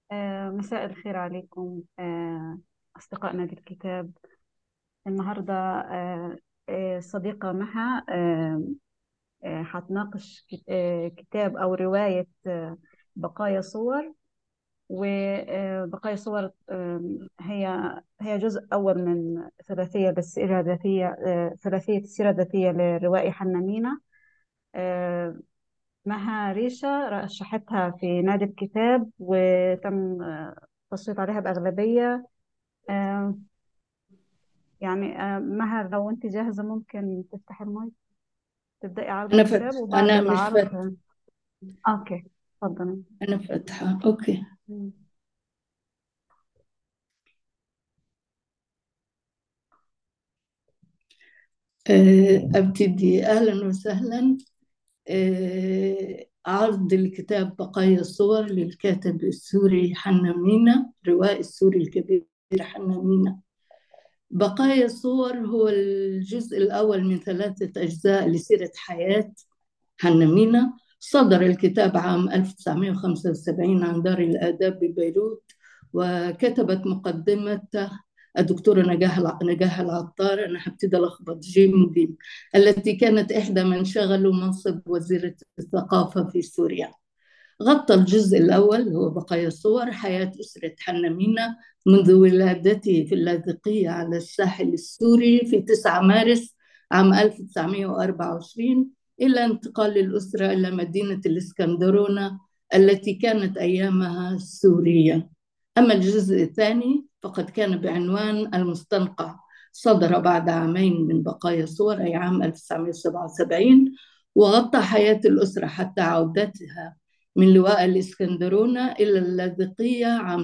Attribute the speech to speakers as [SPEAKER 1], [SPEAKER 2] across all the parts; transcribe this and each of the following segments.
[SPEAKER 1] مساء الخير عليكم، أصدقاء نادي الكتاب. النهاردة صديقة مها هتناقش كتاب أو رواية بقايا صور. وبقايا صور هي جزء أول من ثلاثية بالسيرة الذاتية، ثلاثية السيرة الذاتية للروائي حنا مينا. آه، مها ريشة رشحتها في نادي الكتاب، وتم التصويت عليها بأغلبية. آه، مها، لو أنت جاهزة ممكن تفتحي المايك، تبدأي عرض الكتاب وبعد
[SPEAKER 2] أنا مش
[SPEAKER 1] العرض.
[SPEAKER 2] فاتحة.
[SPEAKER 1] أوكي، تفضلي.
[SPEAKER 2] أنا فاتحة، أوكي.
[SPEAKER 1] مم.
[SPEAKER 2] أبتدي. أهلا وسهلا. عرض الكتاب بقايا الصور للكاتب السوري حنا مينا، الروائي السوري الكبير حنا مينا. بقايا الصور هو الجزء الأول من 3 أجزاء لسيرة حياة حنا مينا. صدر الكتاب عام 1975 عن دار الآداب ببيروت، وكتبت مقدمته الدكتورة نجاح العطار. أنا هبتدي ألخبط جيم وديم، التي كانت إحدى من شغلوا منصب وزيرة الثقافة في سوريا. غطى الجزء الأول هو بقايا الصور حياة أسرة حنا مينا منذ ولادته في اللاذقية على الساحل السوري في 9 مارس عام 1924 إلى انتقال الأسرة إلى مدينة الإسكندرونة التي كانت أيامها سورية. أما الجزء الثاني فقد كان بعنوان المستنقع، صدر بعد عامين من بقايا الصور أي عام 1977، وغطى حياة الأسرة حتى عودتها من لواء الإسكندرونة إلى اللاذقية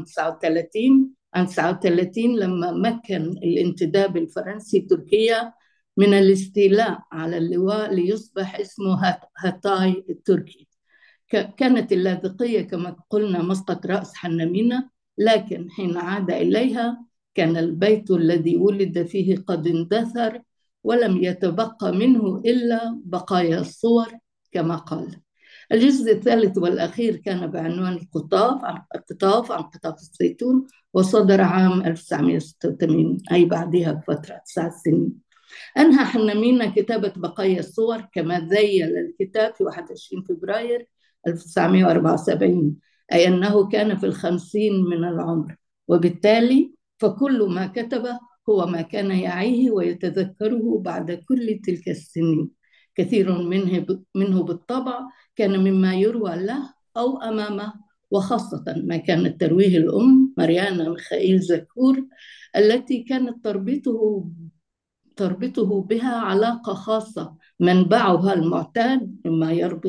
[SPEAKER 2] عام 39 لما مكن الانتداب الفرنسي تركيا من الاستيلاء على اللواء ليصبح اسمه هاتاي التركي. كانت اللاذقية كما قلنا مسقط رأس حنا مينا، لكن حين عاد إليها كان البيت الذي ولد فيه قد اندثر، ولم يتبقى منه إلا بقايا الصور كما قال. الجزء الثالث والأخير كان بعنوان القطاف عن قطاف الزيتون، وصدر عام 1986 أي بعدها بفترة 9 سنين. أنهى حنا مينا كتابة بقايا الصور كما ذيل الكتاب في 21 فبراير 1974، أي أنه كان في 50 من العمر، وبالتالي فكل ما كتبه هو ما كان يعيه ويتذكره بعد كل تلك السنين. كثير منه بالطبع كان مما يروى له أو أمامه، وخاصة ما كانت ترويه الأم مريانا ميخائيل زكور، التي كانت تربطه بها علاقة خاصة منبعها المعتاد مما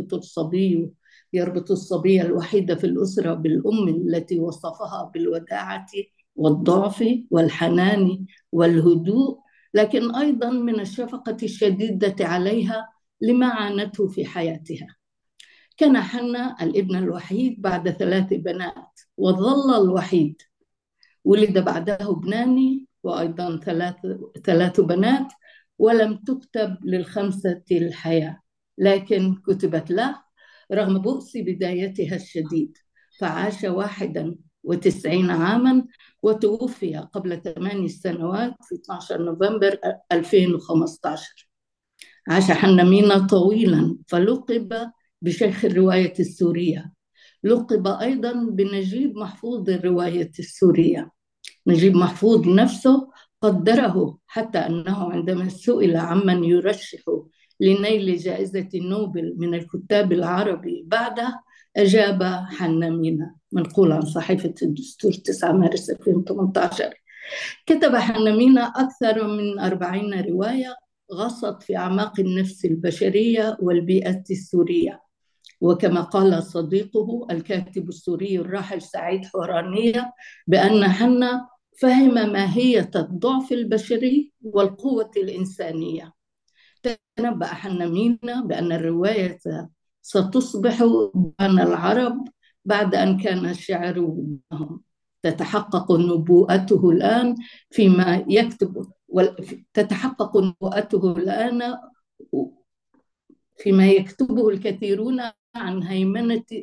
[SPEAKER 2] يربط الصبية الوحيدة في الأسرة بالأم التي وصفها بالوداعة والضعف والحنان والهدوء، لكن أيضا من الشفقة الشديدة عليها لما عانته في حياتها. كان حنا الابن الوحيد بعد 3 بنات وظل الوحيد. ولد بعده ابنان وأيضا 3 بنات، ولم تكتب للخمسة الحياة، لكن كتبت له رغم بؤس بدايتها الشديد، فعاش 91 عاما وتوفي قبل 8 سنوات في 12 نوفمبر 2015. عاش حنا مينا طويلا فلقب بشيخ الرواية السورية. لقب أيضا بنجيب محفوظ الرواية السورية. نجيب محفوظ نفسه قدره حتى أنه عندما سئل عمن يرشح لنيل جائزة نوبل من الكتاب العربي بعده أجاب حنا مينا، منقول عن صحيفة الدستور 9 مارس 2018. كتب حنا مينا أكثر من 40 رواية غصت في أعماق النفس البشرية والبيئة السورية. وكما قال صديقه الكاتب السوري الراحل سعيد حورانية بأن حنا فهم ماهية الضعف البشري والقوة الإنسانية. تنبأ حنا مينا بأن الرواية ستصبح ديوان العرب بعد أن كان الشعر ودهم. تتحقق نبوءته الآن فيما يكتب، تتحقق نبوءته الآن فيما يكتبه الكثيرون عن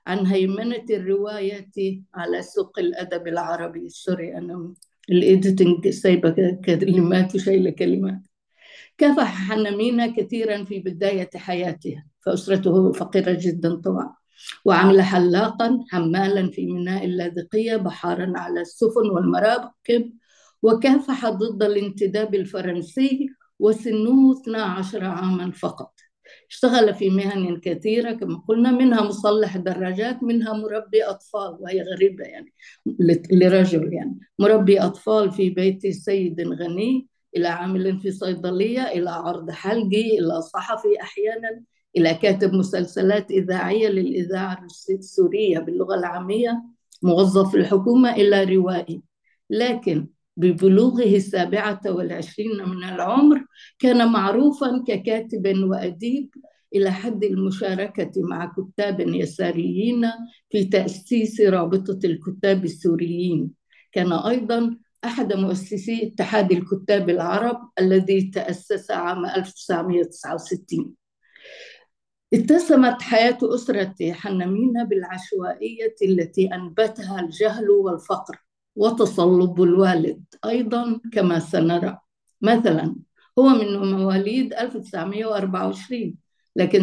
[SPEAKER 2] عن هيمنة الرواية على سوق الأدب العربي. سوري، أنا الإيديتنج سايبة كلمات وشايلة كلمات. كافح حنمينة كثيرا في بداية حياته، فأسرته فقيرة جدا طبعا، وعمل حلاقا حمالا في ميناء اللاذقية، بحارا على السفن والمراكب، وكافح ضد الانتداب الفرنسي وسنه 12 عاما فقط. اشتغل في مهن كثيرة كما قلنا، منها مصلح دراجات، منها مربي أطفال، وهي غريبة يعني لرجل، يعني مربي أطفال في بيت سيد غني، إلى عامل في صيدلية، إلى عرض حلقي، إلى صحفي أحيانا، إلى كاتب مسلسلات إذاعية للإذاعة السورية باللغة العامية، موظف في الحكومة، إلى روائي. لكن ببلوغه 27 من العمر كان معروفا ككاتب وأديب، إلى حد المشاركة مع كتاب يساريين في تأسيس رابطة الكتاب السوريين. كان أيضا أحد مؤسسي اتحاد الكتاب العرب الذي تأسس عام 1969. اتسمت حياة أسرة حنمينة بالعشوائية التي أنبتها الجهل والفقر وتصلب الوالد أيضا كما سنرى. مثلا هو من مواليد 1924، لكن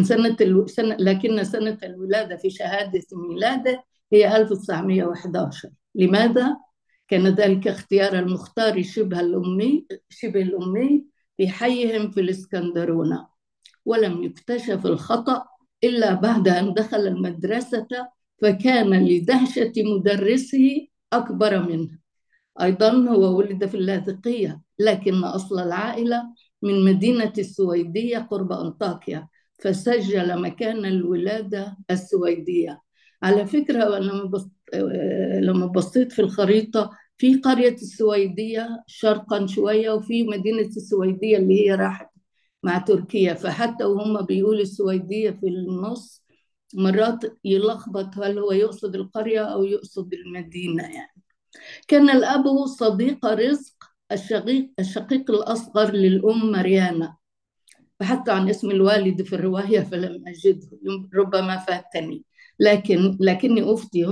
[SPEAKER 2] سنة الولادة في شهادة ميلاده هي 1911. لماذا؟ كان ذلك اختيار المختار شبه الأمي في حيهم في الإسكندرونة، ولم يكتشف الخطأ إلا بعد أن دخل المدرسة، فكان لدهشة مدرسه أكبر منه. أيضا هو ولد في اللاذقية، لكن أصل العائلة من مدينة السويدية قرب أنطاكيا، فسجل مكان الولادة السويدية. على فكرة لما بصيت في الخريطة، في قرية السويدية شرقا شوية، وفي مدينة السويدية اللي هي راحت مع تركيا، فحتى وهم بيقولوا السويدية في النص مرات يلخبط هل هو يقصد القرية أو يقصد المدينة يعني. كان الأب صديق رزق الشقيق الأصغر للأم مريانا. بحثت عن اسم الوالد في الرواية فلم أجده، ربما فاتني، لكني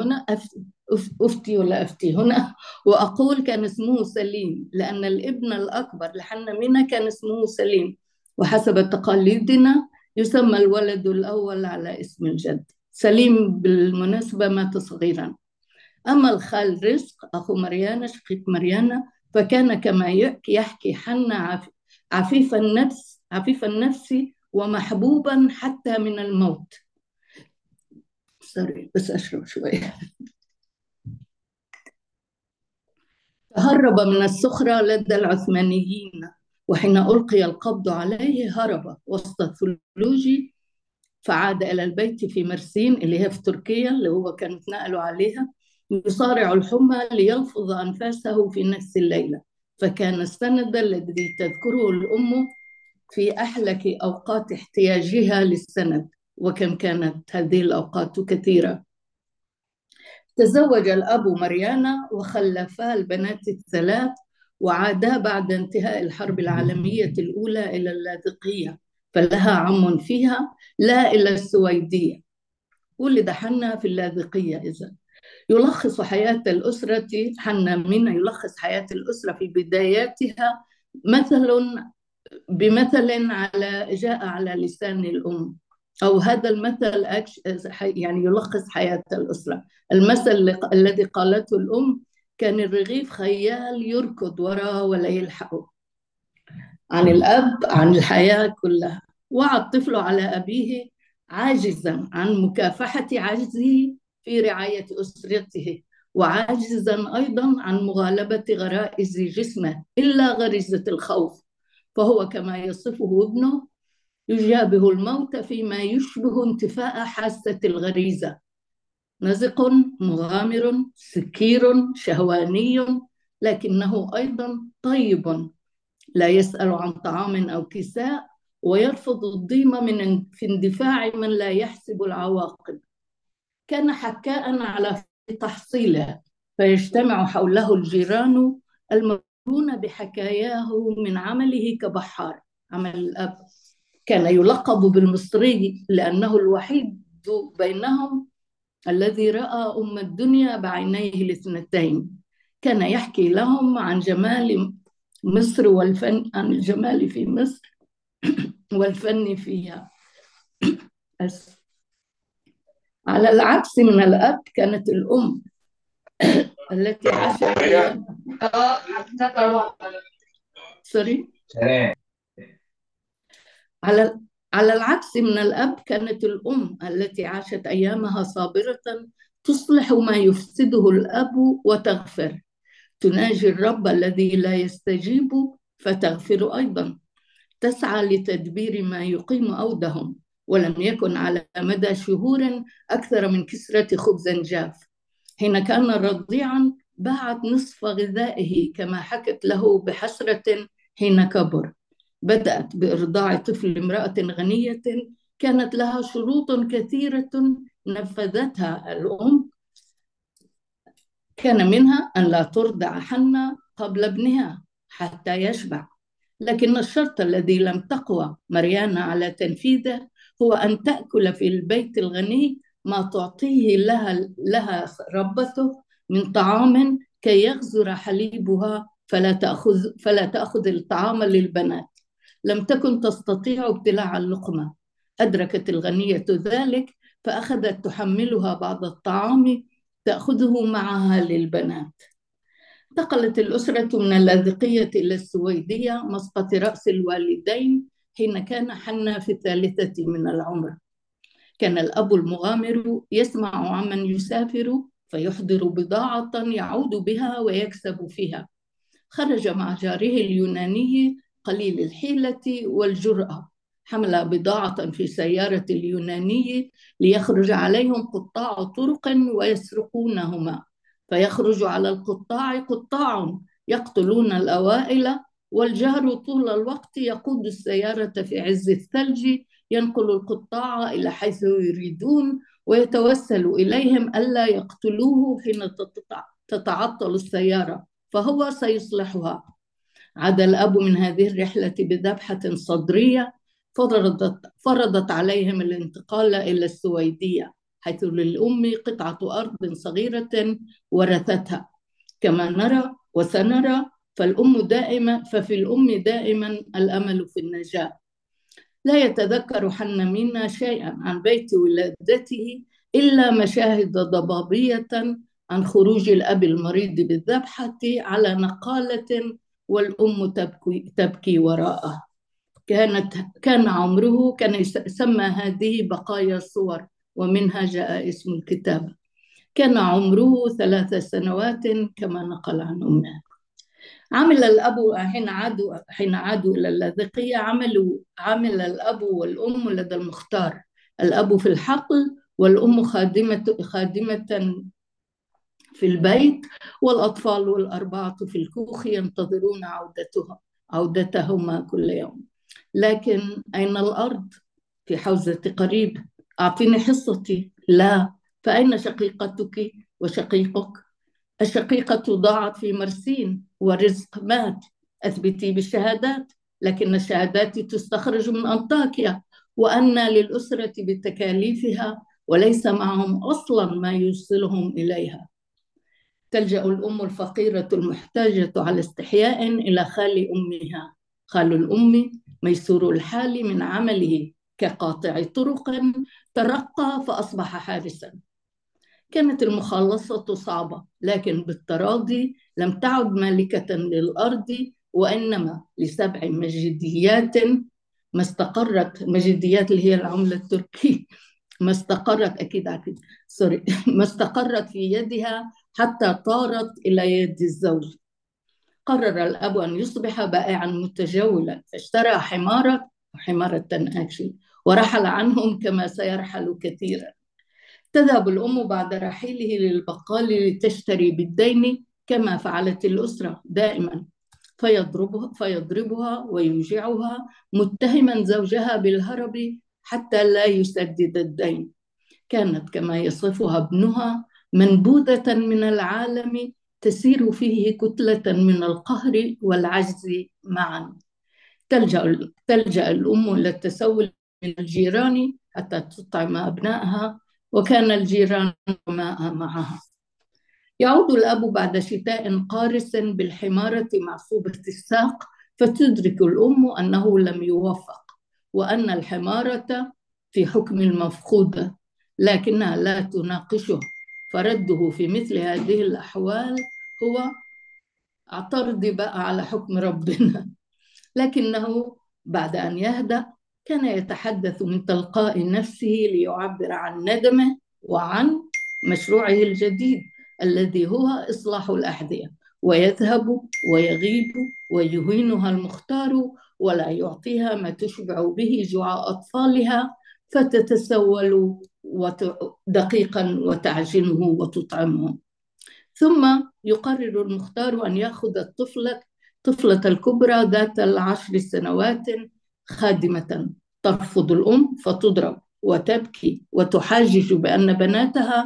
[SPEAKER 2] أفتي هنا وأقول كان اسمه سليم، لأن الابن الأكبر لحنمينة كان اسمه سليم، وحسب تقاليدنا يسمى الولد الأول على اسم الجد. سليم بالمناسبة مات صغيرا. أما الخال رزق أخو مريانا شقيق مريانا فكان كما يحكي حنا عفيف النفس ومحبوبا حتى من الموت. سوري بس أشرب شوية. تهرب من السخرة لدى العثمانيين، وحين ألقي القبض عليه هرب وسط الثلوج، فعاد إلى البيت في مرسين اللي هي في تركيا اللي هو كانوا اتنقلوا عليها، يصارع الحمى ليلفظ أنفاسه في نفس الليلة. فكان السند الذي تذكره الأم في أحلك أوقات احتياجها للسند، وكم كانت هذه الأوقات كثيرة. تزوج الأب مريانا وخلفا البنات الثلاث، وعادا بعد انتهاء الحرب العالمية الأولى إلى اللاذقية، فلها عم فيها لا إلى السويدية. ولد حنا في اللاذقية. إذا يلخص حياة الأسرة، حنا من يلخص حياة الأسرة في بداياتها بمثل جاء على لسان الأم، أو هذا المثل يعني يلخص حياة الأسرة. المثل الذي قالته الأم: كان الرغيف خيال يركض وراءه ولا يلحقه. عن الأب، عن الحياة كلها. وعى الطفل على أبيه عاجزا عن مكافحة عجزه في رعاية أسرته، وعاجزا أيضا عن مغالبة غرائز جسمه إلا غريزة الخوف، فهو كما يصفه ابنه يجابه الموت فيما يشبه انتفاء حاسة الغريزة، نزق مغامر سكير شهواني، لكنه أيضا طيب لا يسأل عن طعام أو كساء، ويرفض الضيم في اندفاع من لا يحسب العواقب. كان حكاء على تحصيله، فيجتمع حوله الجيران المرون بحكاياه من عمله كبحار. عمل الأب كان يلقب بالمصري لأنه الوحيد بينهم الذي رأى أم الدنيا بعينيه الاثنتين، كان يحكي لهم عن جمال مصر والفن، عن الجمال في مصر والفن فيها. على العكس من الأب، كانت الأم التي عاشت أيام سوري على على العكس من الأب، كانت الأم التي عاشت أيامها صابرة، تصلح ما يفسده الأب وتغفر، تناجي الرب الذي لا يستجيب فتغفر أيضا، تسعى لتدبير ما يقيم أودهم، ولم يكن على مدى شهور أكثر من كسرة خبز جاف. حين كان رضيعا باعت نصف غذائه كما حكت له بحسرة حين كبر. بدأت بإرضاع طفل امرأة غنية كانت لها شروط كثيرة نفذتها الأم، كان منها أن لا ترضع حنة قبل ابنها حتى يشبع، لكن الشرط الذي لم تقوى مريانا على تنفيذه هو أن تأكل في البيت الغني ما تعطيه لها ربته من طعام كي يغزر حليبها، فلا تأخذ الطعام للبنات. لم تكن تستطيع ابتلاع اللقمة. أدركت الغنية ذلك فأخذت تحملها بعض الطعام تأخذه معها للبنات. انتقلت الأسرة من اللاذقية إلى السويدية مسقط رأس الوالدين حين كان حنا في الثالثة من العمر. كان الأب المغامر يسمع عمن يسافر فيحضر بضاعة يعود بها ويكسب فيها. خرج مع جاره اليوناني قليل الحيلة والجرأة، حمل بضاعة في سيارة اليوناني ليخرج عليهم قطاع طرق ويسرقونهما، فيخرج على القطاع قطاع يقتلون الأوائل، والجار طول الوقت يقود السيارة في عز الثلج، ينقل القطاع إلى حيث يريدون ويتوسل إليهم ألا يقتلوه حين تتعطل السيارة فهو سيصلحها. عاد الأب من هذه الرحلة بذبحة صدرية فرضت عليهم الانتقال إلى السويدية، حيث للأم قطعة أرض صغيرة ورثتها. كما نرى وسنرى ففي الأم دائما الأمل في النجاة. لا يتذكر حنا منا شيئا عن بيت ولادته إلا مشاهد ضبابية عن خروج الأب المريض بالذبحة على نقالة والأم تبكي وراءه. كان يسمى هذه بقايا الصور، ومنها جاء اسم الكتاب. كان عمره 3 سنوات كما نقل عن أمه. عمل الأب حين عادوا إلى اللاذقية، عمل الأب والأم لدى المختار، الأب في الحقل والأم خادمة في البيت، والأطفال والأربعة في الكوخ ينتظرون عودتهما كل يوم. لكن أين الأرض؟ في حوزة قريب. أعطيني حصتي. لا. فأين شقيقتك وشقيقك؟ الشقيقة ضاعت في مرسين والرزق مات. أثبتي بالشهادات. لكن الشهادات تستخرج من أنطاكيا، وأن للأسرة بتكاليفها وليس معهم أصلا ما يوصلهم إليها. تلجأ الأم الفقيرة المحتاجة على استحياء إلى خال أمها. خال الأم ميسور الحال من عمله كقاطع طرق ترقى فأصبح حارسا. كانت المخالصة صعبة، لكن بالتراضي لم تعد مالكة للأرض، وإنما ل7 مجديات ما استقرت. مجديات اللي هي العملة التركية. ما استقرت ما استقرت في يدها حتى طارت إلى يد الزوج. قرر الأب أن يصبح بائعا متجولا، فاشترى حمارة آكل ورحل عنهم كما سيرحل كثيرا. تذهب الأم بعد رحيله للبقال لتشتري بالدين كما فعلت الأسرة دائما، فيضربها ويوجعها متهما زوجها بالهرب حتى لا يسدد الدين. كانت كما يصفها ابنها منبوذة من العالم، تسير فيه كتلة من القهر والعجز معا. تلجأ الأم إلى التسول من الجيران حتى تطعم أبنائها وكان الجيران ماء معها. يعود الأب بعد شتاء قارس بالحمارة معصوبة الساق، فتدرك الأم أنه لم يوفق، وأن الحمارة في حكم المفقودة، لكنها لا تناقشه. فرده في مثل هذه الأحوال هو: اعترضي بقى على حكم ربنا. لكنه بعد أن يهدأ كان يتحدث من تلقاء نفسه ليعبر عن ندمه وعن مشروعه الجديد الذي هو إصلاح الأحذية، ويذهب ويغيب ويهينها المختار ولا يعطيها ما تشبع به جوع أطفالها، فتتسول دقيقا وتعجنه وتطعمه. ثم يقرر المختار أن يأخذ طفلة الكبرى ذات ال10 سنوات خادمة، ترفض الأم فتضرب وتبكي وتحاجج بأن بناتها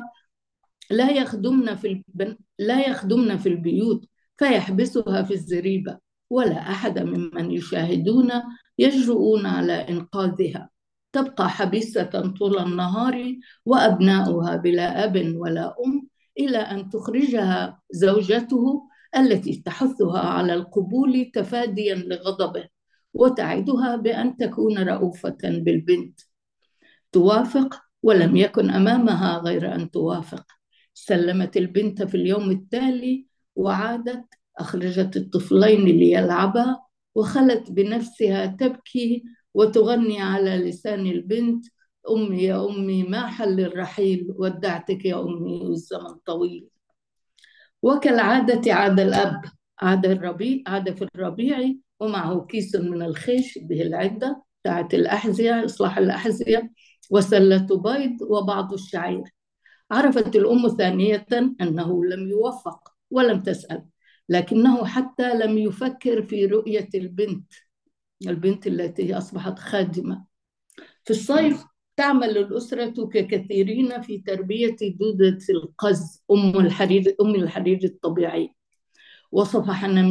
[SPEAKER 2] لا يخدمن في البيوت، فيحبسها في الزريبة، ولا أحد ممن يشاهدون يجرؤون على إنقاذها. تبقى حبيسة طول النهار وأبناؤها بلا أب ولا أم، إلى أن تخرجها زوجته التي تحثها على القبول تفاديا لغضبه، وتعدها بأن تكون رؤوفة بالبنت. توافق، ولم يكن أمامها غير أن توافق. سلمت البنت في اليوم التالي وعادت، أخرجت الطفلين ليلعبا، وخلت بنفسها تبكي وتغني على لسان البنت: أمي يا أمي ما حل الرحيل، ودعتك يا أمي والزمن طويل. وكالعادة عاد الأب، عاد في الربيع ومعه كيس من الخيش به العدة بتاعت الأحذية، إصلاح الأحذية، وسلة بيض وبعض الشعير. عرفت الأم ثانية أنه لم يوفق ولم تسأل، لكنه حتى لم يفكر في رؤية البنت التي أصبحت خادمة. في الصيف تعمل الأسرة ككثيرين في تربية دودة القز أم الحرير الطبيعي. وصف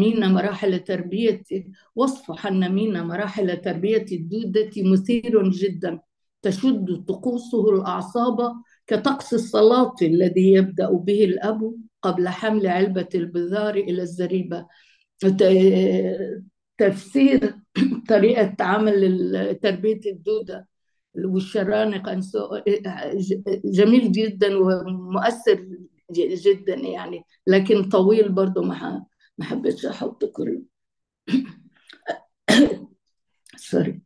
[SPEAKER 2] حنمين مراحل تربية الدودة مثير جدا، تشد طقوسه الأعصاب كطقس الصلاة الذي يبدأ به الأب قبل حمل علبة البذار إلى الزريبة. تفسير طريقة عمل تربية الدودة والشرانق جميل جدا ومؤثر جدا يعني، لكن طويل برضه ما حبيتش احطه كله. سوري.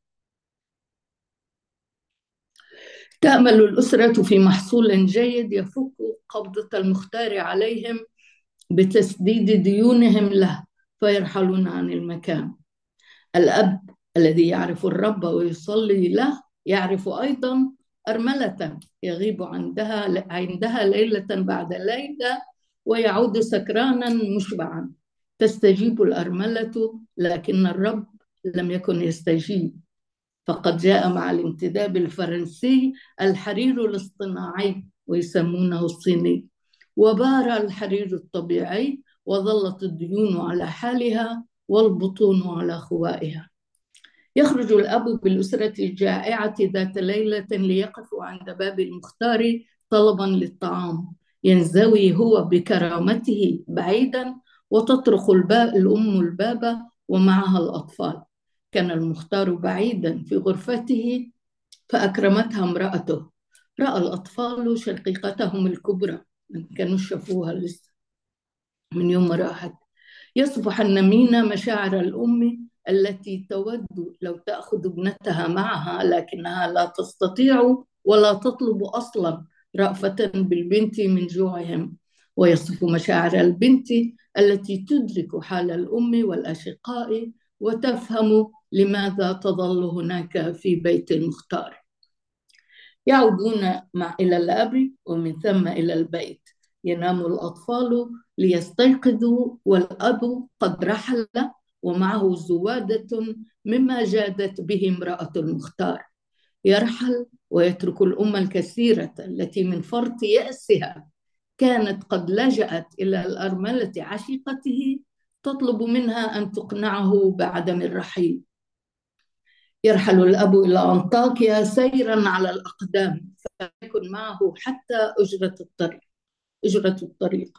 [SPEAKER 2] تأمل الأسرة في محصول جيد يفك قبضة المختار عليهم بتسديد ديونهم له، فيرحلون عن المكان. الأب الذي يعرف الرب ويصلي له يعرف أيضا أرملة يغيب عندها ليلة بعد ليلة ويعود سكرانا مشبعا. تستجيب الأرملة، لكن الرب لم يكن يستجيب، فقد جاء مع الانتداب الفرنسي الحرير الاصطناعي ويسمونه الصيني، وبار الحرير الطبيعي، وظلت الديون على حالها والبطون على خوائها. يخرج الأب بالأسرة الجائعة ذات ليلة ليقف عند باب المختار طلبا للطعام. ينزوي هو بكرامته بعيدا، وتطرق الأم الباب ومعها الأطفال. كان المختار بعيدا في غرفته فأكرمتها امرأته. رأى الأطفال شقيقتهم الكبرى، ما كانوا شافوها لسه من يوم ما راحت. يصبح النمين مشاعر الأم التي تود لو تأخذ ابنتها معها، لكنها لا تستطيع ولا تطلب أصلا رأفة بالبنت من جوعهم. ويصف مشاعر البنت التي تدرك حال الأم والأشقاء وتفهم لماذا تظل هناك في بيت المختار. يعودون إلى الأب ومن ثم إلى البيت. ينام الأطفال ليستيقظوا والأب قد رحل ومعه زوادة مما جادت به امرأة المختار. يرحل ويترك الأم الكثيرة التي من فرط يأسها كانت قد لجأت إلى الأرملة عشيقته تطلب منها أن تقنعه بعدم الرحيل. يرحل الأب إلى أنطاكيا سيرا على الأقدام، فيكون معه حتى أجرة الطريق.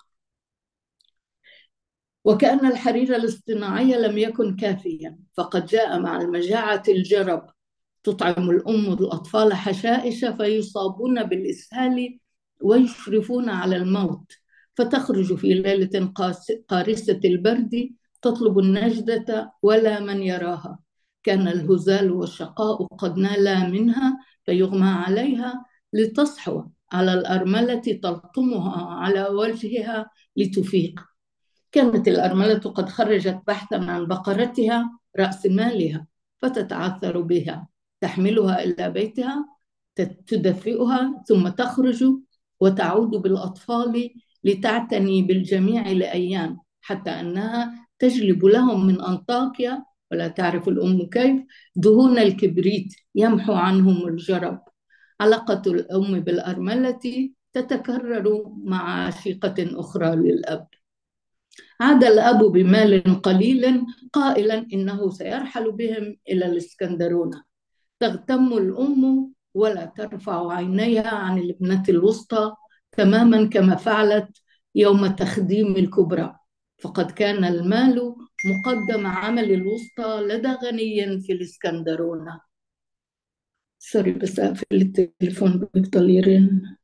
[SPEAKER 2] وكأن الحرير الاصطناعي لم يكن كافيا، فقد جاء مع المجاعة الجرب تطعم الأم الأطفال حشائش فيصابون بالإسهال ويشرفون على الموت، فتخرج في ليلة قارسة البرد تطلب النجدة ولا من يراها. كان الهزال والشقاء قد نالا منها فيغمى عليها لتصحو على الأرملة تلطمها على وجهها لتفيق. كانت الأرملة قد خرجت بحثا عن بقرتها رأس مالها، فتتعثر بها، تحملها إلى بيتها، تدفئها، ثم تخرج وتعود بالأطفال لتعتني بالجميع لأيام، حتى أنها تجلب لهم من أنطاكيا، ولا تعرف الأم كيف، دهون الكبريت يمحو عنهم الجرب. علاقة الأم بالأرملة تتكرر مع عشيقة أخرى للأب. عاد الأب بمال قليل قائلا إنه سيرحل بهم إلى الإسكندرونة. تغتم الأم ولا ترفع عينيها عن الابنة الوسطى، تماما كما فعلت يوم تخديم الكبرى، فقد كان المال مقدم عمل الوسطى لدى غني في الإسكندرونة. سوري بس أقفل التليفون بيفضل يرن.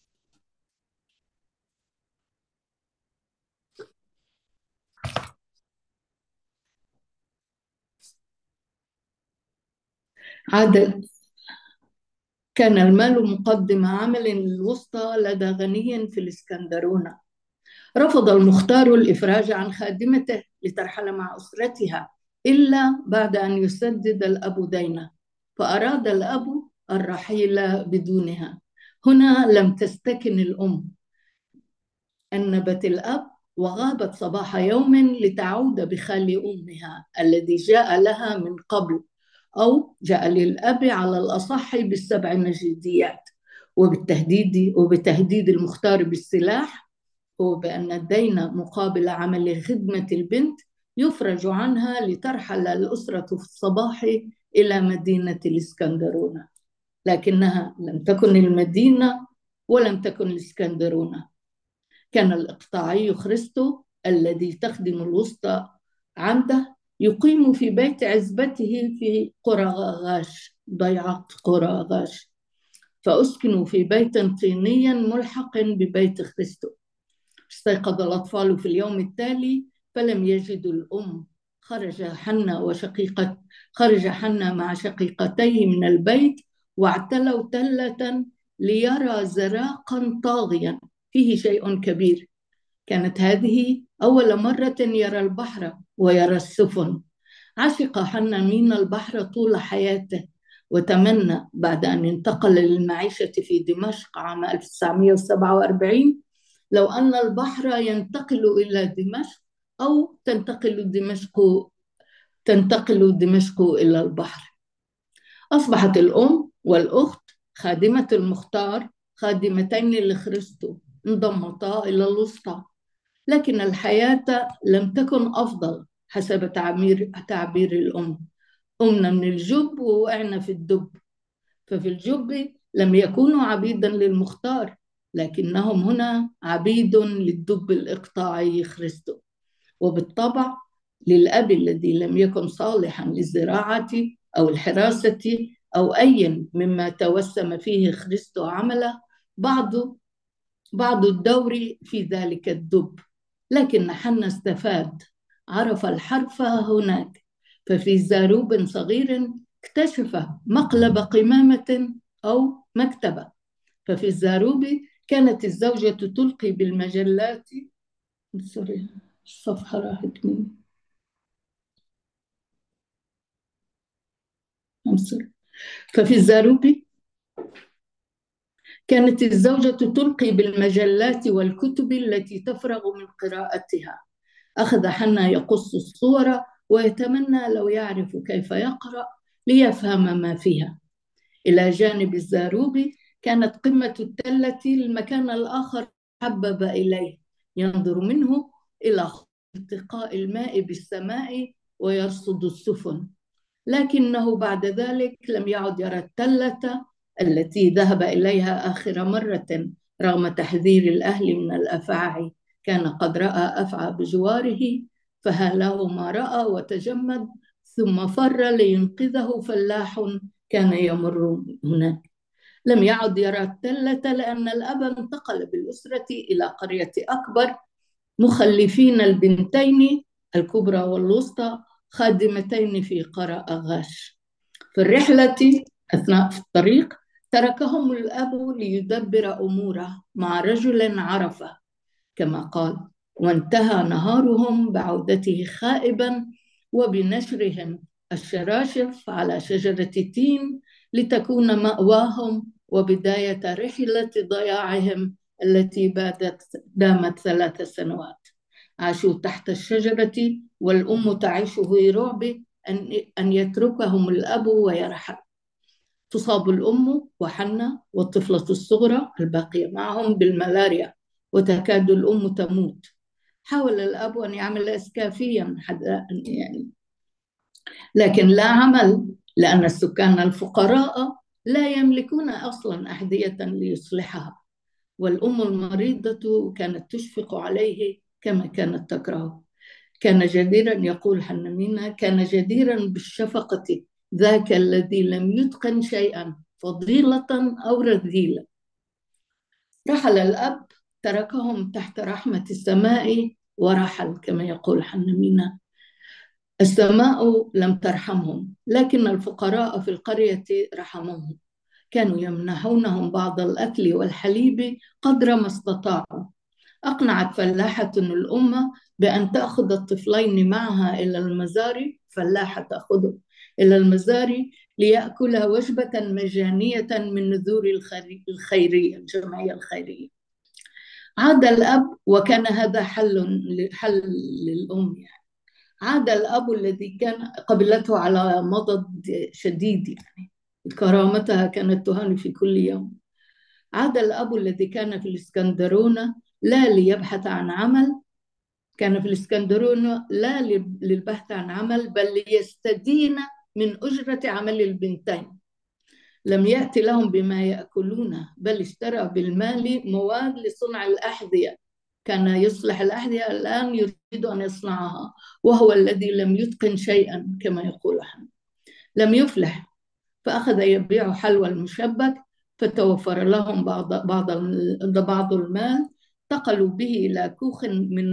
[SPEAKER 2] عاد كان المال مقدم عمل الوسطى لدى غني في الإسكندرونة. رفض المختار الإفراج عن خادمته لترحل مع أسرتها إلا بعد أن يسدد الأب دينه، فأراد الأب الرحيل بدونها. هنا لم تستكن الأم، أنبت الأب وغابت صباح يوم لتعود بخال أمها الذي جاء لها من قبل، أو جاء للأب على الأصح بالسبع مجديات، وبتهديد المختار بالسلاح، هو بأن الدين مقابل عمل خدمة البنت يفرج عنها لترحل الأسرة في الصباح إلى مدينة الإسكندرونة. لكنها لم تكن المدينة ولم تكن الإسكندرونة. كان الإقطاعي خريستو الذي تخدم الوسطى عنده يقيم في بيت عزبته في قرى غاش، ضيعة قرى غاش، فأسكنوا في بيت طيني ملحق ببيت خريستو. استيقظ الأطفال في اليوم التالي فلم يجدوا الأم. خرج حنا مع شقيقتيه من البيت واعتلوا تلة ليرى زراقا طاغيا فيه شيء كبير. كانت هذه أول مرة يرى البحر ويرى السفن. عشق حنا من البحر طول حياته، وتمنى بعد أن انتقل للمعيشة في دمشق عام 1947 لو أن البحر ينتقل إلى دمشق، أو تنتقل دمشق إلى البحر. أصبحت الأم والأخت خادمة المختار خادمتين لخريستو، انضمتا إلى الوسطى، لكن الحياة لم تكن أفضل حسب تعبير الأم. قمنا من الجب ووقعنا في الدب. ففي الجب لم يكونوا عبيدا للمختار، لكنهم هنا عبيد للدب الإقطاعي خريستو، وبالطبع للأب الذي لم يكن صالحا للزراعة أو الحراسة أو أي مما توسم فيه خريستو عمله بعض الدور في ذلك الدب. لكن حنا استفاد، عرف الحرف هناك، ففي زاروب صغير اكتشف مقلب قمامة أو مكتبة. ففي الزاروب كانت الزوجة تلقي بالمجلات. سوري الصفحة راحت مني. ففي الزاروب كانت الزوجة تلقي بالمجلات والكتب التي تفرغ من قراءتها. أخذ حنا يقص الصور ويتمنى لو يعرف كيف يقرأ ليفهم ما فيها. إلى جانب الزاروب كانت قمة التلة المكان الآخر حبب إليه، ينظر منه إلى التقاء الماء بالسماء ويرصد السفن. لكنه بعد ذلك لم يعد يرى التلة التي ذهب إليها آخر مرة رغم تحذير الأهل من الأفاعي. كان قد رأى أفعى بجواره فهاله ما رأى وتجمد، ثم فر لينقذه فلاح كان يمر هناك. لم يعد يرى التلة لأن الأب انتقل بالأسرة إلى قرية أكبر، مخلفين البنتين الكبرى والوسطى خادمتين في قرى أغاش. في الرحلة أثناء الطريق تركهم الأب ليدبر أموره مع رجل عرفه كما قال، وانتهى نهارهم بعودته خائبا وبنشرهم الشراشف على شجرة تين لتكون مأواهم وبداية رحلة ضياعهم التي دامت 3 سنوات. عاشوا تحت الشجرة والأم تعيش في رعب أن يتركهم الأب ويرحل. تصاب الأم وحنة والطفلة الصغرى الباقية معهم بالملاريا وتكاد الأم تموت. حاول الأب أن يعمل إسكافيا يعني، لكن لا عمل، لأن السكان الفقراء لا يملكون أصلا أحذية ليصلحها، والأم المريضة كانت تشفق عليه كما كانت تكرهه. كان جديرا، يقول حنمينة، كان جديرا بالشفقة ذاك الذي لم يتقن شيئا فضيلة أو رذيلة. رحل الأب، تركهم تحت رحمة السماء ورحل كما يقول حنمينة. السماء لم ترحمهم، لكن الفقراء في القرية رحموهم. كانوا يمنحونهم بعض الأكل والحليب قدر ما استطاعوا. أقنعت فلاحة الأم بأن تأخذ الطفلين معها إلى المزار، فلاحة تأخذه إلى المزار ليأكل وجبة مجانية من نذور الخيرية، الجمعية الخيرية. عاد الأب، وكان هذا حل للأم يعني. عاد الأب الذي كان قبلته على مضض شديد يعني، كرامتها كانت تهان في كل يوم. عاد الأب الذي كان في الإسكندرونة لا ليبحث عن عمل، كان في الإسكندرونة لا للبحث عن عمل بل ليستدين من أجرة عمل البنتين. لم يأتي لهم بما يأكلونه بل اشترى بالمال مواد لصنع الأحذية. كان يصلح الأحذية، الآن يريد أن يصنعها، وهو الذي لم يتقن شيئا كما يقول حمد. لم يفلح، فأخذ يبيع حلوى المشبك، فتوفر لهم بعض المال. انتقلوا به إلى كوخ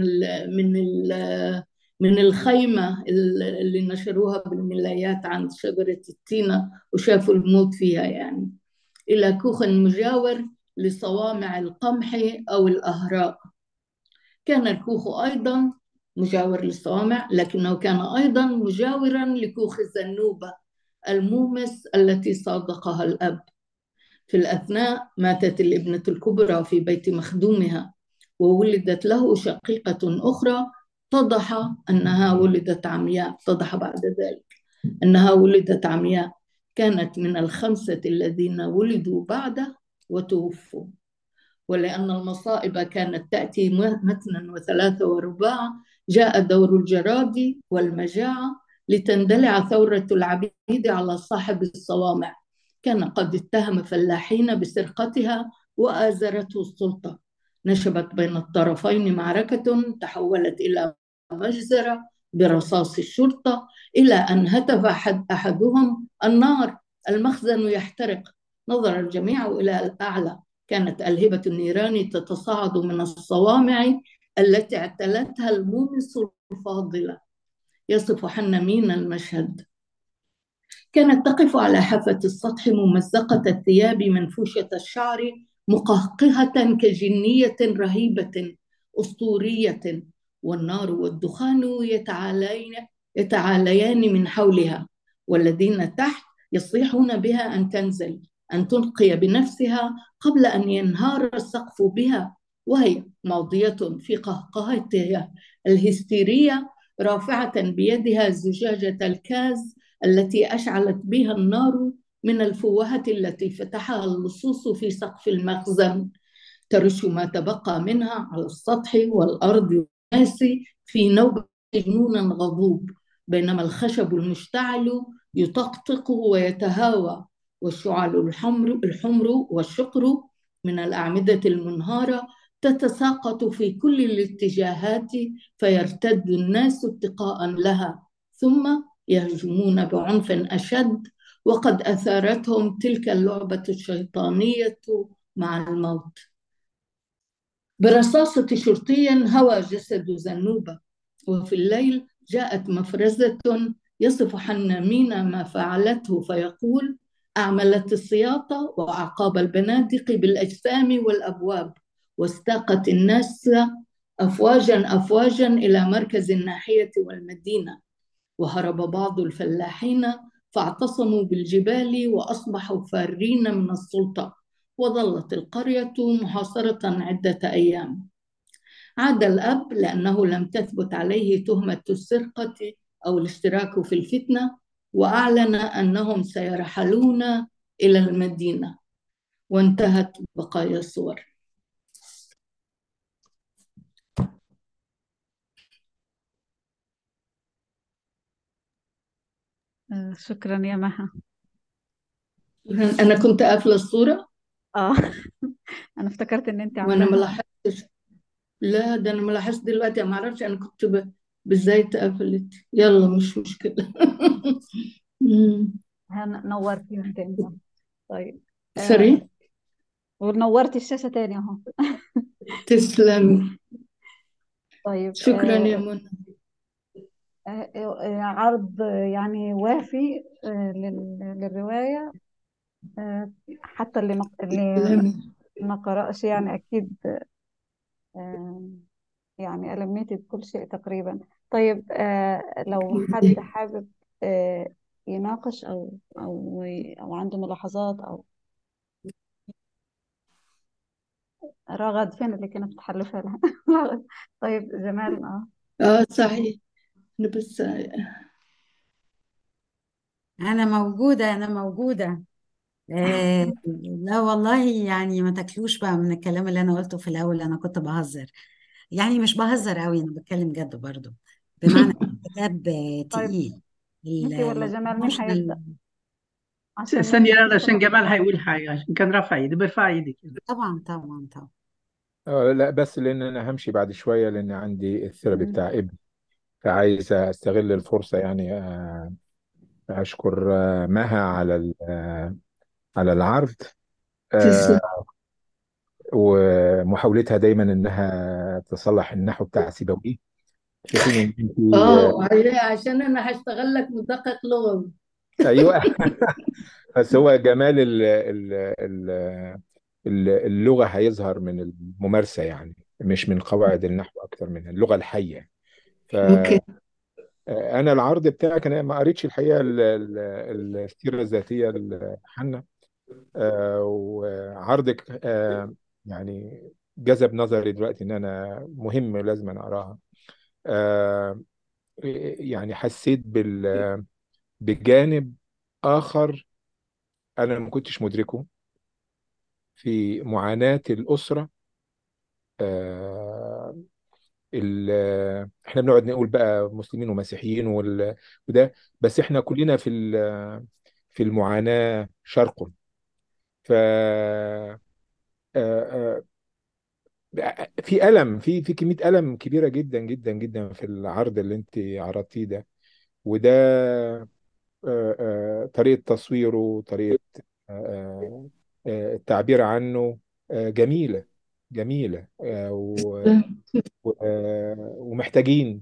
[SPEAKER 2] من الخيمة اللي نشروها بالملايات عند شجرة التينة وشافوا الموت فيها يعني، إلى كوخ مجاور لصوامع القمح أو الأهراء. كان الكوخ أيضا مجاور للصوامع، لكنه كان أيضا مجاورا لكوخ الزنوبة المومس التي صادقها الأب. في الأثناء ماتت الابنة الكبرى في بيت مخدومها، وولدت له شقيقة أخرى. اتضح أنها ولدت عمياء، اتضح بعد ذلك أنها ولدت عمياء. كانت من ال5 الذين ولدوا بعده وتوفوا. ولأن المصائب كانت تأتي مثنا وثلاثة ورباع، جاء دور الجراد والمجاعة لتندلع ثورة العبيد على صاحب الصوامع. كان قد اتهم فلاحين بسرقتها وآزرته السلطة. نشبت بين الطرفين معركة تحولت إلى مجزرة برصاص الشرطة، إلى أن هتف أحدهم: النار، المخزن يحترق. نظر الجميع إلى الأعلى. كانت ألهبة النيران تتصاعد من الصوامع التي اعتلتها المومس الفاضلة. يصف حنمين المشهد: كانت تقف على حافة السطح ممزقة الثياب منفوشة الشعر، مقهقهة كجنية رهيبة أسطورية، والنار والدخان يتعاليان من حولها، والذين تحت يصيحون بها أن تنزل، أن تلقي بنفسها قبل أن ينهار السقف بها، وهي ماضية في قهقهتها الهستيرية، رافعة بيدها زجاجة الكاز التي أشعلت بها النار من الفوهة التي فتحها اللصوص في سقف المخزن، ترش ما تبقى منها على السطح والأرض والناس في نوبة جنون غضوب. بينما الخشب المشتعل يطقطق ويتهاوى، والشعال الحمر والشقر من الأعمدة المنهارة تتساقط في كل الاتجاهات، فيرتد الناس اتقاء لها، ثم يهجمون بعنف أشد، وقد أثارتهم تلك اللعبة الشيطانية مع الموت. برصاصة شرطي هوى جسد زنوبة، وفي الليل جاءت مفرزة يصف حنامين ما فعلته فيقول: أعملت السياطة وأعقاب البنادق بالأجسام والأبواب، واستاقت الناس أفواجا أفواجا إلى مركز الناحية والمدينة، وهرب بعض الفلاحين فاعتصموا بالجبال وأصبحوا فارين من السلطة، وظلت القرية محاصرة عدة أيام. عاد الأب لأنه لم تثبت عليه تهمة السرقة أو الاشتراك في الفتنة، وأعلن أنهم سيرحلون إلى المدينة. وانتهت بقايا الصور.
[SPEAKER 1] شكرا يا مها.
[SPEAKER 2] أنا كنت قافلة الصورة
[SPEAKER 1] اه. انا افتكرت ان انت
[SPEAKER 2] وأنا ما
[SPEAKER 1] عاملاها.
[SPEAKER 2] لاحظتش. لا، ده أنا ما لاحظت دلوقتي، ما أعرفش أنا كنت بالزيت قفلت. يلا مش مشكلة.
[SPEAKER 1] نورتيهم تاني اهو. طيب.
[SPEAKER 2] سوري.
[SPEAKER 1] آه ونورتي الشاشة تاني اهو.
[SPEAKER 2] تسلم.
[SPEAKER 1] طيب.
[SPEAKER 2] شكرا يا منى.
[SPEAKER 1] عرض يعني وافي للرواية. حتى اللي
[SPEAKER 2] تسلمي.
[SPEAKER 1] ما قرأش يعني أكيد. آه، يعني ألميتي بكل شيء تقريبا. طيب. لو حد حابب يناقش أو عنده ملاحظات أو رغد، فين اللي كانت بتحلفها لها؟ رغد. طيب جمال.
[SPEAKER 2] صحيح. أنا بس
[SPEAKER 3] أنا موجودة أنا موجودة. لا والله، يعني ما تاكلوش بقى من الكلام اللي أنا قلته في الأول. أنا كنت بهزر، يعني مش بهزر قوي، أنا بتكلم جد برضو. بمعنى الكتاب
[SPEAKER 1] طيب.
[SPEAKER 3] تقيل.
[SPEAKER 1] انت ولا جمال، مين
[SPEAKER 3] الايموشنال.
[SPEAKER 1] هيبدأ؟ عشان
[SPEAKER 4] ثانية
[SPEAKER 1] لسه
[SPEAKER 4] عشان
[SPEAKER 1] ما.
[SPEAKER 4] جمال هيقول حاجة، عشان كان رافع ايدي برفع ايدي كده.
[SPEAKER 3] طبعا طبعا طبعا.
[SPEAKER 5] لا، بس لان انا همشي بعد شويه، لان عندي الثيرابي
[SPEAKER 1] مم.
[SPEAKER 5] بتاع ابني، فعايز استغل الفرصه يعني. اشكر مها على على العرض،
[SPEAKER 2] تسلم.
[SPEAKER 5] آه، ومحاولتها دايما انها تصلح النحو بتاع سيبويه، في حين ان انت
[SPEAKER 2] عشان انا هشتغل لك مدقق لغوي.
[SPEAKER 5] ايوه. بس هو جمال اللغه هيظهر من الممارسه يعني، مش من قواعد النحو، اكتر من اللغه الحيه.
[SPEAKER 2] اوكي.
[SPEAKER 5] انا العرض بتاعك انا ما قريتش الحقيقه السيره الذاتيه لحنا، وعرضك يعني جذب نظري دلوقتي ان انا مهم لازم أنا اقراها. آه، يعني حسيت بجانب اخر انا ما كنتش مدركه في معاناه الاسره. آه، احنا بنقعد نقول بقى مسلمين ومسيحيين وده، بس احنا كلنا في المعاناة شرق. ف آه، في ألم، في كمية ألم كبيرة جدا جدا جدا في العرض اللي انت عرضتيه ده. وده طريقة تصويره، طريقة آه، التعبير عنه جميلة جميلة، ومحتاجين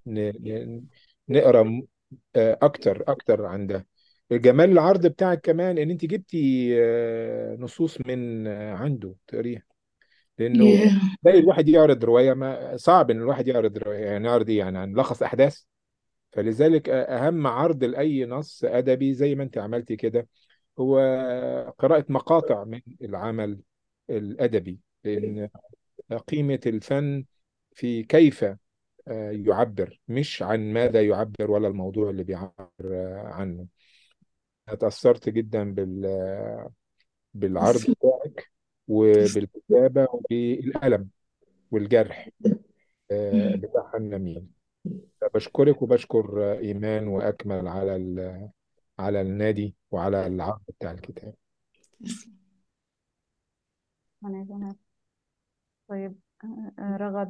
[SPEAKER 5] نقرا اكتر اكتر عن ده. جمال العرض بتاعك كمان ان انت جبتي نصوص من عنده تقريها، لانه
[SPEAKER 2] Yeah.
[SPEAKER 5] باقي الواحد يعرض روايه، ما صعب ان الواحد يعرض روايه، يعني يعرض ايه يعني، نلخص احداث. فلذلك اهم عرض لاي نص ادبي زي ما انت عملتي كده هو قراءه مقاطع من العمل الادبي، لان قيمه الفن في كيف يعبر، مش عن ماذا يعبر ولا الموضوع اللي بيعبر عنه. اتأثرت جدا بالعرض بتاعك وبالكتابة وبالألم والجرح بتاع حنا مين. بشكرك وبشكر إيمان وأكمل على على النادي وعلى العرض بتاع الكتاب.
[SPEAKER 1] أنا جمال. طيب رغد.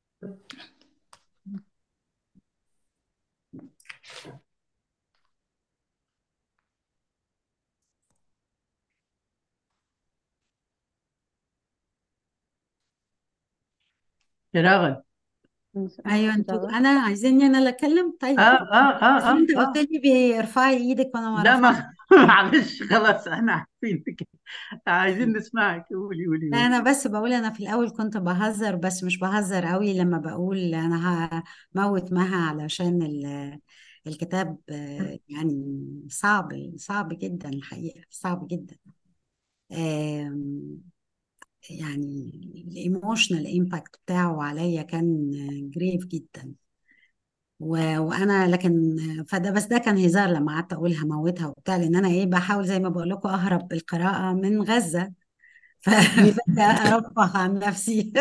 [SPEAKER 4] راغد.
[SPEAKER 3] ايوه انتوا،
[SPEAKER 1] رغد.
[SPEAKER 3] انا عايزيني انا اللي اتكلم؟
[SPEAKER 4] اه
[SPEAKER 3] طيب.
[SPEAKER 4] اه
[SPEAKER 3] بس
[SPEAKER 4] اه اه
[SPEAKER 3] انت قلت
[SPEAKER 4] اه
[SPEAKER 3] لي ارفعي ايدك وانا ما
[SPEAKER 4] لا،
[SPEAKER 3] رفعت.
[SPEAKER 4] ما معلش، خلاص احنا عارفينك، عايزين نسمعك. قولي قولي
[SPEAKER 3] لا
[SPEAKER 4] قولي.
[SPEAKER 3] انا بس بقول، انا في الاول كنت بهزر، بس مش بهزر قوي لما بقول انا هموت مها علشان الكتاب يعني صعب، صعب جدا الحقيقة، صعب جدا. آم، يعني الايموشنال امباكت بتاعه عليا كان جريف جدا. وانا لكن فده بس ده كان هزار لما قعدت اقول هموتها وبتاع، لان انا ايه بحاول زي ما بقول لكم اهرب بالقراءة من غزة. فارفه عن نفسي.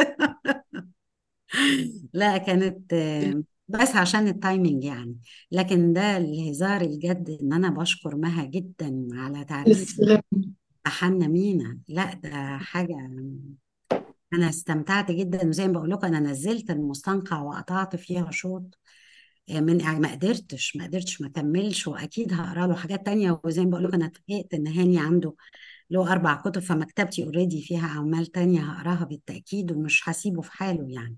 [SPEAKER 3] لا كانت بس عشان التايمينج يعني. لكن ده الهزار الجد ان انا بشكر مها جدا على تعريف
[SPEAKER 2] تسلم.
[SPEAKER 3] حنا مينا. لا ده حاجة، انا استمتعت جدا، وزي ما بقول لكم انا نزلت المستنقع وقطعت فيها شوط من يعني ما قدرتش ما اكملش، واكيد هقرا له حاجات تانية. وزي ما بقول لكم انا اتفاجئت ان هاني عنده له 4 كتب، فمكتبتي اوريدي فيها اعمال تانية هقراها بالتأكيد، ومش هسيبه في حاله يعني.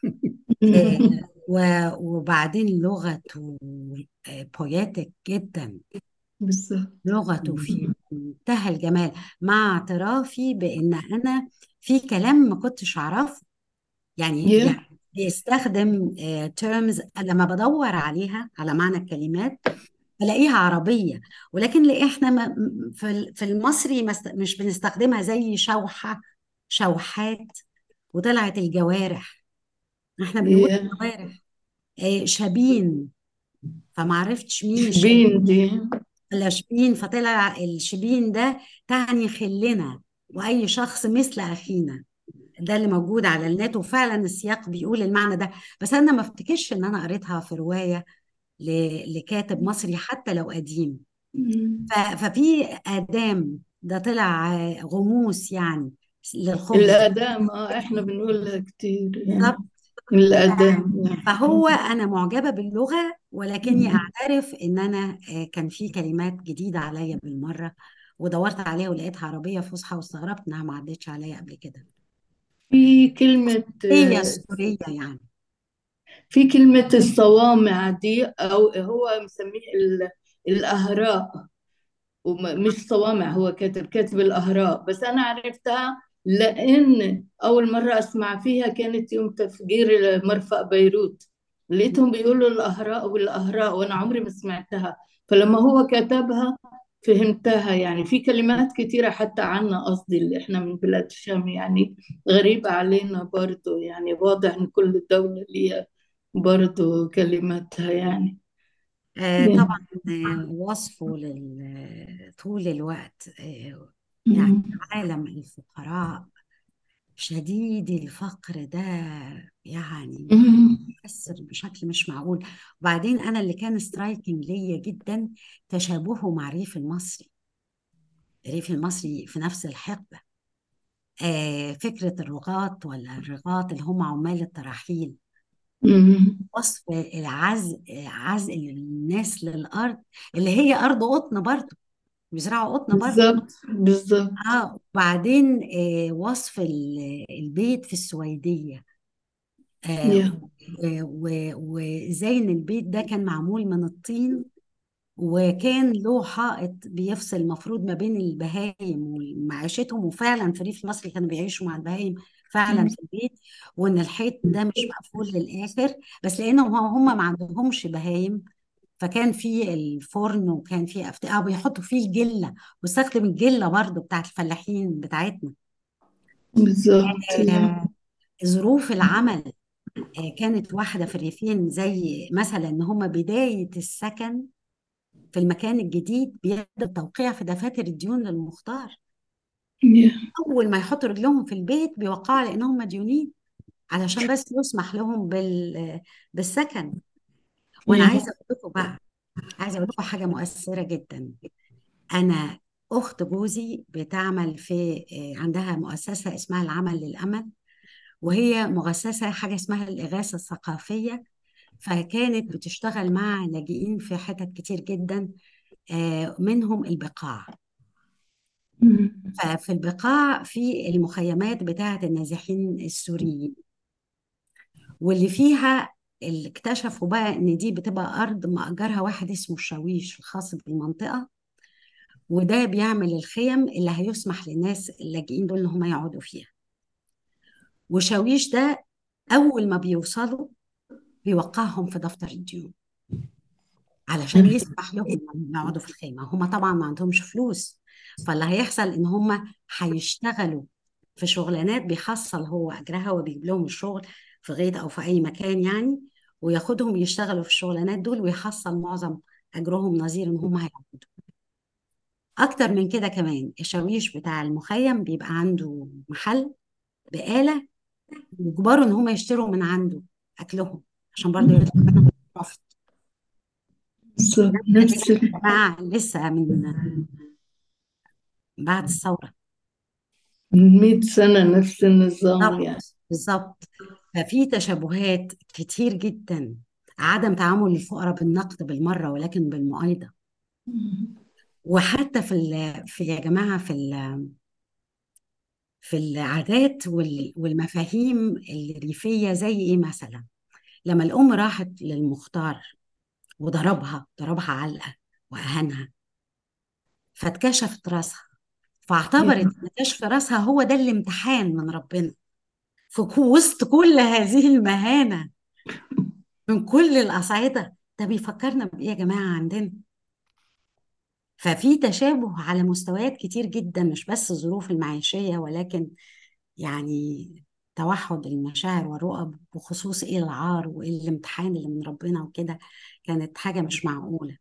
[SPEAKER 3] وبعدين لغته بوياتيك جدا،
[SPEAKER 2] بالظبط.
[SPEAKER 3] لغته في منتهى الجمال، مع اعترافي بان انا في كلام ما كنتش اعرفه. يعني
[SPEAKER 2] يا
[SPEAKER 3] بيستخدم تيرمز لما بدور عليها على معنى الكلمات بلاقيها عربية، ولكن احنا في المصري مش بنستخدمها، زي شوحة، شوحات، وطلعت الجوارح، احنا بنقول
[SPEAKER 2] يا
[SPEAKER 3] جوارح. شبين، فما عرفتش مين الشبين
[SPEAKER 2] شبين دي.
[SPEAKER 3] ولا شبين، فطلع الشبين ده تعني خلنا واي شخص مثل اخينا. ده اللي موجود على النت، وفعلا السياق بيقول المعنى ده. بس انا ما افتكرش ان انا قريتها في رواية لكاتب مصري حتى لو قديم. ففي آدام ده طلع غموس يعني للخبز.
[SPEAKER 2] الآدام، احنا بنقولها كتير يعني.
[SPEAKER 3] بالظبط.
[SPEAKER 2] الآدام
[SPEAKER 3] فهو أنا معجبة باللغة، ولكني أعترف إن أنا كان في كلمات جديدة عليا بالمرة، ودورت عليها ولقيتها عربية فصحى، واستغربت إنها ما عدتش عليا قبل كده.
[SPEAKER 2] في كلمة
[SPEAKER 3] هي السورية يعني.
[SPEAKER 2] في كلمة الصوامع دي، أو هو مسميه الأهراء، ومش صوامع، هو كاتب الأهراء، بس أنا عرفتها لأن أول مرة أسمع فيها كانت يوم تفجير مرفأ بيروت، لقيتهم بيقولوا الأهراء والأهراء وأنا عمري ما سمعتها، فلما هو كتبها فهمتها. يعني في كلمات كتيرة حتى عنا، قصدي اللي إحنا من بلاد الشام يعني غريبة علينا برضو، يعني واضح إن كل دولة ليها برضو كلماتها يعني.
[SPEAKER 3] طبعا وصفه طول الوقت يعني عالم الفقراء شديد الفقر ده، يعني مؤثر بشكل مش معقول. وبعدين انا اللي كان سترايكنج ليا جدا تشابهه مع الريف المصري. الريف المصري في نفس الحقبة، فكرة الرغاة ولا الرغاة اللي هم عمال التراحيل، وصف عزل الناس للأرض اللي هي أرض قطن برضه، بيزرعوا قطن برضه.
[SPEAKER 2] بالظبط بالظبط.
[SPEAKER 3] وبعدين وصف البيت في السويدية،
[SPEAKER 2] يا
[SPEAKER 3] وزي ان البيت ده كان معمول من الطين، وكان له حائط بيفصل المفروض ما بين البهايم ومعيشتهم، وفعلا في ريف مصر كانوا بيعيشوا مع البهايم فعلا في البيت، وان الحيط ده مش مقفول للاخر، بس لانهم هم ما عندهمش بهايم، فكان في الفرن وكان في بيحطوا فيه الجله، واستخدم الجله برضو بتاعت الفلاحين بتاعتنا.
[SPEAKER 2] بالظبط.
[SPEAKER 3] آه، ظروف العمل كانت واحدة في الريفين، زي مثلا ان هم بداية السكن في المكان الجديد بيد التوقيع في دفاتر الديون للمختار.
[SPEAKER 2] يا
[SPEAKER 3] اول ما يحطوا رجلهم في البيت بيوقعوا على انهم مديونين، علشان بس يسمح لهم بالسكن. وانا عايزه اقول لكم بقى، عايزه اقول لكم حاجه مؤثره جدا. انا اخت جوزي بتعمل في عندها مؤسسه اسمها العمل للامل، وهي مؤسسه حاجه اسمها الاغاثه الثقافيه. فكانت بتشتغل مع لاجئين في حتت كتير جدا، منهم البقاع. ففي البقاع في المخيمات بتاعه النازحين السوريين، واللي فيها اللي اكتشفوا بقى ان دي بتبقى ارض مأجرها واحد اسمه الشاويش الخاص بالمنطقه، وده بيعمل الخيم اللي هيسمح للناس اللاجئين دول ان هم يقعدوا فيها. وشاويش ده اول ما بيوصلوا بيوقعهم في دفتر الديون علشان يسمح لهم انهم يقعدوا في الخيمه. هم طبعا ما عندهمش فلوس، فاللي هيحصل ان هم هيشتغلوا في شغلانات بيحصل هو اجرها وبيجيب لهم الشغل في غيط او في اي مكان يعني، وياخدهم يشتغلوا في الشغلانات دول ويحصل معظم اجرهم نظير ان هم هيقعدوا. اكتر من كده كمان الشاويش بتاع المخيم بيبقى عنده محل بقالة، يجبروا ان هم يشتروا من عنده اكلهم عشان برضه يطلع منهم بروفيت.
[SPEAKER 2] بالظبط
[SPEAKER 3] ده يا
[SPEAKER 2] نفس
[SPEAKER 3] جماعه لسه من بعد الثوره.
[SPEAKER 2] من 100 سنة نفس النظام يعني.
[SPEAKER 3] بالظبط بالظبط. ففي تشابهات كتير جدا. عدم تعامل الفقراء بالنقد بالمره ولكن بالمؤايده. وحتى في يا جماعه في العادات والمفاهيم الريفيه، زي ايه مثلا؟ لما الام راحت للمختار ضربها علقه واهانها، فاتكشفت راسها، فاعتبرت ان كشف راسها هو ده الامتحان من ربنا. في وسط كل هذه المهانه من كل الاصعده، ده بيفكرنا بايه يا جماعه عندنا؟ ففي تشابه على مستويات كتير جدا، مش بس الظروف المعيشيه، ولكن يعني توحد المشاعر والرؤى، بخصوص ايه العار وايه الامتحان اللي من ربنا وكده. كانت حاجه مش معقوله.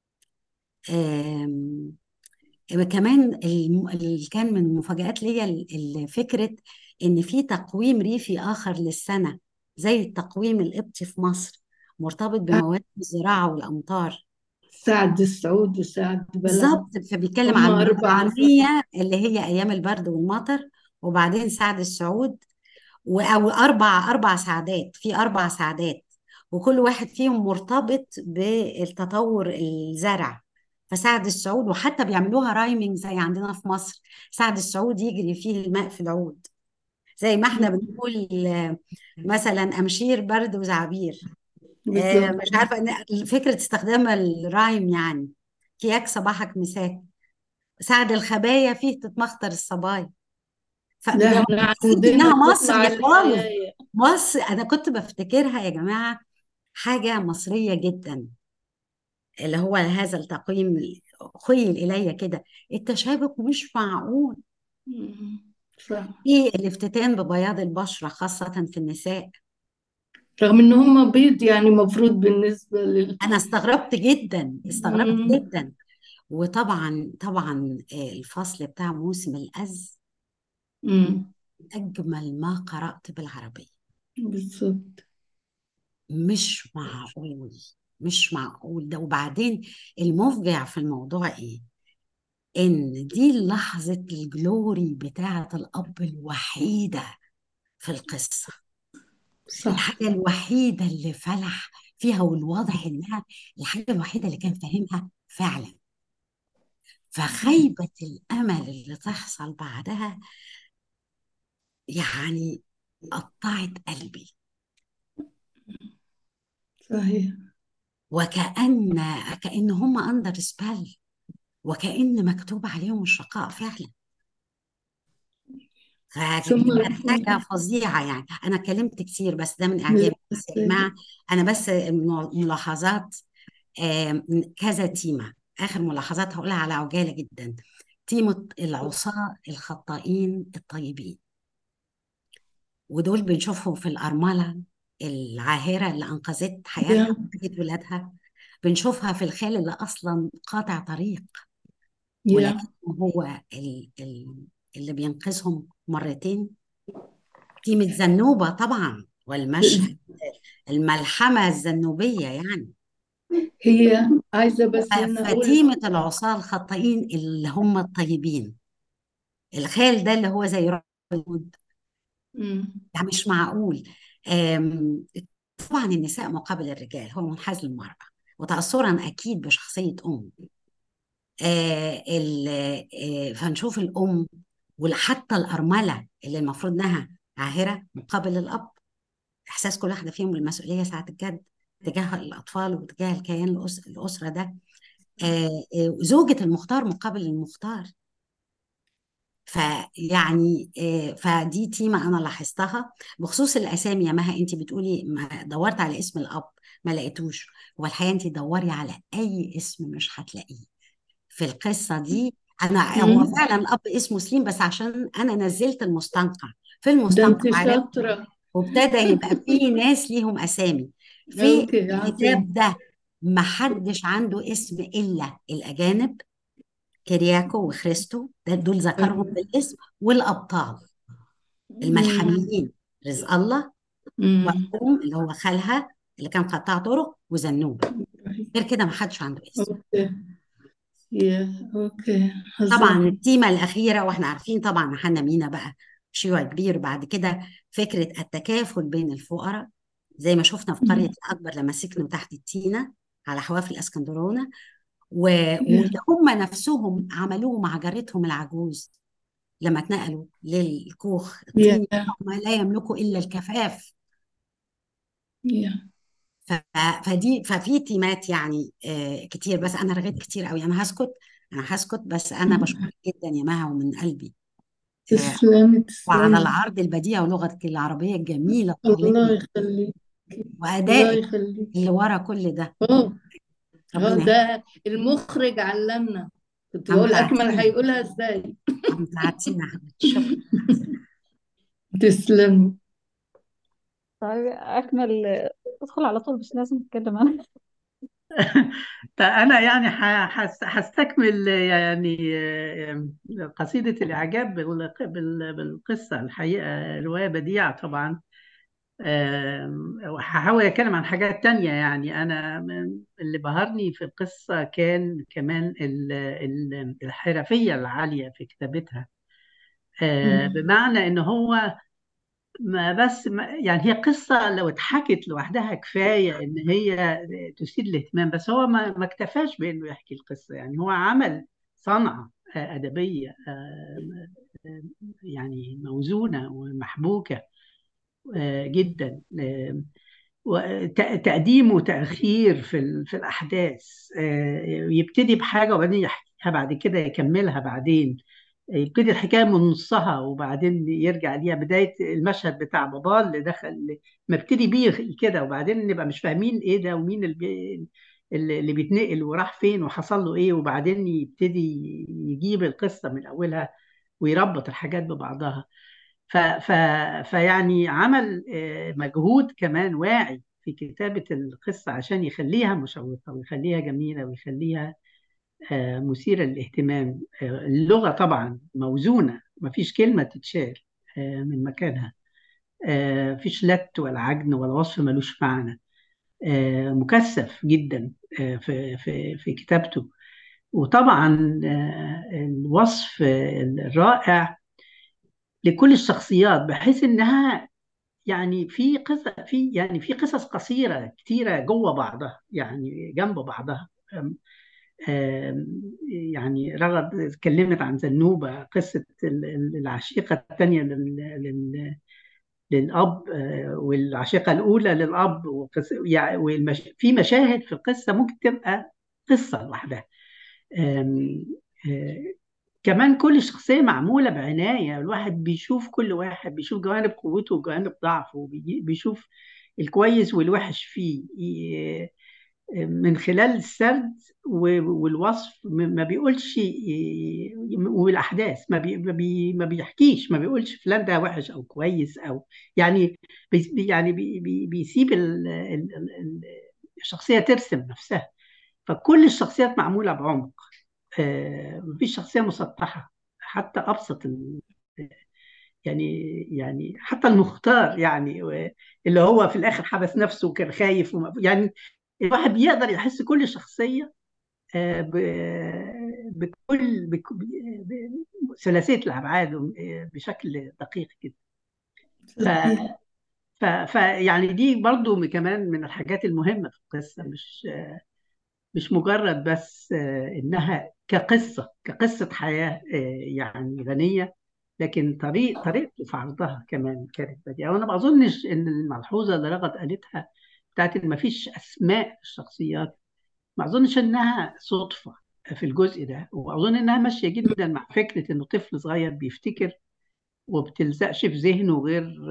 [SPEAKER 3] آم، كمان اللي كان من المفاجآت ليا فكرة إن في تقويم ريفي آخر للسنة زي التقويم القبطي في مصر، مرتبط بمواد الزراعة والأمطار.
[SPEAKER 2] سعد السعود وسعد بلعم،
[SPEAKER 3] بالظبط. فبيتكلم
[SPEAKER 2] هم
[SPEAKER 3] عن
[SPEAKER 2] أربعة
[SPEAKER 3] المطرانية اللي هي أيام البرد والمطر، وبعدين سعد السعود، أو أربع سعدات، في 4 سعدات، وكل واحد فيهم مرتبط بالتطور الزرع. فسعد السعود، وحتى بيعملوها رايمنج زي عندنا في مصر، سعد السعود يجري فيه الماء في العود، زي ما احنا بنقول مثلا أمشير برد وزعبير.
[SPEAKER 2] بالظبط.
[SPEAKER 3] مش عارفة فكرة استخدام الرايم يعني. كياك صباحك مساك، سعد الخبايا فيه تتمخطر الصبايا.
[SPEAKER 2] لا
[SPEAKER 3] فبيبقى
[SPEAKER 2] احنا
[SPEAKER 3] حاسين
[SPEAKER 2] عندنا
[SPEAKER 3] انها
[SPEAKER 2] تطلع
[SPEAKER 3] مصري خالص.
[SPEAKER 2] الحياة.
[SPEAKER 3] مصر انا كنت بفتكرها يا جماعه حاجه مصريه جدا، اللي هو هذا التقويم خيل الي كده. التشابك مش معقول.
[SPEAKER 2] صح.
[SPEAKER 3] في الافتتان ببياض البشره خاصه في النساء.
[SPEAKER 2] رغم ان هم بيض يعني مفروض بالنسبة
[SPEAKER 3] انا استغربت جدا، استغربت
[SPEAKER 2] مم.
[SPEAKER 3] جدا. وطبعا طبعا الفصل بتاع موسم الأز
[SPEAKER 2] مم.
[SPEAKER 3] اجمل ما قرات بالعربيه.
[SPEAKER 2] بالظبط.
[SPEAKER 3] مش معقول، مش معقول ده. وبعدين المفجع في الموضوع ايه؟ ان دي لحظة الجلوري بتاعة الاب الوحيدة في القصة.
[SPEAKER 2] صح.
[SPEAKER 3] الحاجة الوحيدة اللي فلح فيها، والواضح انها الحاجة الوحيدة اللي كان فاهمها فعلا. فخيبة الامل اللي تحصل بعدها يعني قطعت قلبي.
[SPEAKER 2] صحيح.
[SPEAKER 3] كأن هم اندر سبال، وكأن مكتوب عليهم الشقاء فعلا.
[SPEAKER 2] ثم
[SPEAKER 3] فكانت حاجة فظيعة يعني. أنا اتكلمت كتير بس ده من إعجابي بس يا
[SPEAKER 2] للأسف.
[SPEAKER 3] جماعة. أنا بس ملاحظات، كذا تيمة. آخر ملاحظات هقولها على عجالة جدا. تيمة العصاة الخطائين الطيبين، ودول بنشوفهم في الأرملة العاهرة اللي أنقذت حياتها
[SPEAKER 2] يا
[SPEAKER 3] وحياة ولادها. بنشوفها في الخال اللي أصلا قاطع طريق، ولكن
[SPEAKER 2] يا
[SPEAKER 3] هو اللي بينقذهم مرتين. تيمة زنوبة طبعا، والمشهد الملحمة الزنوبية يعني.
[SPEAKER 2] هي عايزة بس هنا أقول.
[SPEAKER 3] فتيمة العصاة الخطائين اللي هم الطيبين، الخال ده اللي هو زي روبن هود،
[SPEAKER 2] مم.
[SPEAKER 3] ده مش معقول. آم، طبعا النساء مقابل الرجال هو منحاز للمرأة، وتأثرا أكيد بشخصية أم. فنشوف الأم وحتى الأرملة اللي المفروض إنها عاهرة مقابل الأب، إحساس كل واحدة فيهم بالمسؤولية ساعة الجد تجاه الأطفال وتجاه الكيان الأسرة ده. زوجة المختار مقابل المختار. فيعني فدي تيمة أنا لاحظتها. بخصوص الأسامي يا مها، أنت بتقولي ما دورت على اسم الأب ما لقيتوش. هو الحقيقة أنت دوري على أي اسم مش هتلاقيه في القصة دي. هو
[SPEAKER 2] مم.
[SPEAKER 3] فعلا الأب اسمه سليم، بس عشان أنا نزلت المستنقع، في
[SPEAKER 2] ده أنت
[SPEAKER 3] المستنقع عرفت،
[SPEAKER 2] شاطرة.
[SPEAKER 3] وابتدى يبقى في ناس ليهم أسامي في
[SPEAKER 2] أوكي، عظيم.
[SPEAKER 3] الكتاب ده. ما حدش عنده اسم إلا الأجانب، كيرياكو وخريستو، دول ذكرهم بالاسم، والأبطال
[SPEAKER 2] مم.
[SPEAKER 3] الملحميين، رزق الله
[SPEAKER 2] مم.
[SPEAKER 3] وأخوهم اللي هو خالها اللي كان قطاع طرق، وزنوب. غير كده ما حدش عنده اسم.
[SPEAKER 2] أوكي. أوكي،
[SPEAKER 3] طبعا
[SPEAKER 2] عظيم.
[SPEAKER 3] التيمة الأخيرة، واحنا عارفين طبعا حنا مينا بقى شيوع كبير بعد كده، فكرة التكافل بين الفقراء، زي ما شفنا في قرية
[SPEAKER 2] مم.
[SPEAKER 3] الأكبر لما سكنوا تحت التينة على حواف الأسكندرونة، واللي هم نفسهم عملوه مع جارتهم العجوز لما اتنقلوا للكوخ
[SPEAKER 2] يا
[SPEAKER 3] الطيني، هم لا يملكوا إلا الكفاف.
[SPEAKER 2] يا
[SPEAKER 3] ففي تيمات يعني كتير، بس أنا رغيت كتير قوي. أنا هسكت بس أنا بشكرك جدا يا مها ومن قلبي آه،
[SPEAKER 2] تسلمي
[SPEAKER 3] وعلى
[SPEAKER 2] تسلمي.
[SPEAKER 3] العرض البديع ولغتك العربية الجميلة
[SPEAKER 2] الله
[SPEAKER 3] الطرية
[SPEAKER 2] يخليك. الله
[SPEAKER 3] وأدائك
[SPEAKER 2] يخليك.
[SPEAKER 3] اللي ورا كل ده.
[SPEAKER 2] أوه.
[SPEAKER 3] ربنا يحفظك.
[SPEAKER 2] ده المخرج علمنا. كنت بقول أكمل
[SPEAKER 3] أمتعتينا،
[SPEAKER 2] هيقولها إزاي.
[SPEAKER 3] أمتعتينا يا حبيبتي، شكرا.
[SPEAKER 2] تسلمي.
[SPEAKER 1] طيب أكمل. ادخل على طول، مش لازم أتكلم أنا.
[SPEAKER 4] فأنا يعني هستكمل يعني قصيدة الإعجاب بالقصة. الحقيقة رواية بديعة طبعا. وهحاول أتكلم عن حاجات تانية. يعني أنا اللي بهرني في القصة كان كمان الحرفية العالية في كتابتها. بمعنى إن هو ما بس ما يعني هي قصة لو اتحكت لوحدها كفاية إن هي تثير الاهتمام، بس هو ما اكتفاش بإنه يحكي القصة. يعني هو عمل صنعة أدبية يعني موزونة ومحبوكة جدا. تقديم وتأخير في الأحداث. يبتدي بحاجة وبعدين يحكيها بعد كده يكملها بعدين. يبتدي الحكاية من نصها وبعدين يرجع ليها. بداية المشهد بتاع بابا اللي دخل مبتدي بيه كده، وبعدين نبقى مش فاهمين ايه ده ومين اللي بيتنقل وراح فين وحصل له ايه، وبعدين يبتدي يجيب القصة من أولها ويربط الحاجات ببعضها. ف فيعني عمل مجهود كمان واعي في كتابة القصة عشان يخليها مشوقة ويخليها جميلة ويخليها مثيرة للاهتمام. اللغة طبعا موزونة، مفيش كلمة تتشال من مكانها. مفيش لت ولا عجن ولا وصف ملوش معنى. مكثف جدا في كتابته. وطبعا الوصف الرائع لكل الشخصيات، بحيث انها يعني في قصص قصيرة كتيرة جوه بعضها، يعني جنب بعضها. يعني رغد اتكلمت عن زنوبة، قصة العشيقة الثانية للأب، والعشيقة الأولى للأب. يعني في مشاهد في القصة ممكن تبقى قصة لوحدها. آم، آه، كمان كل شخصية معمولة بعناية. الواحد بيشوف كل واحد، بيشوف جوانب قوته وجوانب ضعفه، بيشوف الكويس والوحش فيه من خلال السرد والوصف. ما بيقولش والأحداث ما بيحكيش، ما بيقولش فلان ده وحش أو كويس أو يعني بيسيب الشخصية ترسم نفسها. فكل الشخصيات معمولة بعمق. مفيش شخصية مسطحة. حتى أبسط يعني حتى المختار، يعني اللي هو في الآخر حبس نفسه وكان خايف يعني الواحد بيقدر يحس كل شخصية ثلاثية الأبعاد بشكل دقيق جدا. ف...
[SPEAKER 2] صحيح.
[SPEAKER 4] يعني دي برضو كمان من الحاجات المهمة في القصة، مش مجرد بس إنها كقصة حياة يعني غنية، لكن طريقته في عرضها كمان كانت بديعة. وأنا ما أظنش إن الملحوظة اللي رغد قالتها بتاعت إن ما فيش أسماء الشخصيات، ما أظنش إنها صدفة في الجزء ده، وأظن إنها ماشية جدا مع فكرة إنه طفل صغير بيفتكر وبتلزقش في ذهنه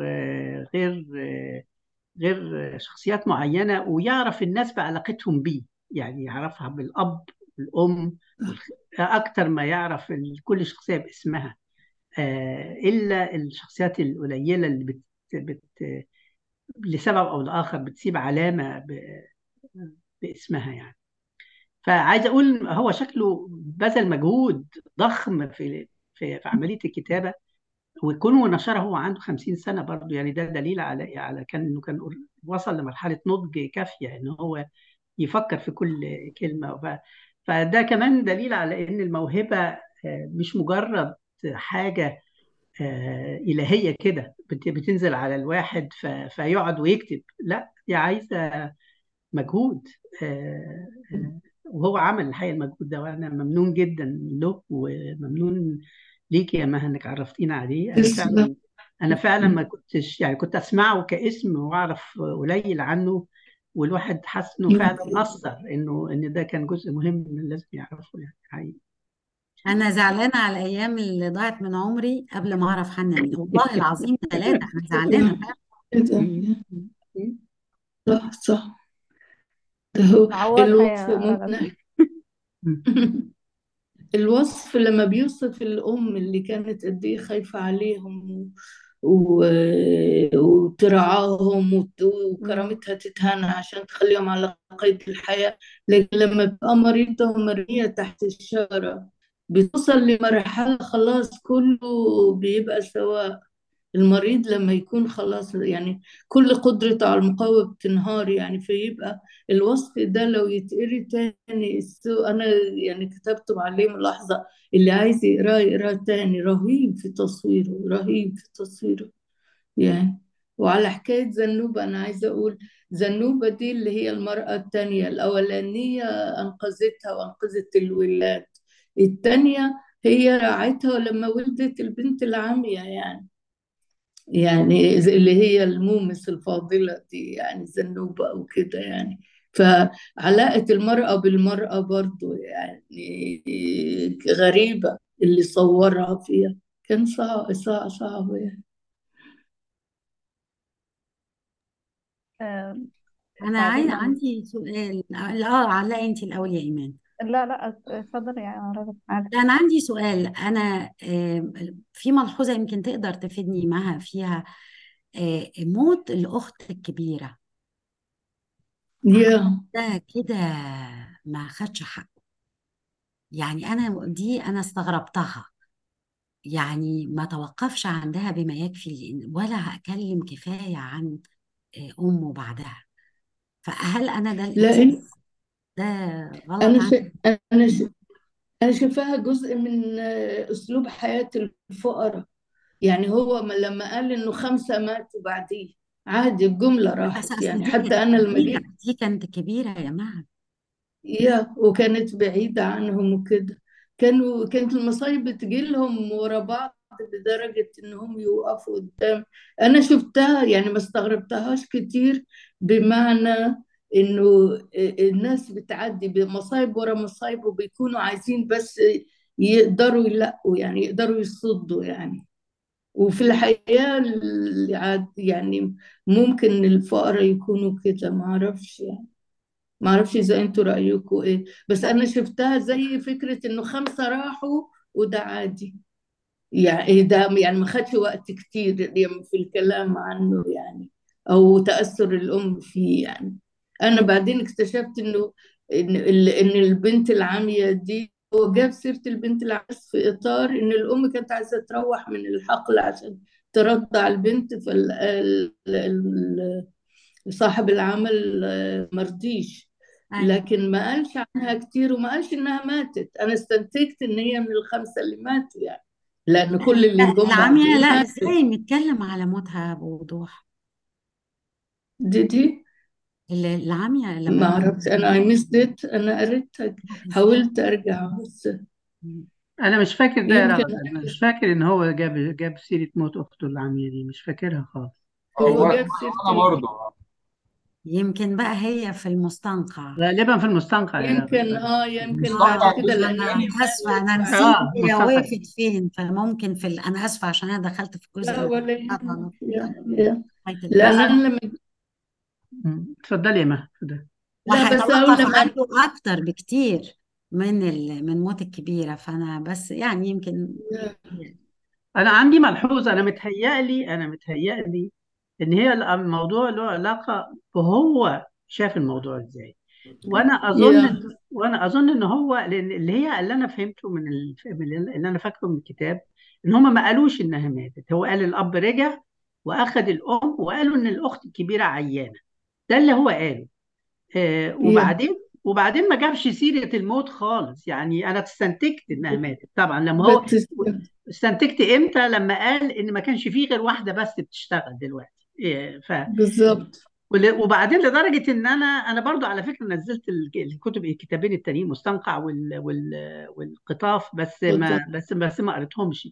[SPEAKER 4] غير شخصيات معينة، ويعرف الناس بعلاقتهم بيه، يعني يعرفها بالأب والأم أكتر ما يعرف كل شخصية باسمها، إلا الشخصيات القليلة اللي بت لسبب أو لآخر بتسيب علامة باسمها يعني. فعايز أقول هو شكله بذل مجهود ضخم في عملية الكتابة، وكونه نشره هو عنده 50 سنة برضه، يعني ده دليل على إنه كان وصل لمرحلة نضج كافية إن هو يفكر في كل كلمة. فده كمان دليل على إن الموهبة مش مجرد حاجة إلهية كده بتنزل على الواحد فيقعد ويكتب، لا، دي عايزة مجهود. وهو عمل الحقيقة المجهود ده، وأنا ممنون جدا له وممنون ليك يا مها إنك عرفتينا عليه.
[SPEAKER 2] تسلم.
[SPEAKER 4] أنا فعلا ما كنتش، يعني كنت أسمعه كاسم وأعرف قليل عنه، والواحد حس إنه فعلا أثر، إن ده كان جزء مهم لازم يعرفه يعني حقيقي.
[SPEAKER 3] انا زعلانه على الايام اللي ضاعت من عمري قبل ما اعرف حنا مين، والله العظيم ثلاثه انا زعلانه فعلا.
[SPEAKER 2] كده. صح صح. ده هو
[SPEAKER 1] نعوضها
[SPEAKER 2] الوصف
[SPEAKER 1] يا رغد.
[SPEAKER 2] الوصف لما بيوصف الأم اللي كانت قد إيه خايفة عليهم وترعاهم وكرامتها تتهان عشان تخليهم على قيد الحياة، لكن لما بتبقى مريضة ومرمية تحت الشارع بتوصل لمرحلة خلاص كله بيبقى سواء. المريض لما يكون خلاص يعني كل قدرته على المقاومة بتنهار يعني، فيبقى الوصف ده لو يتقري تاني أنا يعني كتبته عليه ملاحظة، اللي عايز يقراه يقراه تاني. رهيب في تصويره، رهيب في تصويره يعني. وعلى حكاية زنوبة أنا عايزة أقول، زنوبة دي اللي هي المرأة التانية، الأولانية أنقذتها وأنقذت الولاد، التانية هي راعتها لما ولدت البنت العامية يعني اللي هي المومس الفاضلة دي يعني زنوبة أو كده يعني. فعلاقة المرأة بالمرأة برضو يعني غريبة، اللي صورها فيها كان صعب يعني.
[SPEAKER 1] آه،
[SPEAKER 3] انا
[SPEAKER 1] تعليقا.
[SPEAKER 3] عندي سؤال. علقي انت الاول يا ايمان.
[SPEAKER 1] لا لا، اتفضل يا رغد عادي.
[SPEAKER 3] لا، انا عندي سؤال. انا في ملحوظه يمكن تقدر تفيدني معها فيها. موت الاخت الكبيره
[SPEAKER 2] يا
[SPEAKER 3] ده كده ما خدش حقه. يعني انا استغربتها، يعني ما توقفش عندها بما يكفي ولا هأكلم كفايه عن امه بعدها. فهل انا ده
[SPEAKER 2] لأن
[SPEAKER 3] الاحساس ده غلط
[SPEAKER 2] أنا ش...
[SPEAKER 3] عندي؟
[SPEAKER 2] أنا ش... أنا شايفاها جزء من أسلوب حياة الفقراء. يعني هو لما قال إنه 5 ماتوا بعديه عادي، الجملة
[SPEAKER 3] بس
[SPEAKER 2] راحت
[SPEAKER 3] اصل
[SPEAKER 2] يعني.
[SPEAKER 3] دي
[SPEAKER 2] حتى
[SPEAKER 3] كانت
[SPEAKER 2] أنا لما
[SPEAKER 3] كبيره،
[SPEAKER 2] جيت
[SPEAKER 3] دي كانت كبيره يا مها.
[SPEAKER 2] وكانت بعيدة عنهم وكده، كانت المصايب بتجيلهم ورا بعض لدرجة إنهم يوقفوا قدام. أنا شفتها يعني ما استغربتهاش كتير، بمعنى إنه الناس بتعدي بمصايب ورا مصايب وبيكونوا عايزين بس يقدروا يلقوا يعني، يقدروا يصدوا يعني. وفي الحياة يعني ممكن الفقراء يكونوا كده، ما اعرفش اذا انتوا رايكم ايه، بس انا شفتها زي فكره انه 5 راحوا وده عادي يعني. ده يعني ما خدش وقت كتير يعني في الكلام عنه يعني، او تاثر الام فيه يعني. انا بعدين اكتشفت انه ان البنت العاميه دي، هو جاب سيره البنت العاميه في اطار ان الام كانت عايزه تروح من الحقل عشان ترضع البنت، صاحب العمل مرضيش،
[SPEAKER 3] أيوة.
[SPEAKER 2] لكن ما قالش عنها كتير، وما قالش إنها ماتت. أنا استنتجت إن هي من الخمسة اللي ماتوا يعني، لأن كل اللي
[SPEAKER 3] لا
[SPEAKER 2] جم
[SPEAKER 3] العمياء
[SPEAKER 2] بعدين
[SPEAKER 3] لا،
[SPEAKER 2] ماتوا.
[SPEAKER 3] ازاي نتكلم على موتها بوضوح؟
[SPEAKER 2] دي
[SPEAKER 3] العمياء
[SPEAKER 2] ما
[SPEAKER 3] لما
[SPEAKER 2] أعرفش، أنا I missed it. أنا قريتها،
[SPEAKER 3] ازاي؟
[SPEAKER 2] حاولت أرجع بس
[SPEAKER 4] انا مش فاكر ده يا
[SPEAKER 2] يمكن.
[SPEAKER 4] رغد، انا مش فاكر ان هو جاب سيره موت اخته العمية دي، مش فاكرها خالص.
[SPEAKER 2] هو جاب سيرة
[SPEAKER 5] وانا برضه
[SPEAKER 3] يمكن بقى هي في المستنقع.
[SPEAKER 4] غالبا في المستنقع يا
[SPEAKER 2] يمكن
[SPEAKER 4] رغد.
[SPEAKER 2] يمكن بعد
[SPEAKER 5] مستنقع
[SPEAKER 2] كده،
[SPEAKER 5] الجزء
[SPEAKER 2] لأن
[SPEAKER 3] انا
[SPEAKER 5] الثاني
[SPEAKER 3] اسفه، انا
[SPEAKER 5] من
[SPEAKER 3] نسيت هي
[SPEAKER 4] مستنقع.
[SPEAKER 3] وقفت فين، فممكن في انا اسفه عشان انا دخلت في الجزء
[SPEAKER 2] لا
[SPEAKER 3] اللي
[SPEAKER 2] ولا
[SPEAKER 3] بعد على
[SPEAKER 2] يهمك.
[SPEAKER 3] طول. نهاية
[SPEAKER 2] لأن
[SPEAKER 3] القصه.
[SPEAKER 2] أنا لما
[SPEAKER 4] اتفضلي يا مها، اتفضلي.
[SPEAKER 2] لا بس أقول
[SPEAKER 3] وهيتوقف
[SPEAKER 2] لما
[SPEAKER 3] عنده اكتر بكتير من موت الكبيره، فانا بس يعني يمكن.
[SPEAKER 4] انا عندي ملحوظه، انا متهيألي ان هي الموضوع له علاقه وهو شاف الموضوع ازاي.
[SPEAKER 2] يا
[SPEAKER 4] وانا اظن ان هو، لان اللي انا فهمته اللي انا فاكره من الكتاب، ان هم ما قالوش انها ماتت. هو قال الاب رجع واخد الام، وقالوا ان الاخت الكبيره عيانه. ده اللي هو قاله.
[SPEAKER 2] يا
[SPEAKER 4] وبعدين ما جابش سيرة الموت خالص. يعني أنا استنتجت إنها ماتت طبعا لما هو،
[SPEAKER 2] بت...
[SPEAKER 4] استنتجت إمتى لما قال إن ما كانش فيه غير واحدة بس بتشتغل دلوقتي.
[SPEAKER 2] بالظبط.
[SPEAKER 4] وبعدين لدرجة إن أنا برضو على فكرة نزلت الكتابين التانيين، مستنقع والقطاف، بس ما قريتهمش.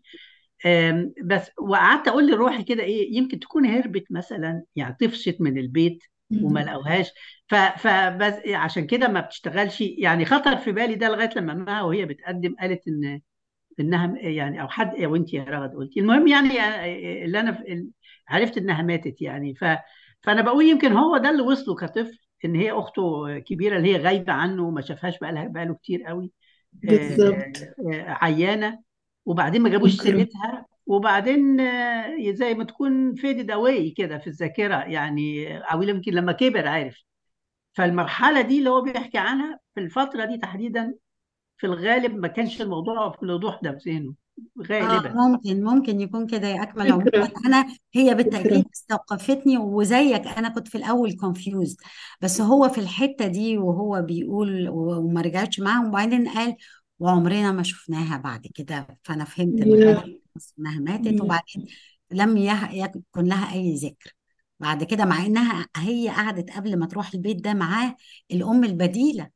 [SPEAKER 4] بس وقعدت اقول لروحي كده ايه، يمكن تكون هربت مثلا، يعني طفشت من البيت وما لقوهاش. فبس عشان كده ما بتشتغلش. يعني خطر في بالي ده لغايه لما ما وهي بتقدم قالت انها يعني، او حد، او انت يا رغد قلتي. المهم يعني اللي انا عرفت انها ماتت يعني. فانا بقول يمكن هو ده اللي وصله كطفل، ان هي اخته كبيره اللي هي غايبه عنه وما شافهاش بقاله كتير قوي،
[SPEAKER 2] بالظبط.
[SPEAKER 4] عيانه. وبعدين ما جابوش
[SPEAKER 2] شكرا.
[SPEAKER 4] سيرتها، وبعدين زي ما تكون فيدد اواي كده في الذاكره يعني، او يمكن لما كبر عارف. فالمرحله دي اللي هو بيحكي عنها في الفتره دي تحديدا، في الغالب ما كانش الموضوع في الوضوح ده في ذهنه غالبا.
[SPEAKER 3] ممكن يكون كده يا اكمل عموما.
[SPEAKER 2] فكرة.
[SPEAKER 3] هي
[SPEAKER 2] فكرة.
[SPEAKER 3] بالتاكيد استوقفتني، وزيك انا كنت في الاول كونفيوزد، بس هو في الحته دي وهو بيقول وما رجعتش معاهم، وبعدين قال وعمرنا ما شفناها بعد كده، فانا فهمت من
[SPEAKER 2] يا
[SPEAKER 3] خلال انها ماتت. وبعدين لم يكن لها اي ذكر بعد كده، مع انها هي قعدت قبل ما تروح البيت ده معاه الام البديله،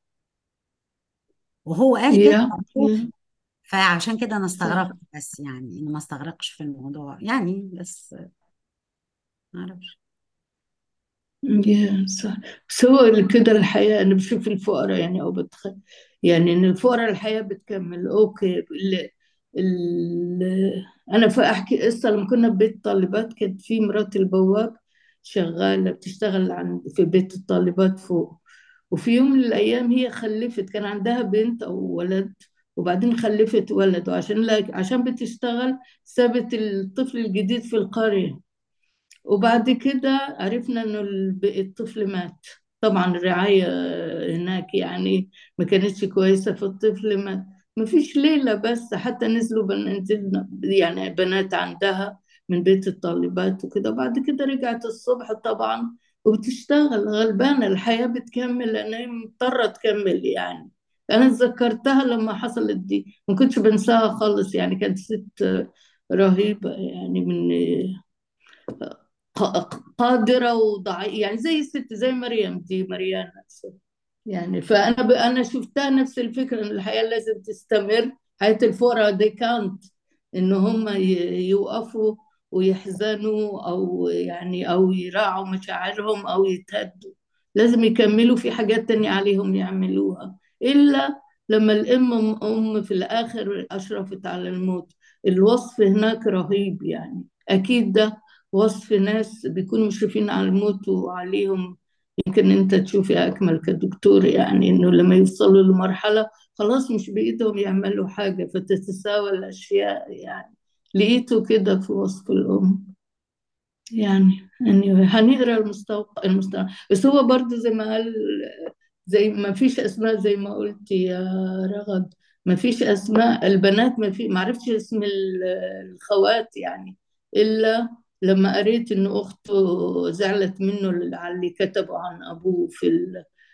[SPEAKER 3] وهو قال كده.
[SPEAKER 2] يا يا
[SPEAKER 3] فعشان كده انا
[SPEAKER 2] صح.
[SPEAKER 3] استغربت، بس يعني انه ما استغرقش في الموضوع يعني، بس ما اعرفش.
[SPEAKER 2] يا صح. بس هو كده الحياة، أنا بشوف الفقراء يعني، أو يعني إن الفقراء الحياة بتكمل أوكي. أنا فأحكي قصة. لما كنا في بيت طالبات، كانت في مرات البواب شغالة بتشتغل في بيت الطالبات فوق. وفي يوم من الأيام هي خلفت، كان عندها بنت أو ولد، وبعدين خلفت ولد. وعشان عشان بتشتغل سابت الطفل الجديد في القرية. وبعد كده عرفنا انه الطفل مات. طبعا الرعاية هناك يعني ما كانتش كويسة، فالطفل مات. ما فيش ليلة بس حتى نزلوا نزلنا يعني بنات عندها من بيت الطالبات وكده. وبعد كده رجعت الصبح طبعا وبتشتغل غلبانة. الحياة بتكمل لأن هي مضطرة تكمل يعني. أنا تذكرتها لما حصلت دي، ما كنتش بنساها خالص يعني. كانت ست رهيبة يعني، من قادرة وضعيفة يعني، زي الست زي مريم دي، مريم نفسها يعني. فأنا أنا شفتها نفس الفكرة، إن الحياة لازم تستمر. حياة الفقراء دي كانت إن هم يوقفوا ويحزنوا، أو يعني أو يراعوا مشاعرهم أو يتهدوا. لازم يكملوا في حاجات تانية عليهم يعملوها. إلا لما الأم في الآخر أشرفت على الموت. الوصف هناك رهيب يعني. أكيد ده وصف ناس بيكونوا مشرفين على الموت وعليهم. يمكن انت تشوفي اكمل كدكتور يعني، انه لما يوصلوا لمرحلة خلاص مش بايدهم يعملوا حاجة فتتساوى الاشياء يعني. لقيته كده في وصف الام يعني. هنقرا المستوى. بس هو برضو زي ما قال، زي ما فيش اسماء زي ما قلت يا رغد. ما فيش اسماء البنات، ما عرفتش اسم الخوات يعني، الا لما قريت ان اخته زعلت منه على اللي كتبه عن ابوه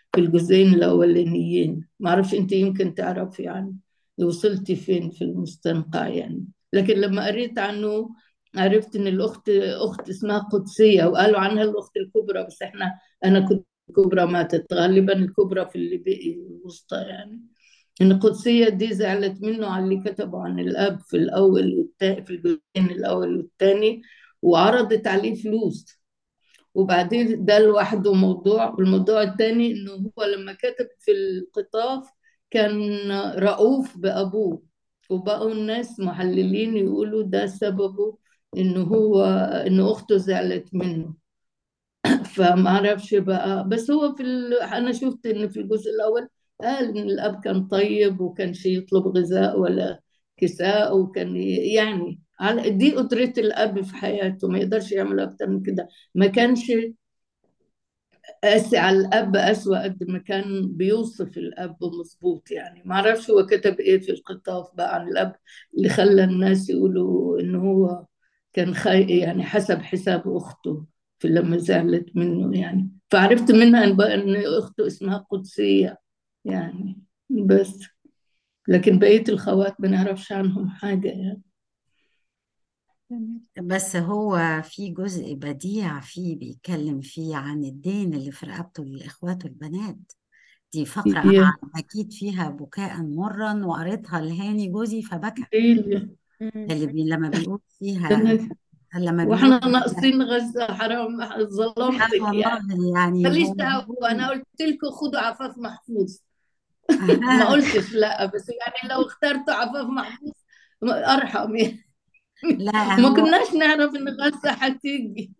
[SPEAKER 2] في الجزئين الأولانيين. معرفش أنت يمكن تعرفي يعني وصلتي فين في المستنقع يعني. لكن لما قريت عنه عرفت إن الأخت أخت اسمها قدسية، وقالوا عنها الأخت الكبرى، بس أنا كنت الكبرى ماتت، غالبا الكبرى في اللي بقي الوسطى يعني. إن القدسية دي زعلت منه على اللي كتبه عن الأب في الأول والتاني، في الجزئين الأول والثاني، وعرضت عليه فلوس. وبعدين ده لوحده موضوع، والموضوع الثاني إنه هو لما كتب في القطاف كان رؤوف بأبوه، وبقوا الناس محللين يقولوا ده سببه إنه أخته زعلت منه. فما اعرفش بقى، بس هو انا شفت ان في الجزء الاول قال ان الاب كان طيب وكانش يطلب غذاء ولا كساء، وكان يعني دي قدرة الاب في حياته، ما يقدرش يعمل اكتر من كده. ما كانش قاسي على الاب اسوأ قد ما كان بيوصف الاب مظبوط يعني. ما اعرفش هو كتب ايه في القطاف بقى عن الاب اللي خلى الناس يقولوا ان هو كان يعني حسب حساب اخته في لما زعلت منه يعني. فعرفت منها ان بقى ان اخته اسمها قدسية يعني. بس لكن بقية الخوات ما نعرفش عنهم حاجة يعني.
[SPEAKER 1] جميل.
[SPEAKER 3] بس هو في جزء بديع فيه بيتكلم فيه عن الدين اللي في رقبته لإخواته البنات. دي فقرة
[SPEAKER 2] هي
[SPEAKER 3] أنا أكيد فيها بكاء مرا، وقريتها لهاني جوزي فبكى.
[SPEAKER 2] هي
[SPEAKER 1] مم.
[SPEAKER 3] اللي لما بيقول فيها، لما بيقول
[SPEAKER 2] واحنا ناقصين غزة، حرام ظلمتك
[SPEAKER 3] والله
[SPEAKER 2] يعني.
[SPEAKER 3] يعني
[SPEAKER 2] ماليش
[SPEAKER 3] هو
[SPEAKER 2] دعوة، أنا
[SPEAKER 3] بيقول
[SPEAKER 2] قلت لكم خدوا عفاف محفوظ. ما قلتش لا، بس يعني لو اخترتوا عفاف محفوظ أرحم يعني.
[SPEAKER 3] لا
[SPEAKER 2] وما
[SPEAKER 3] هو
[SPEAKER 2] كناش نعرف إن غزة هتيجي.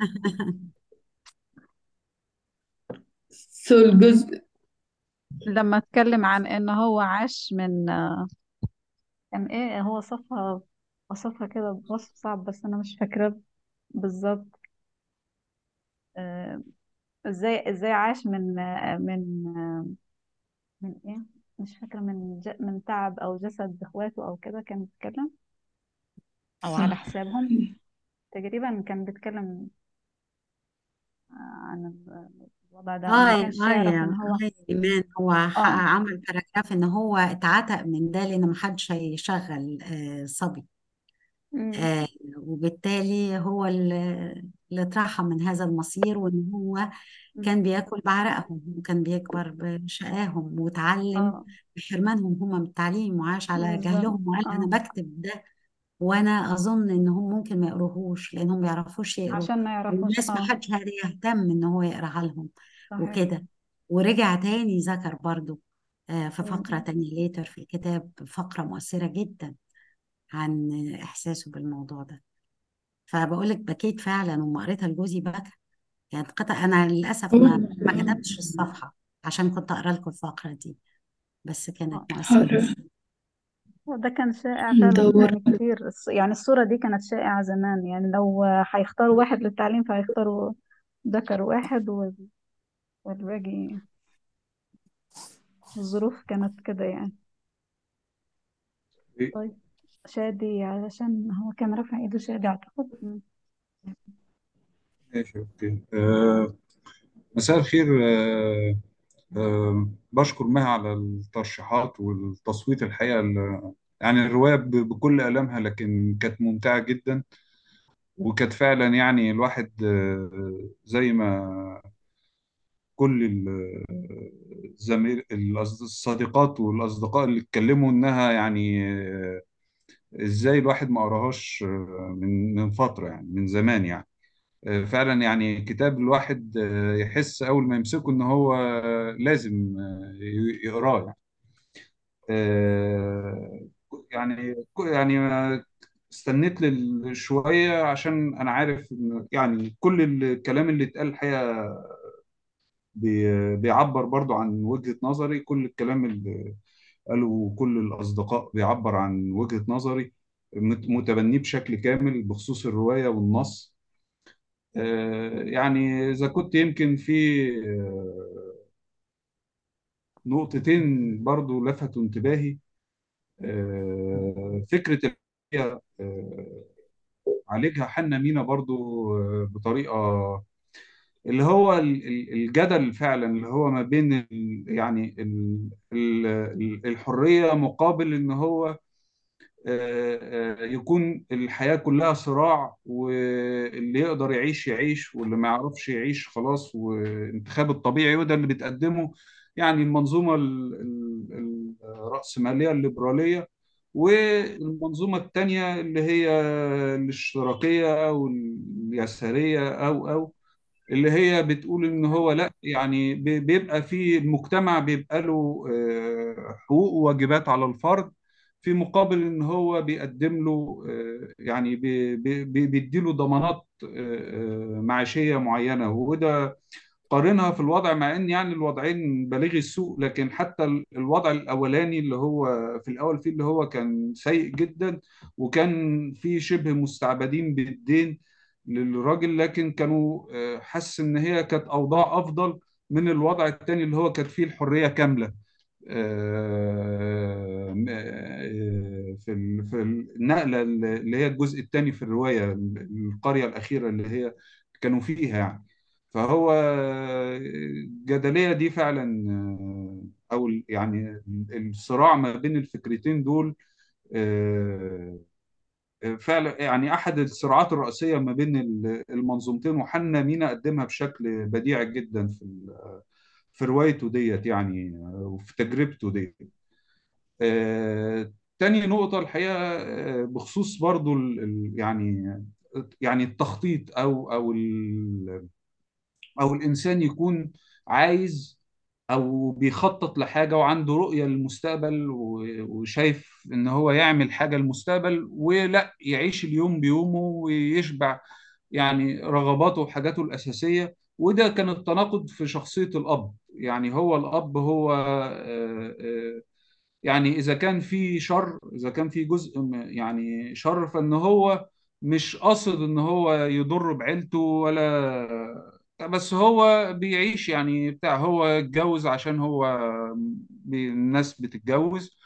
[SPEAKER 2] سو الجزء.
[SPEAKER 1] لما اتكلم عن ان هو عاش من كان ايه، هو وصفها كده بوصف صعب بس انا مش فاكرة بالظبط. آه، ازاي عاش من ايه، مش فاكرة، من تعب او جسد اخواته او كده كان بيتكلم، او على
[SPEAKER 2] صح.
[SPEAKER 1] حسابهم. تقريبا كان بيتكلم عن الوضع ده، او ما كانش يعرف ان هو
[SPEAKER 3] إيمان هو
[SPEAKER 1] اه.
[SPEAKER 3] عمل باراجراف إن هو اتعتق من ده لأن محدش هيشغل صبي.
[SPEAKER 1] مم.
[SPEAKER 3] آه، وبالتالي هو اللي اترحم من هذا المصير، وإن هو
[SPEAKER 1] مم.
[SPEAKER 3] كان بياكل بعرقهم، وكان بيكبر بشقاهم، وتعلم
[SPEAKER 1] اه
[SPEAKER 3] بحرمانهم هم من التعليم، وعاش على
[SPEAKER 1] بالظبط.
[SPEAKER 3] جهلهم، وقال أنا
[SPEAKER 1] اه
[SPEAKER 3] بكتب ده وأنا أظن إنهم ممكن ما يقروهوش لأنهم ما بيعرفوش يقروا،
[SPEAKER 1] عشان ما يعرفوش
[SPEAKER 3] والناس ما
[SPEAKER 1] اه.
[SPEAKER 3] حدش هيهتم إن هو يقراها لهم
[SPEAKER 1] صحيح.
[SPEAKER 3] وكده. ورجع تاني ذكر برضو في فقرة
[SPEAKER 1] مم.
[SPEAKER 3] تانية ليتر في الكتاب فقرة مؤثرة جدا عن إحساسه بالموضوع ده. فبقول لك بكيت فعلا، وما قريتها لجوزي بكى. كانت قطع، انا للاسف ما كتبتش الصفحه عشان كنت اقرا لكم الفقره دي، بس كانت مؤثره.
[SPEAKER 2] حرام.
[SPEAKER 1] وده كان شائع فعلا
[SPEAKER 2] ندور.
[SPEAKER 1] يعني كتير، يعني الصورة دي كانت شائعة زمان، يعني لو هيختاروا واحد للتعليم فهيختاروا ذكر واحد والباقي الظروف كانت كده يعني. طيب شادي، علشان هو كان رافع ايده، شادي اعتقد.
[SPEAKER 6] ماشي اوكي. مساء الخير. بشكر مها على الترشيحات والتصويت الحقيقة يعني الرواية بكل آلامها، لكن كانت ممتعة جدا. وكانت فعلا يعني الواحد زي ما كل الزميل الصديقات والأصدقاء اللي اتكلموا إنها يعني إزاي الواحد ما قراهاش من فترة يعني من زمان يعني. فعلا يعني كتاب الواحد يحس أول ما يمسكه إن هو لازم يقراه يعني. آه، يعني استنيت شوية عشان أنا عارف إن يعني كل الكلام اللي اتقال الحقيقة بيعبر برضو عن وجهة نظري. كل الكلام اللي قاله كل الأصدقاء بيعبر عن وجهة نظري، متبنيه بشكل كامل بخصوص الرواية والنص. يعني إذا كنت يمكن في نقطتين برضو لفتوا انتباهي. فكرة اللي هي عالجها حنا مينا برضو بطريقة اللي هو الجدل فعلا اللي هو ما بين الحرية مقابل ان هو يكون الحياة كلها صراع، واللي يقدر يعيش يعيش، واللي ما يعرفش يعيش خلاص، وانتخاب الطبيعي. وده اللي بتقدمه يعني المنظومة الرأسمالية الليبرالية، والمنظومة التانية اللي هي الاشتراكية أو اليسارية أو اللي هي بتقول ان هو لا، يعني بيبقى في المجتمع بيبقى له حقوق وواجبات على الفرد، في مقابل ان هو بيقدم له يعني بيديله ضمانات معيشية معينة. وده قارنها في الوضع، مع ان يعني الوضعين بالغي السوء، لكن حتى الوضع الاولاني اللي هو في الاول فيه اللي هو كان سيء جدا، وكان في شبه مستعبدين بالدين للراجل، لكن كانوا حاسس ان هي كانت اوضاع افضل من الوضع الثاني اللي هو كانت فيه الحرية كاملة. في النقلة اللي هي الجزء الثاني في الرواية، القرية الأخيرة اللي هي كانوا فيها يعني. فهو الجدلية دي فعلا أو يعني الصراع ما بين الفكرتين دول فعلا يعني أحد الصراعات الرئيسية ما بين المنظومتين، وحنا مينا قدمها بشكل بديع جدا في روايته ديت يعني، وفي تجربته ديت. تاني نقطة الحقيقة بخصوص برضو يعني التخطيط أو الإنسان يكون عايز أو بيخطط لحاجة وعنده رؤية للمستقبل، وشايف إن هو يعمل حاجة للمستقبل، ولا يعيش اليوم بيومه ويشبع يعني رغباته وحاجاته الأساسية. وده كان التناقض في شخصية الأب. يعني هو الأب هو يعني إذا كان في شر، إذا كان في جزء يعني شر، فإن هو مش قاصد إن هو يضر بعيلته ولا، بس هو بيعيش يعني بتاع، هو اتجوز عشان هو الناس بتتجوز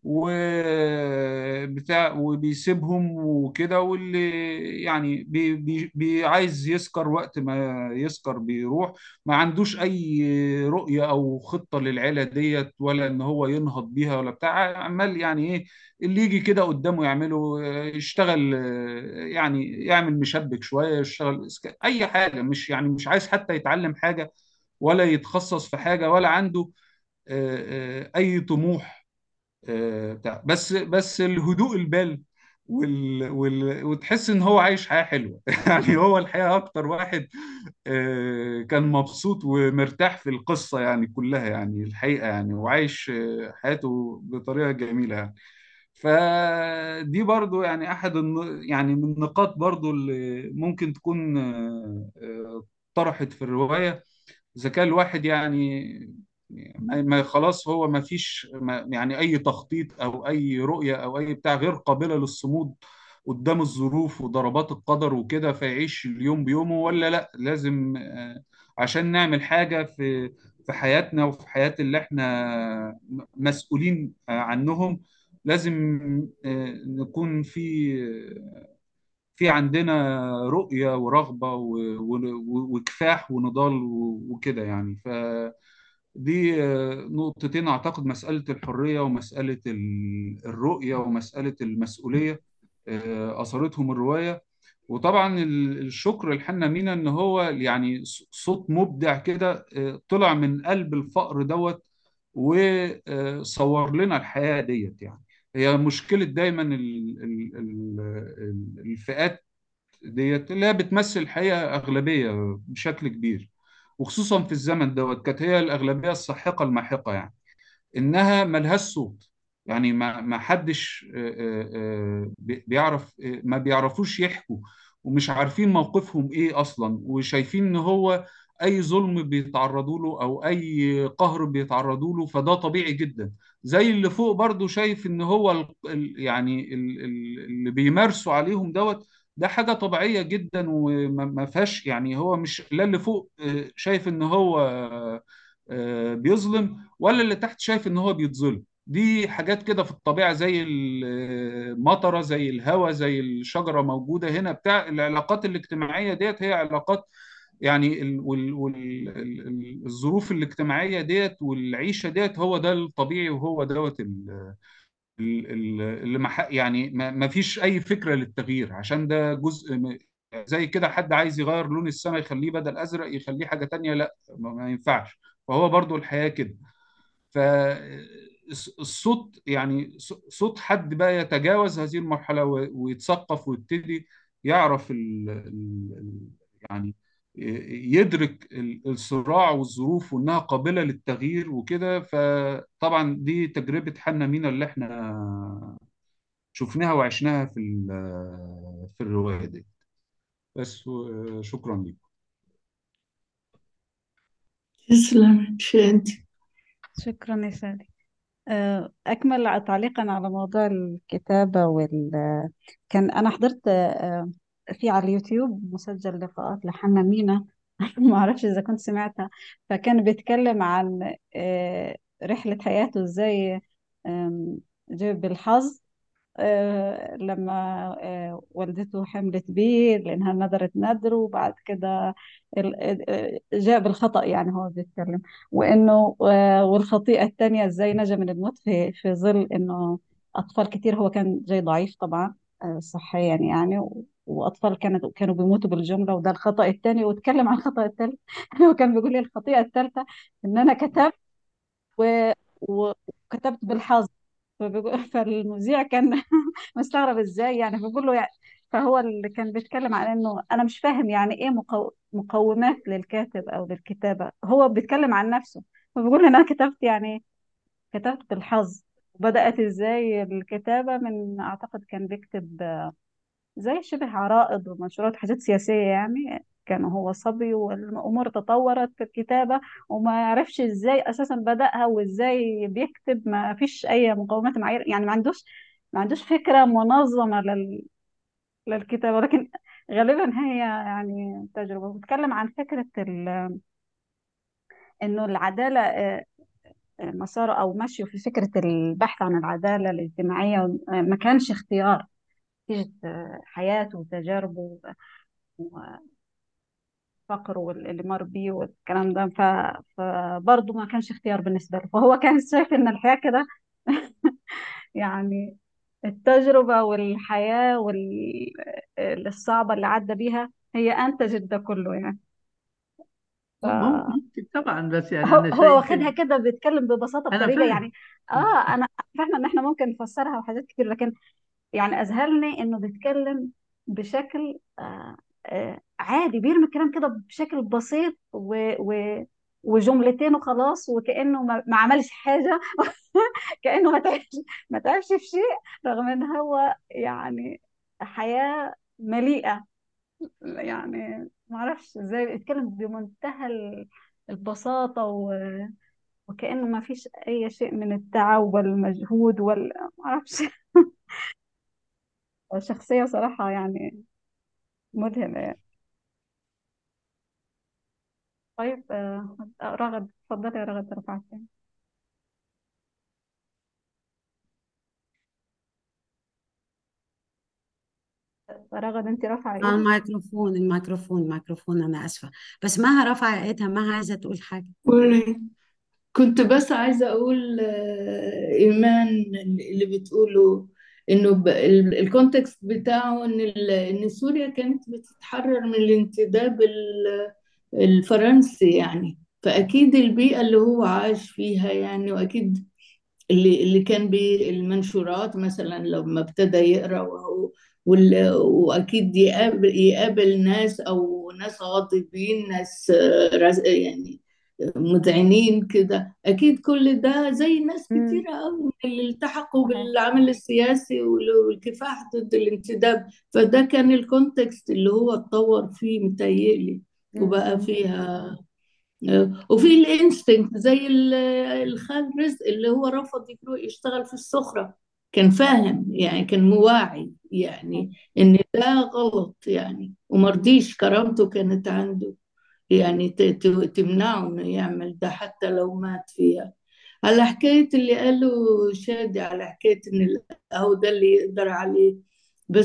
[SPEAKER 6] وبتاع وبيسيبهم وكده، واللي يعني بي عايز يسكر وقت ما يسكر بيروح. ما عندوش اي رؤية او خطة للعيلة ديت، ولا ان هو ينهض بيها ولا بتاع، عمال يعني ايه اللي يجي كده قدامه يعمله. يشتغل يعني يعمل مشبك شوية، يشتغل اي حاجة، مش يعني مش عايز حتى يتعلم حاجة ولا يتخصص في حاجة، ولا عنده اي طموح بتاع. بس الهدوء البال وتحس ان هو عايش حياة حلوة يعني هو الحقيقة اكتر واحد كان مبسوط ومرتاح في القصة يعني كلها يعني الحقيقة يعني، وعايش حياته بطريقة جميلة يعني. فدي برضو يعني احد يعني من النقاط برضو اللي ممكن تكون طرحت في الرواية. اذا كان الواحد يعني خلاص هو ما فيش يعني اي تخطيط او اي رؤية او اي بتاع غير قابلة للصمود قدام الظروف وضربات القدر وكده، فيعيش اليوم بيومه، ولا لا لازم عشان نعمل حاجة في حياتنا وفي حياة اللي احنا مسؤولين عنهم، لازم نكون في عندنا رؤية ورغبة وكفاح ونضال وكده يعني. فدي نقطتين أعتقد، مسألة الحرية ومسألة الرؤية ومسألة المسؤولية أثرتهم الرواية. وطبعا الشكر لحنا مينا ان هو يعني صوت مبدع كده طلع من قلب الفقر دوت، وصور لنا الحياة ديت يعني. هي مشكلة دايما الفئات ديت اللي هي بتمثل الحقيقة أغلبية بشكل كبير، وخصوصا في الزمن دوت كانت هي الأغلبية الساحقة الماحقة يعني، انها ملهاش صوت. يعني ما حدش بيعرف، ما بيعرفوش يحكوا، ومش عارفين موقفهم ايه اصلا، وشايفين ان هو اي ظلم بيتعرضوا له او اي قهر بيتعرضوا له فده طبيعي جدا. زي اللي فوق برضو شايف ان هو يعني اللي بيمارسوا عليهم دوت ده حاجة طبيعية جدا وما ما فيهاش يعني. هو مش لا اللي فوق شايف ان هو بيظلم، ولا اللي تحت شايف ان هو بيتظلم. دي حاجات كده في الطبيعة، زي المطرة زي الهواء زي الشجرة موجودة هنا بتاع. العلاقات الاجتماعية ديت هي علاقات يعني الظروف الاجتماعية ديت والعيشة ديت هو ده الطبيعي، وهو دوت اللي يعني ما فيش أي فكرة للتغيير، عشان ده جزء زي كده حد عايز يغير لون السماء يخليه بدل أزرق يخليه حاجة تانية، لا ما ينفعش. فهو برضو الحياة كده. فالصوت يعني صوت حد بقى يتجاوز هذه المرحلة ويتثقف ويبتدي يعرف يعني يدرك الصراع والظروف وانها قابلة للتغيير وكده. فطبعا دي تجربة حنا مينا اللي احنا شفناها وعشناها في الرواية دي. بس شكرا لكم.
[SPEAKER 2] تسلم شادي.
[SPEAKER 1] شكرا يا سادي. أكمل تعليقا على موضوع الكتابة كان أنا حضرت في على اليوتيوب مسجل لقاءات لحنا مينا. ما أعرفش إذا كنت سمعتها. فكان بيتكلم عن رحلة حياته إزاي جاب بالحظ لما والدته حملت بيه لأنها نذرت نذر، وبعد كده جاء بالخطأ، يعني هو بيتكلم. وإنه والخطيئة الثانية إزاي نجا من الموت في ظل إنه أطفال كتير، هو كان جاي ضعيف طبعا صحيا يعني، وأطفال كانوا بيموتوا بالجملة، وده الخطأ الثاني. واتكلم عن الخطأ الثالث. هو كان بيقول لي الخطيئة الثالثة إن أنا كتبت و- وكتبت بالحظ. فالمذيع كان مستغرب ازاي يعني، بيقول له يعني. فهو اللي كان بيتكلم عن انه انا مش فاهم يعني ايه مقومات للكاتب او للكتابه. هو بيتكلم عن نفسه، فبيقول لي انا كتبت يعني كتبت بالحظ. بدأت ازاي الكتابه؟ من اعتقد كان بيكتب زي شبه عرائض ومنشورات، حاجات سياسيه يعني. كان هو صبي والامور تطورت في الكتابه، وما عرفش ازاي اساسا بدأها وازاي بيكتب. ما فيش اي مقومات معايير يعني، ما عندوش فكره منظمه للكتابة. ولكن غالبا هي يعني تجربة بتتكلم عن فكرة إنه العدالة مساره أو مشيه في فكرة البحث عن العدالة الاجتماعية ما كانش اختيار نتيجة حياته وتجاربه وفقره واللي مر بيه والكلام ده. فبرضه ما كانش اختيار بالنسبة له. فهو كان شايف إن الحياة كده يعني التجربة والحياة الصعبة اللي عدى بيها هي أنتجت ده كله يعني.
[SPEAKER 4] ممكن طبعا، بس يعني
[SPEAKER 1] هو
[SPEAKER 4] انا
[SPEAKER 1] هو
[SPEAKER 4] شايف
[SPEAKER 1] واخدها كده بيتكلم ببساطة
[SPEAKER 4] انا
[SPEAKER 1] بطريقة
[SPEAKER 4] فاهم.
[SPEAKER 1] يعني. انا فاهمة ان احنا ممكن نفسرها وحاجات كتير، لكن يعني اذهلني انه بيتكلم بشكل عادي، بيرمي الكلام كده بشكل بسيط وجملتين وخلاص، وكأنه ما عملش حاجة. كأنه ما تعبش في شيء، رغم ان هو يعني حياة مليئة يعني. ما اعرفش ازاي بيتكلم بمنتهى البساطة وكأنه ما فيش أي شيء من التعب والمجهود ما أعرفش. شخصية صراحة يعني ملهمة يعني. طيب رغد، اتفضلي يا رغد، رفعت تاني. رغد أنت رافعة إيدك.
[SPEAKER 3] الميكروفون أنا آسفة. بس مها رافعة ايدها، مها عايزة تقول حاجة.
[SPEAKER 2] كنت بس عايزة أقول إيمان اللي بتقوله إنه الكونتكست بتاعه إن سوريا كانت بتتحرر من الانتداب الفرنسي يعني. فأكيد البيئة اللي هو عاش فيها يعني، وأكيد اللي كان بالمنشورات مثلا لما ابتدى يقرأ وأكيد يقابل ناس أو ناس غاضبين، ناس يعني مذعنين كده. أكيد كل ده زي ناس
[SPEAKER 1] امم
[SPEAKER 2] كتيرة أوي من اللي التحقوا
[SPEAKER 1] صحيح.
[SPEAKER 2] بالعمل السياسي والكفاح ضد الانتداب. فده كان الكونتكست اللي هو اتطور فيه متهيألي، وبقى
[SPEAKER 1] ممكن.
[SPEAKER 2] فيها. وفي الانستنكت زي الخال رزق اللي هو رفض يروح يشتغل في السخرة. كان فاهم يعني، كان مواعي يعني ان ده غلط يعني، ومرضيش، كرامته كانت عنده يعني تمنعه انه يعمل ده حتى لو مات فيها. على حكاية اللي قاله شادي على حكاية ان اهو ده اللي يقدر عليه. بس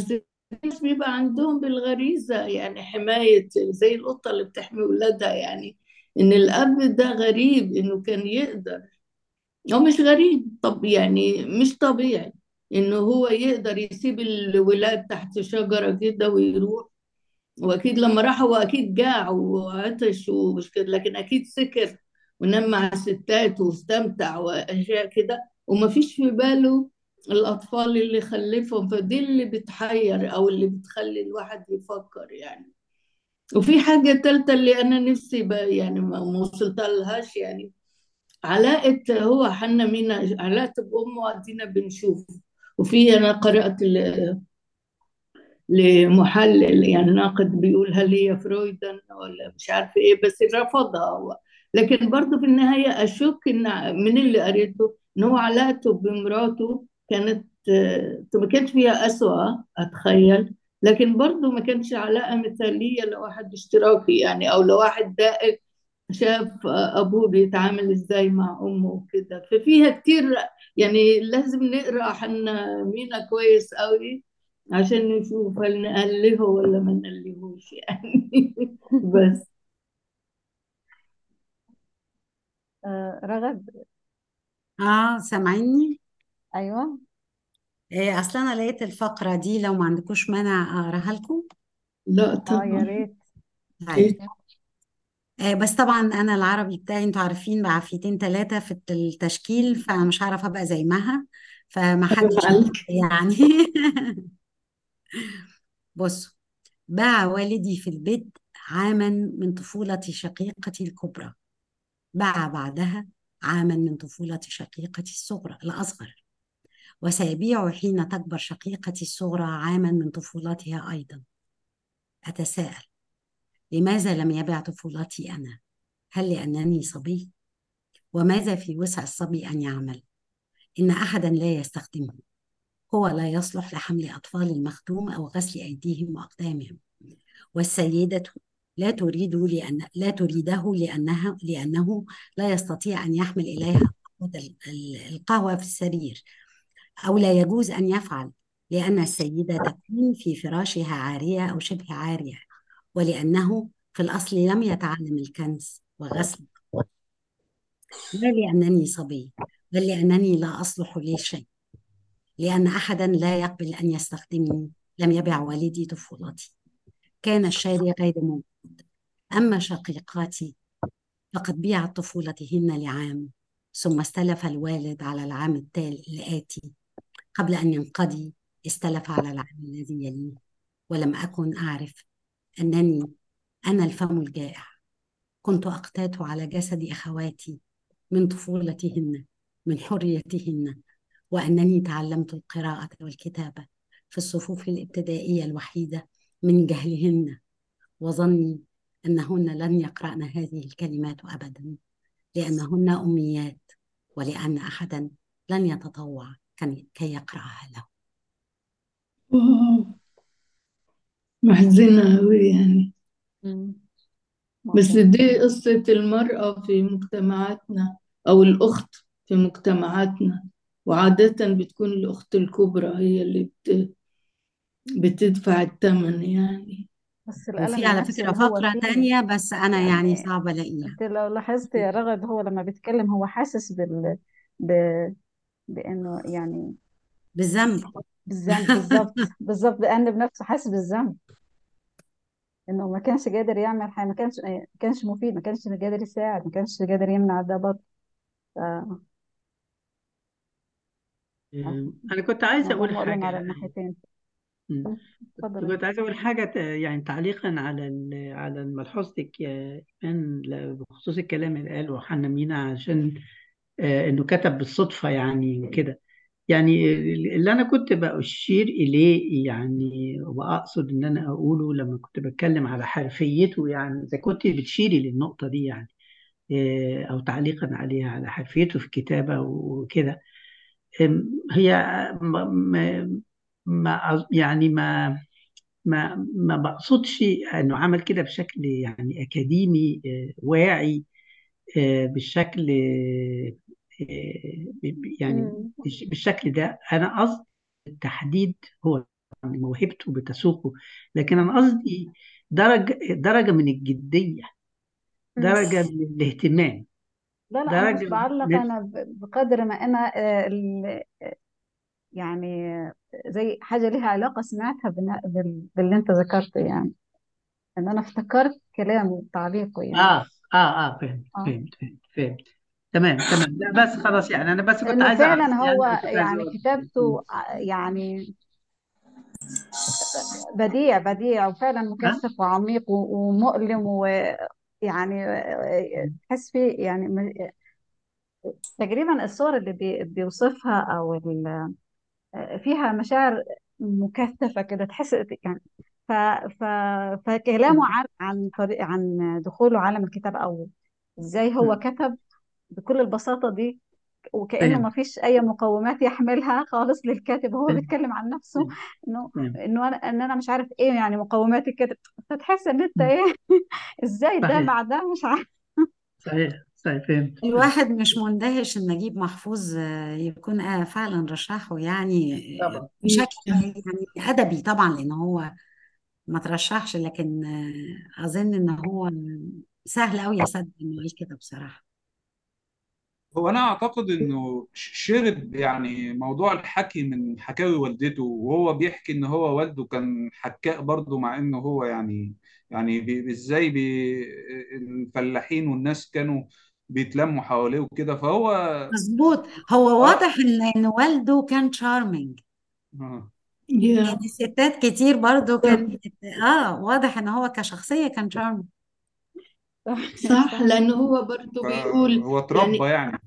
[SPEAKER 2] الناس بيبقى عندهم بالغريزة يعني حماية، زي القطة اللي بتحمي ولادها يعني. إن الأب ده غريب إنه كان يقدر، هو مش غريب، طب يعني مش طبيعي إنه هو يقدر يسيب الولاد تحت شجرة كده ويروح. واكيد لما راح هو اكيد جاع وعطش ومش كده، لكن اكيد سكر ونام مع الستات واستمتع واشياء كده، وما فيش في باله الاطفال اللي خلفهم. فدي اللي بتحير او اللي بتخلي الواحد يفكر يعني. وفي حاجة تالتة اللي أنا نفسي بقى يعني ما وصلت لهاش يعني. علاقة هو حنا مينا، علاقة بأمه أدينا بنشوف. وفي أنا قرأت لمحلل يعني ناقد بيقول هل هي فرويدا ولا مش عارف ايه، بس رفضها هو. لكن برضه في النهاية أشك إن من اللي قريته إن هو علاقته بمراته كانت ما كانش فيها أسوأ أتخيل. لكن برضه ما كانش علاقة مثالية لواحد اشتراكي يعني، أو لواحد دائق شاف أبوه بيتعامل إزاي مع أمه وكده. ففيها كتير يعني. لازم نقرأ حنا مينا كويس قوي عشان نشوف هل نألهه ولا ما نألهوش يعني. بس
[SPEAKER 1] رغد.
[SPEAKER 3] سامعيني؟
[SPEAKER 1] ايوه.
[SPEAKER 3] اصل انا لقيت الفقرة دي، لو ما عندكوش مانع اقراها لكم.
[SPEAKER 2] لا
[SPEAKER 1] اه يا
[SPEAKER 2] طبعا.
[SPEAKER 1] ريت.
[SPEAKER 3] طيب.
[SPEAKER 2] إيه؟
[SPEAKER 3] بس طبعا انا العربي بتاعي انتوا عارفين بعافيتين ثلاثة في التشكيل، فمش هعرف ابقى زي مها، فما حدش يعني. بصوا. باع والدي في البيت عاما من طفولة شقيقتي الكبرى. باع بعدها عاما من طفولة شقيقتي الأصغر. وسيبيع حين تكبر شقيقتي الصغرى عاما من طفولتها أيضا. أتساءل، لماذا لم يبع طفولتي أنا؟ هل لأنني صبي؟ وماذا في وسع الصبي أن يعمل؟ إن أحدا لا يستخدمه. هو لا يصلح لحمل أطفال المخدوم أو غسل أيديهم وأقدامهم. والسيدة لا تريده لأنه لا يستطيع أن يحمل إليها القهوة في السرير، أو لا يجوز أن يفعل، لأن السيدة تكون في فراشها عارية أو شبه عارية، ولأنه في الأصل لم يتعلم الكنس وغسل. لا لأنني صبي، بل لأنني لا أصلح لشيء، لأن أحدا لا يقبل أن يستخدمني. لم يبع والدي طفولتي، كان الشاري غير موجود. أما شقيقاتي فقد بيعت طفولتهن لعام، ثم استلف الوالد على العام الآتي. قبل أن ينقضي استلف على العام الذي يليه. ولم أكن أعرف أنني أنا الفم الجائع. كنت أقتات على جسد أخواتي من طفولتهن، من حريتهن، وأنني تعلمت القراءة والكتابة في الصفوف الابتدائية الوحيدة من جهلهن، وظني أنهن لن يقرأن هذه الكلمات أبدا، لأنهن أميات، ولأن أحدا لن يتطوع كي يقرأها له.
[SPEAKER 2] محزنة أوي يعني.
[SPEAKER 1] مم.
[SPEAKER 2] بس
[SPEAKER 1] مؤلم.
[SPEAKER 2] دي قصة المرأة في مجتمعاتنا أو الأخت في مجتمعاتنا. وعادة بتكون الأخت الكبرى هي اللي بتدفع الثمن يعني.
[SPEAKER 1] بس
[SPEAKER 3] وفي
[SPEAKER 1] الألم
[SPEAKER 3] على
[SPEAKER 1] النفسي
[SPEAKER 3] فكرة
[SPEAKER 1] اللي هو
[SPEAKER 3] فقرة
[SPEAKER 1] فيه
[SPEAKER 3] تانية، بس أنا يعني
[SPEAKER 1] يعني.
[SPEAKER 3] صعب ألاقيها.
[SPEAKER 1] انت لو لاحظت يا رغد، هو لما بيتكلم هو حاسس ب... بانه يعني
[SPEAKER 3] بالذنب.
[SPEAKER 1] بالذنب. بالظبط بالظبط، بأنب نفسه، حاسس بالذنب انه ما كانش قادر يعمل حاجه، ما كانش مفيد، ما كانش قادر يساعد، ما كانش قادر يمنع ده برضه.
[SPEAKER 4] أنا كنت عايز
[SPEAKER 1] الموضوع
[SPEAKER 4] أقول
[SPEAKER 1] مؤلم على
[SPEAKER 4] حاجة.
[SPEAKER 1] الناحيتين.
[SPEAKER 4] مم.
[SPEAKER 1] اتفضل انت.
[SPEAKER 4] كنت عايز أقول حاجة يعني تعليقا على على ملحوظتك يا إيمان بخصوص الكلام اللي قاله حنا مينا، عشان إنه كتب بالصدفة يعني وكده. يعني اللي أنا كنت بأشير إليه يعني، وأقصد إن أنا أقوله لما كنت بتكلم على حرفيته، يعني إذا كنت بتشيري للنقطة دي يعني، أو تعليقا عليها على حرفيته في الكتابة وكده. هي يعني ما بقصدش انه عمل كده بشكل يعني اكاديمي واعي، بالشكل يعني
[SPEAKER 1] مم.
[SPEAKER 4] بالشكل ده. انا قصد التحديد هو موهبته بتسوقه، لكن أنا قصدي درجة من الجدية، درجة من الاهتمام،
[SPEAKER 1] لا لا، انا مش
[SPEAKER 4] درجة
[SPEAKER 1] بعلق
[SPEAKER 4] من
[SPEAKER 1] انا بقدر ما انا يعني زي حاجه ليها علاقه سمعتها باللي انت ذكرته، يعني ان انا افتكرت كلامه وتعليقه يعني.
[SPEAKER 4] فهمت
[SPEAKER 1] اه،
[SPEAKER 4] فهمت فهمت فهمت. تمام تمام، لا بس خلاص يعني، أنا بس كنت
[SPEAKER 1] لانه
[SPEAKER 4] عايز أعرف
[SPEAKER 1] فعلا
[SPEAKER 4] يعني،
[SPEAKER 1] هو
[SPEAKER 4] كنت عايز
[SPEAKER 1] يعني
[SPEAKER 4] أقول.
[SPEAKER 1] كتابته يعني بديع بديع، وفعلا
[SPEAKER 4] ها؟
[SPEAKER 1] مكثف وعميق ومؤلم، ويعني تحس فيه يعني تقريبا الصور اللي بيوصفها او فيها مشاعر مكثفة كده، تحس يعني ف ف فكلامه عن طريق عن دخوله عالم الكتاب، او ازاي هو كتب بكل البساطة دي، وكأنه ما
[SPEAKER 4] فهمت
[SPEAKER 1] فيش أي مقومات يحملها خالص للكاتب، هو
[SPEAKER 4] فهمت
[SPEAKER 1] بيتكلم عن نفسه
[SPEAKER 4] فهمت
[SPEAKER 1] إنه
[SPEAKER 4] فهمت.
[SPEAKER 1] أنا مش عارف إيه يعني مقومات الكاتب، فتحس إن أنت إيه إزاي ده
[SPEAKER 4] صحيح
[SPEAKER 1] مع ده مش عارف.
[SPEAKER 4] صحيح صحيح، فهمت فهمت.
[SPEAKER 3] الواحد مش مندهش ان نجيب محفوظ يكون فعلا رشحه يعني
[SPEAKER 4] طبعا.
[SPEAKER 3] بشكل يعني ادبي طبعا، لان هو ما ترشحش، لكن اظن ان هو سهل قوي يصدق انه يقول كده بصراحة.
[SPEAKER 6] هو انا اعتقد انه شرب يعني موضوع الحكي من حكاوي والدته، وهو بيحكي ان هو والده كان حكاء برضه، مع انه هو يعني ازاي الفلاحين والناس كانوا بيتلموا حواليه وكده، فهو
[SPEAKER 3] مظبوط. هو
[SPEAKER 6] اه
[SPEAKER 3] واضح ان والده كان شارمينج،
[SPEAKER 6] اه
[SPEAKER 3] يعني
[SPEAKER 2] يا
[SPEAKER 3] ستات كتير برضو
[SPEAKER 2] بالظبط.
[SPEAKER 3] كانت واضح ان هو كشخصية كان شارمينج.
[SPEAKER 2] صح،
[SPEAKER 1] صح.
[SPEAKER 2] لأنه هو برضو بيقول
[SPEAKER 6] فهو اتربى
[SPEAKER 2] يعني،
[SPEAKER 6] يعني.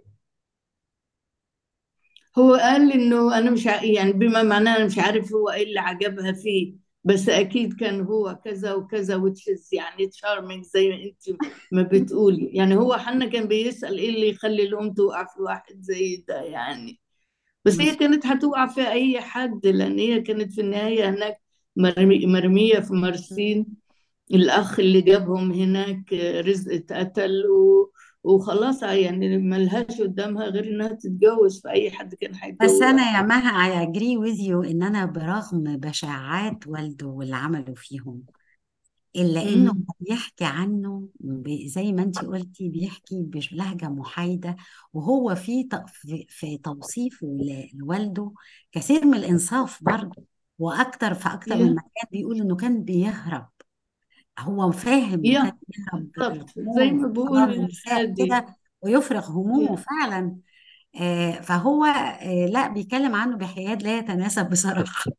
[SPEAKER 2] هو قال انه انا مش يعني بما معناه انا مش عارف هو ايه اللي عجبها فيه، بس اكيد كان هو كذا وكذا وتشز يعني تشارمينج زي ما انت ما بتقولي. يعني هو حنا كان بيسأل ايه اللي يخلي الام توقع في واحد زي ده يعني، بس هي كانت هتوقع في اي حد، لان هي كانت في النهاية هناك مرمية في مرسين. الأخ اللي جابهم هناك رزق اتقتل وخلاص يعني ملهاش قدامها غير إنها تتجوز، فأي حد كان
[SPEAKER 3] بس انا
[SPEAKER 2] هيتجوزها.
[SPEAKER 3] يا مها I agree with you ان انا برغم بشاعات والده واللي عمله فيهم، الا انه
[SPEAKER 2] مم.
[SPEAKER 3] بيحكي عنه زي ما انتي قلتي، بيحكي بلهجة محايدة، وهو في توصيفه لوالده كثير من الانصاف برضه، واكتر في اكتر من
[SPEAKER 2] يا
[SPEAKER 3] مكان بيقول انه كان بيهرب، هو فاهم انه كان
[SPEAKER 2] يا
[SPEAKER 3] بيهرب
[SPEAKER 2] بالضبط زي
[SPEAKER 3] الخمول
[SPEAKER 2] ما
[SPEAKER 3] في
[SPEAKER 2] بقول
[SPEAKER 3] حضان النساء
[SPEAKER 2] الهادي.
[SPEAKER 3] كده ويفرغ همومه
[SPEAKER 2] يا
[SPEAKER 3] فعلا. فهو لا بيتكلم عنه بحياد لا يتناسب بصراحة.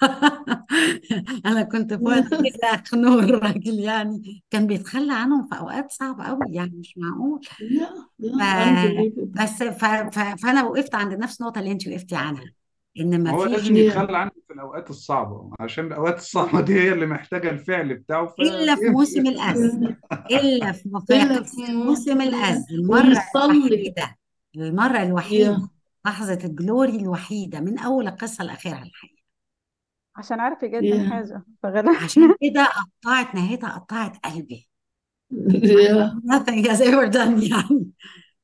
[SPEAKER 3] أنا كنت في وقت
[SPEAKER 2] يا
[SPEAKER 3] كده أخنق الراجل، يعني كان بيتخلى عنهم في أوقات صعبة قوي، يعني مش معقول.
[SPEAKER 2] يا
[SPEAKER 3] ف...
[SPEAKER 2] unbelievable.
[SPEAKER 3] فأنا وقفت عند نفس النقطة اللي أنت وقفتي عنها، إن
[SPEAKER 6] ما
[SPEAKER 3] ما
[SPEAKER 6] هو
[SPEAKER 3] فيش
[SPEAKER 6] لازم
[SPEAKER 2] يا
[SPEAKER 6] يتخلى عنه في الأوقات الصعبة، عشان الأوقات الصعبة دي هي اللي محتاجة الفعل بتاعه
[SPEAKER 3] إلا في موسم
[SPEAKER 6] فبيمشي.
[SPEAKER 3] الأز، إلا في
[SPEAKER 2] إلا في
[SPEAKER 3] قصة موسم
[SPEAKER 2] يا
[SPEAKER 3] الأز، المرة
[SPEAKER 2] ويصلي.
[SPEAKER 3] الوحيدة، المرة الوحيدة،
[SPEAKER 2] يا
[SPEAKER 3] لحظة الجلوري الوحيدة من أول القصة لآخرها الحقيقة.
[SPEAKER 1] عشان عارف يقدم
[SPEAKER 2] يا
[SPEAKER 1] حاجة فغالبا.
[SPEAKER 3] عشان كده قطعت نهايتها، قطعت قلبي.
[SPEAKER 2] يا
[SPEAKER 3] nothing has ever done يعني.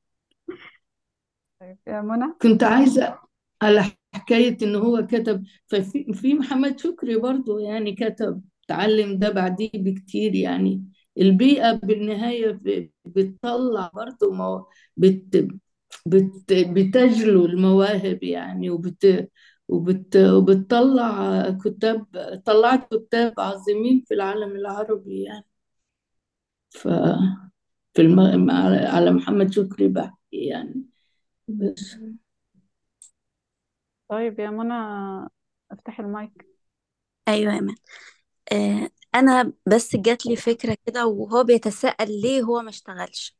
[SPEAKER 1] طيب يا منى.
[SPEAKER 2] كنت عايزة على حكاية إن هو كتب، في محمد شكري برضو يعني كتب، تعلم ده بعديه بكتير يعني. البيئة بالنهاية بتطلع برضو بتجلو المواهب يعني، وبتطلع كتاب، طلعت كتاب عظيمين في العالم العربي يعني. ف على محمد شكري بحكي يعني بس.
[SPEAKER 1] طيب يا منى، افتح المايك.
[SPEAKER 7] ايوه يا مان. انا بس جات لي فكره كده، وهو بيتساءل ليه هو ما اشتغلش،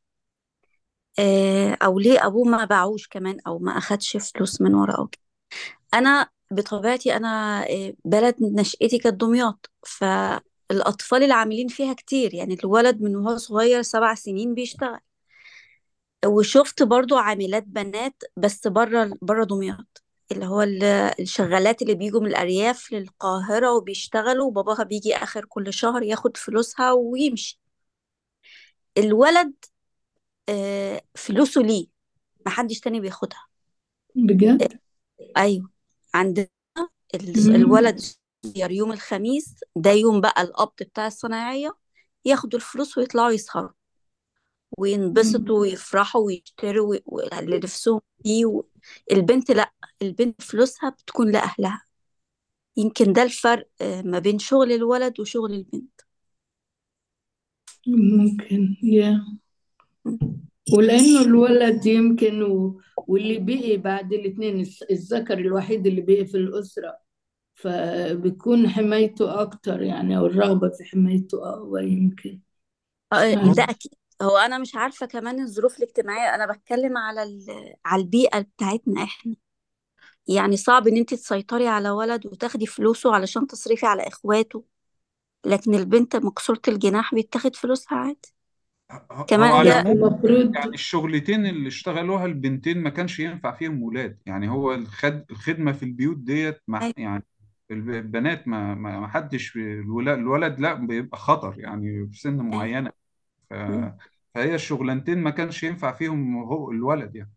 [SPEAKER 7] او ليه ابوه ما باعوش كمان او ما اخدش فلوس من وراه. انا بطبيعتي انا بلد نشأتي كانت دمياط، فالاطفال العاملين فيها كتير، يعني الولد من وهو صغير 7 سنين بيشتغل. وشفت برضو عاملات بنات بس بره دمياط، اللي هو الشغالات اللي بيجوا من الأرياف للقاهرة وبيشتغلوا، وباباها بيجي آخر كل شهر ياخد فلوسها ويمشي. الولد فلوسه محدش تاني بياخدها.
[SPEAKER 2] بجد.
[SPEAKER 7] أيوه، عندنا الولد الصغير يوم الخميس ده يوم بقى القبض بتاع الصنايعية، ياخدوا الفلوس ويطلعوا يسهروا وينبسطوا ويفرحوا ويشتروا اللي نفسهم فيه البنت لأ، البنت فلوسها بتكون لأهلها. يمكن ده الفرق ما بين شغل الولد وشغل البنت.
[SPEAKER 2] ممكن ولأنه الولد يمكن واللي بقي بعد الاثنين، الذكر الوحيد اللي بقي في الأسرة، فبيكون حمايته أكتر يعني، أو الرغبة في حمايته أقوى يمكن. مش
[SPEAKER 7] ده
[SPEAKER 2] عارفة.
[SPEAKER 7] أكيد. هو أنا مش عارفة كمان الظروف الاجتماعية، أنا بتكلم على على البيئة بتاعتنا إحنا. يعني صعب إن أنت تسيطري على ولد وتاخدي فلوسه علشان تصرفي على إخواته، لكن البنت مكسورة الجناح بيتاخد فلوسها عادي.
[SPEAKER 6] هو
[SPEAKER 7] كمان
[SPEAKER 6] على
[SPEAKER 7] ده
[SPEAKER 6] فكرة
[SPEAKER 2] المفروض.
[SPEAKER 6] يعني الشغلتين اللي اشتغلوها البنتين ما كانش ينفع فيهم ولاد. يعني هو الخدمة في البيوت ديت يعني البنات ما حدش، الولد لا بيبقى خطر يعني في سن
[SPEAKER 7] أيوة.
[SPEAKER 6] معينة. ف... فهي الشغلانتين ما كانش ينفع فيهم هو الولد يعني.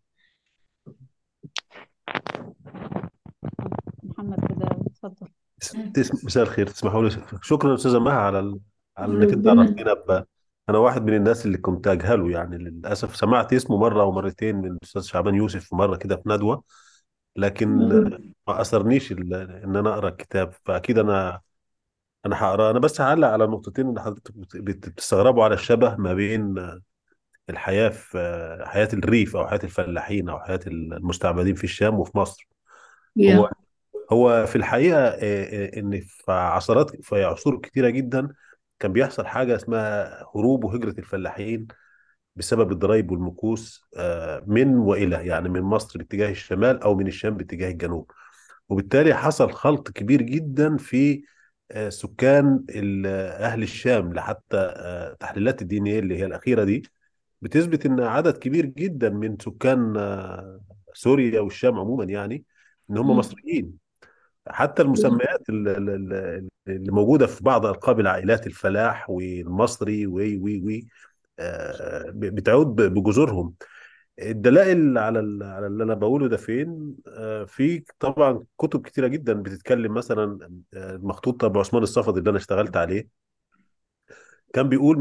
[SPEAKER 1] محمد كده اتفضل.
[SPEAKER 8] مساء الخير، تسمحوا لي. شكرا استاذه مها على انك انت
[SPEAKER 2] ربنا.
[SPEAKER 8] عرفتينا انا واحد من الناس اللي كنت اجهله يعني، للاسف سمعت اسمه مره او مرتين من الاستاذ شعبان يوسف في مره كده في ندوه، لكن ما اثرنيش ان انا اقرا الكتاب. فاكيد انا هقراه. انا بس هعلق على نقطتين اللي حضرتك بتستغربوا على الشبه ما بين الحياه في حياه الريف او حياه الفلاحين او حياه المستعبدين في الشام وفي مصر. هو
[SPEAKER 2] يا
[SPEAKER 8] هو في الحقيقة إن في عصور كتيرة جدا كان بيحصل حاجة اسمها هروب وهجرة الفلاحين بسبب الضرائب والمكوس، من وإلى، يعني من مصر باتجاه الشمال أو من الشام باتجاه الجنوب. وبالتالي حصل خلط كبير جدا في سكان أهل الشام، لحتى تحليلات الدي ان ايه اللي هي الأخيرة دي بتثبت إن عدد كبير جدا من سكان سوريا والشام عموما يعني إن هم مصريين. حتى المسميات اللي موجودة في بعض ألقاب العائلات، الفلاح والمصري وي بتعود بجذورهم. الدلائل على اللي أنا بقوله ده فين؟ في طبعا كتب كتيرة جدا بتتكلم، مثلا المخطوط أبو عثمان الصفدي اللي أنا اشتغلت عليه كان بيقول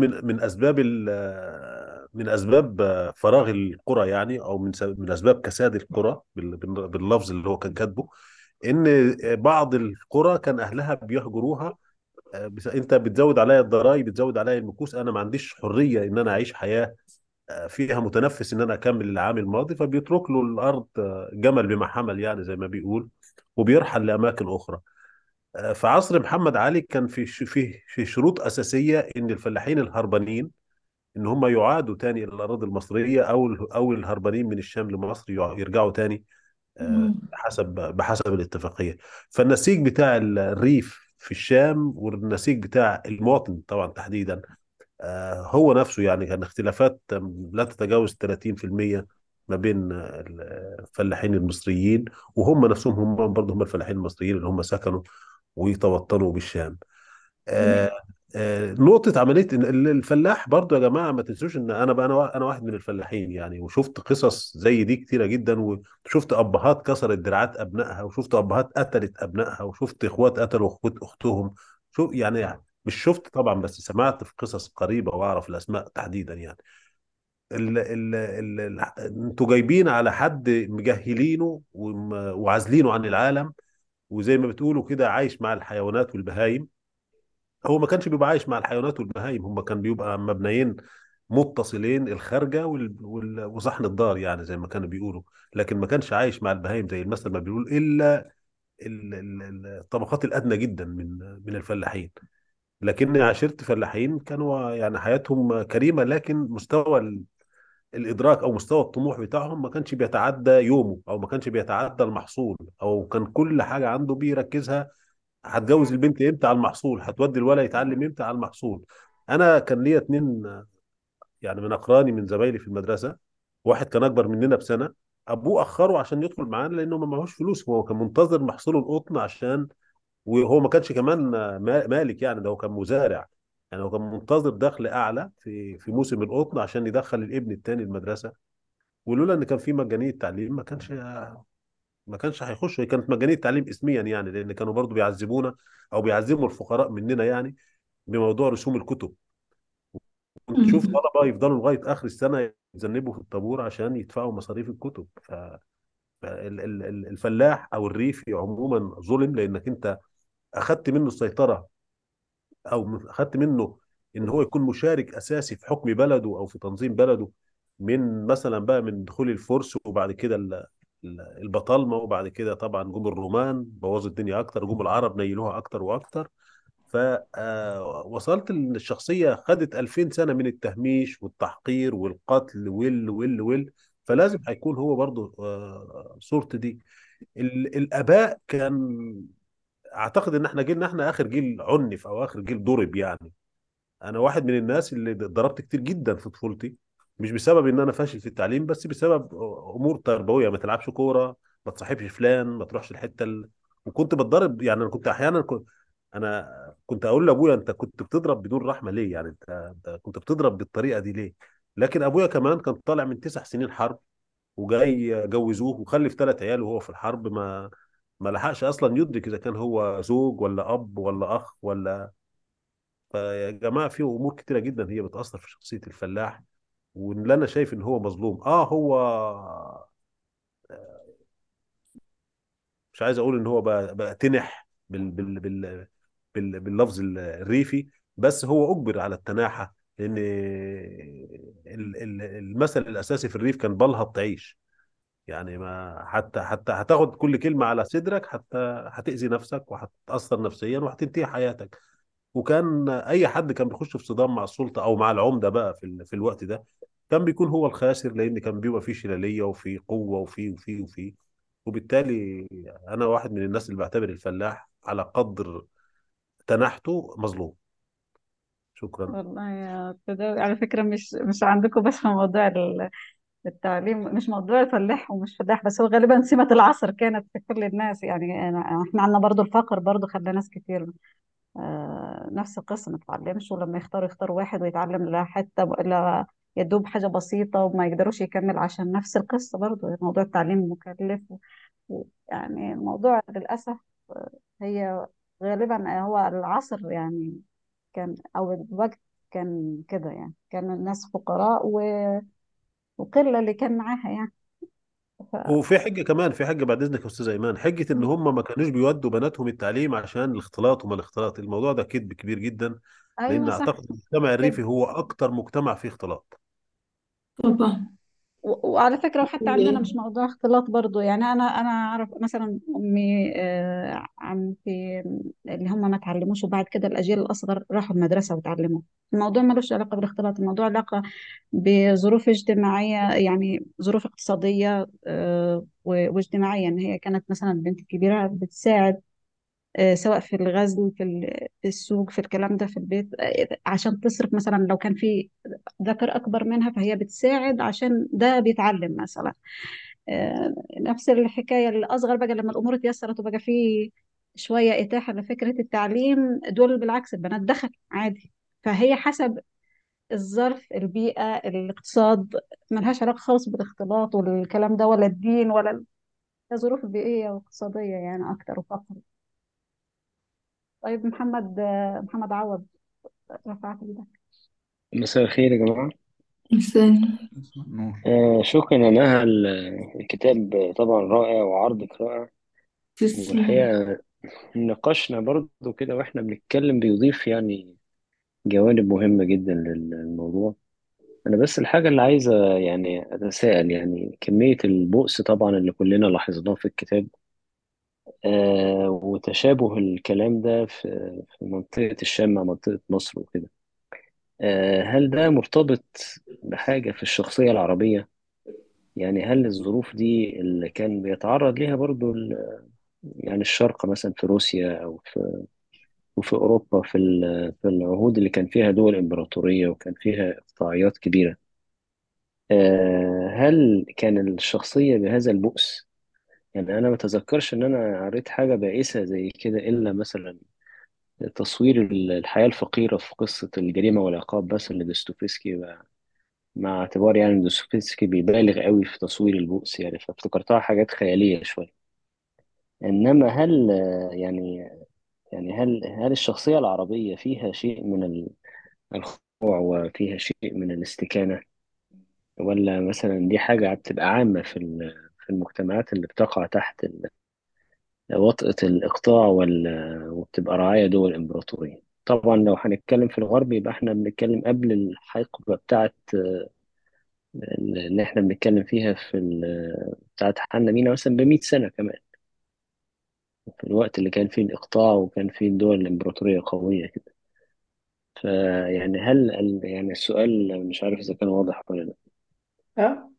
[SPEAKER 8] من أسباب فراغ القرى يعني، أو من أسباب كساد القرى باللفظ اللي هو كان كاتبه، ان بعض القرى كان اهلها بيهجروها. انت بتزود عليا الضرائب، بتزود عليا المكوس، انا ما عنديش حريه ان انا اعيش حياه فيها متنفس ان انا اكمل العام الماضي، فبيترك له الارض جمل بما حمل يعني زي ما بيقول، وبيرحل لاماكن اخرى. في عصر محمد علي كان في شروط اساسيه ان الفلاحين الهربانين ان هم يعادوا تاني الى الاراضي المصريه، او الهربانين من الشام لمصر يرجعوا تاني بحسب الاتفاقية. فالنسيج بتاع الريف في الشام والنسيج بتاع المواطن طبعا تحديدا هو نفسه يعني، كان اختلافات لا تتجاوز 30% ما بين الفلاحين المصريين وهم نفسهم، هم برضه هم الفلاحين المصريين اللي هم سكنوا وتوطنوا بالشام. آه، نقطة عملية إن الفلاح برضو يا جماعة ما تنسوش إن أنا بقى أنا واحد من الفلاحين يعني، وشفت قصص زي دي كتيرة جدا، وشفت أبهات كسرت دراعات أبنائها، وشفت أبهات قتلت أبنائها، وشفت إخوات قتلوا أختهم. شوف يعني مش شفت طبعا، بس سمعت في قصص قريبة وأعرف الأسماء تحديدا يعني. انتوا جايبين على حد مجهلينه وعازلينه عن العالم، وزي ما بتقولوا كده عايش مع الحيوانات والبهايم. هو ما كانش بيبقى عايش مع الحيوانات والبهايم، هم كان بيبقى مبنيين متصلين، الخارجة وصحن الدار يعني زي ما كانوا بيقولوا، لكن ما كانش عايش مع البهايم زي المثل ما بيقول، إلا الطبقات الأدنى جدا من الفلاحين. لكن عشيرة فلاحين كانوا يعني حياتهم كريمة، لكن مستوى الإدراك أو مستوى الطموح بتاعهم ما كانش بيتعدى يومه، أو ما كانش بيتعدى المحصول، أو كان كل حاجة عنده بيركزها هتجوز البنت امتى على المحصول، هتودي الولد يتعلم امتى على المحصول. انا كان ليا اتنين يعني من اقراني من زمايلي في المدرسه، واحد كان اكبر مننا بسنه، ابوه اخره عشان يدخل معانا لانه ما معهوش فلوس، هو كان منتظر محصول القطن عشان، وهو ما كانش كمان مالك يعني، ده هو كان مزارع يعني، هو كان منتظر دخل اعلى في موسم القطن عشان يدخل الابن التاني المدرسه. ولولا ان كان في مجانيه تعليم ما كانش هيخش. هي كانت مجانيه التعليم اسميا يعني، لان كانوا برضو بيعذبونا او بيعذبوا الفقراء مننا يعني بموضوع رسوم الكتب. كنت تشوف طلبه يفضلوا لغايه اخر السنه يتذنبوا في الطابور عشان يدفعوا مصاريف الكتب. فالفلاح او الريفي عموما ظلم، لانك انت اخذت منه السيطره، او اخذت منه ان هو يكون مشارك اساسي في حكم بلده او في تنظيم بلده، من مثلا بقى من دخول الفرس، وبعد كده البطالمه، وبعد كده طبعا جم الرومان بوظوا الدنيا اكتر، جم العرب نيلوها اكتر واكتر. فوصلت ان الشخصيه خدت 2000 سنه من التهميش والتحقير والقتل فلازم هيكون هو برضه صورة دي. الاباء كان، اعتقد ان احنا جيلنا احنا اخر جيل عنف او اخر جيل ضرب يعني. انا واحد من الناس اللي ضربت كتير جدا في طفولتي، مش بسبب ان انا فاشل في التعليم، بس بسبب امور تربويه: ما تلعبش كوره، ما تصاحبش فلان، ما تروحش وكنت بتضرب يعني. انا كنت احيانا انا كنت اقول لابويا: انت كنت بتضرب بدون رحمه ليه؟ يعني انت كنت بتضرب بالطريقه دي ليه؟ لكن ابويا كمان كان طالع من 9 سنين حرب، وجاي جوزوه وخلف 3 عيال وهو في الحرب، ما لحقش اصلا يدرك اذا كان هو زوج ولا اب ولا اخ ولا. فيا جماعه في امور كتيره جدا هي بتاثر في شخصيه الفلاح، واللي انا شايف ان هو مظلوم. هو مش عايز اقول ان هو بقى تنح باللفظ الريفي، بس هو اجبر على التناحه، لان المثل الاساسي في الريف كان بلها تعيش. يعني ما حتى هتاخد كل كلمه على صدرك، حتى هتاذي نفسك وهتتاثر نفسيا وهتنتهي حياتك. وكان اي حد كان بيخش في صدام مع السلطه او مع العمده بقى في الوقت ده، كان بيكون هو الخاسر، لان كان بيبقى فيه شلاليه وفيه قوه وفيه. وبالتالي انا واحد من الناس اللي بعتبر الفلاح على قدر تنحته مظلوم. شكرا.
[SPEAKER 1] والله يا تداوي على فكرة، مش عندكم بس في موضوع التعليم، مش موضوع فلاح ومش فلاح بس، هو غالبا سمة العصر كانت في كل الناس يعني. احنا عندنا برضو الفقر برضو خلى ناس كتير نفس القصة ما تتعلمش، ولما يختاروا واحد ويتعلم لا حتى لا يدوب حاجة بسيطة وما يقدروش يكمل، عشان نفس القصة برضو موضوع التعليم مكلف يعني الموضوع للأسف هي غالبا هو العصر يعني كان، أو الوقت كان كده يعني، كان الناس فقراء وقلة اللي كان معاها يعني.
[SPEAKER 8] وفي حجه كمان، في حجه بعد اذنك يا استاذ ايمان: حجه ان هم ما كانوش بيودوا بناتهم التعليم عشان الاختلاط. وما الاختلاط، الموضوع ده كذب كبير جدا، لان
[SPEAKER 1] أيوة صح
[SPEAKER 8] اعتقد المجتمع
[SPEAKER 1] كده.
[SPEAKER 8] الريفي هو اكتر مجتمع فيه اختلاط.
[SPEAKER 2] طبعا.
[SPEAKER 1] وعلى فكرة وحتى عندنا
[SPEAKER 2] هي
[SPEAKER 1] مش موضوع اختلاط برضو يعني. أنا أعرف مثلا أمي عمتي اللي هم ما تعلموش، وبعد كده الأجيال الأصغر راحوا المدرسة وتعلموا. الموضوع ملوش علاقة بالاختلاط، الموضوع علاقة بظروف اجتماعية يعني، ظروف اقتصادية واجتماعية. إن هي كانت مثلا البنت الكبيرة بتساعد سواء في الغزل في السوق في الكلام ده في البيت، عشان تصرف مثلا لو كان في ذكر أكبر منها فهي بتساعد عشان ده بيتعلم مثلا. نفس الحكاية الأصغر بقى لما الأمور اتيسرت وبقى في شوية إتاحة لفكرة التعليم، دول بالعكس البنات دخل عادي. فهي حسب الظرف، البيئة، الاقتصاد، ملهاش علاقة خالص بالاختلاط والكلام ده، ولا الدين ولا الظروف البيئية والاقتصادية يعني أكتر وفقط. طيب محمد عوض، رفعت ايدك.
[SPEAKER 9] مساء الخير يا جماعة.
[SPEAKER 2] إنسان.
[SPEAKER 6] نور.
[SPEAKER 9] شكرا يا نهى. الكتاب طبعا رائع وعرضك رائع.
[SPEAKER 2] تسلم.
[SPEAKER 9] والحقيقة نقاشنا برضو كده واحنا بنتكلم بيضيف يعني جوانب مهمة جدا للموضوع. أنا بس الحاجة اللي عايزة يعني أتساءل، يعني كمية البؤس طبعا اللي كلنا لاحظناه في الكتاب، وتشابه الكلام ده في منطقة الشام مع منطقة مصر وكده. هل ده مرتبط بحاجة في الشخصية العربية؟ يعني هل الظروف دي اللي كان بيتعرض ليها برضو يعني الشرق مثلا في روسيا وفي أوروبا في العهود اللي كان فيها دول إمبراطورية وكان فيها إقطاعيات كبيرة، هل كان الشخصية بهذا البؤس؟ يعني أنا ما أتذكرش إن أنا قريت حاجة بائسة زي كده، إلا مثلا تصوير الحياة الفقيرة في قصة الجريمة والعقاب بس لدوستويفسكي، مع اعتبار يعني إن دوستويفسكي بيبالغ قوي في تصوير البؤس يعني، فافتكرتها حاجات خيالية شوية. إنما هل هل الشخصية العربية فيها شيء من الخضوع وفيها شيء من الاستكانة، ولا مثلا دي حاجة بتبقى عامة في المجتمعات اللي بتقع تحت وطأة الإقطاع وبتبقى رعاية دول إمبراطورية؟ طبعا لو هنتكلم في الغرب يبقى احنا بنتكلم قبل الحقبة بتاعت اللي احنا بنتكلم فيها بتاعت حنا مينا مثلا ب100 سنة كمان، في الوقت اللي كان فيه الإقطاع وكان فيه الدول الإمبراطورية قوية كده. فيعني يعني السؤال مش عارف إذا كان واضح ولا لا.
[SPEAKER 2] أه؟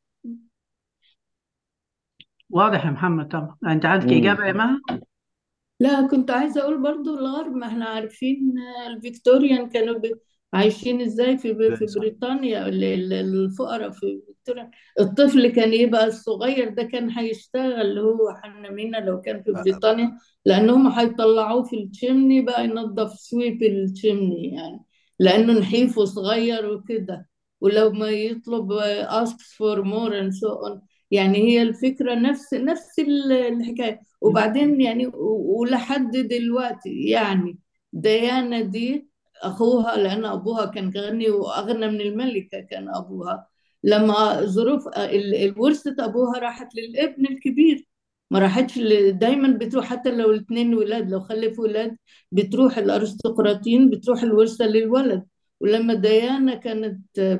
[SPEAKER 4] واضح يا محمد طبعا. انت عندك
[SPEAKER 9] مم.
[SPEAKER 4] اجابه يا مها؟
[SPEAKER 2] لا، كنت عايزة أقول برضو الغرب، ما احنا عارفين الفيكتوريان كانوا عايشين ازاي في
[SPEAKER 8] صح.
[SPEAKER 2] بريطانيا، الفقراء في فيكتوريا. الطفل كان يبقى الصغير ده كان هيشتغل، اللي هو حنمينة لو كان في بريطانيا، لأنهم هيطلعوه في الشمني بقى ينظف سويب الشمني يعني، لأنه نحيفه صغير وكده. ولو ما يطلب asks for more and so on. يعني هي الفكرة نفس الحكاية. وبعدين يعني ولحد دلوقتي يعني ديانا دي أخوها، لأن أبوها كان غني وأغنى من الملكة كان أبوها، لما ظروف الورثة أبوها راحت للابن الكبير، ما راحتش دايما بتروح، حتى لو الاثنين ولاد، لو خلف ولاد بتروح الأرستقراطيين، بتروح الورثة للولد. ولما ديانا كانت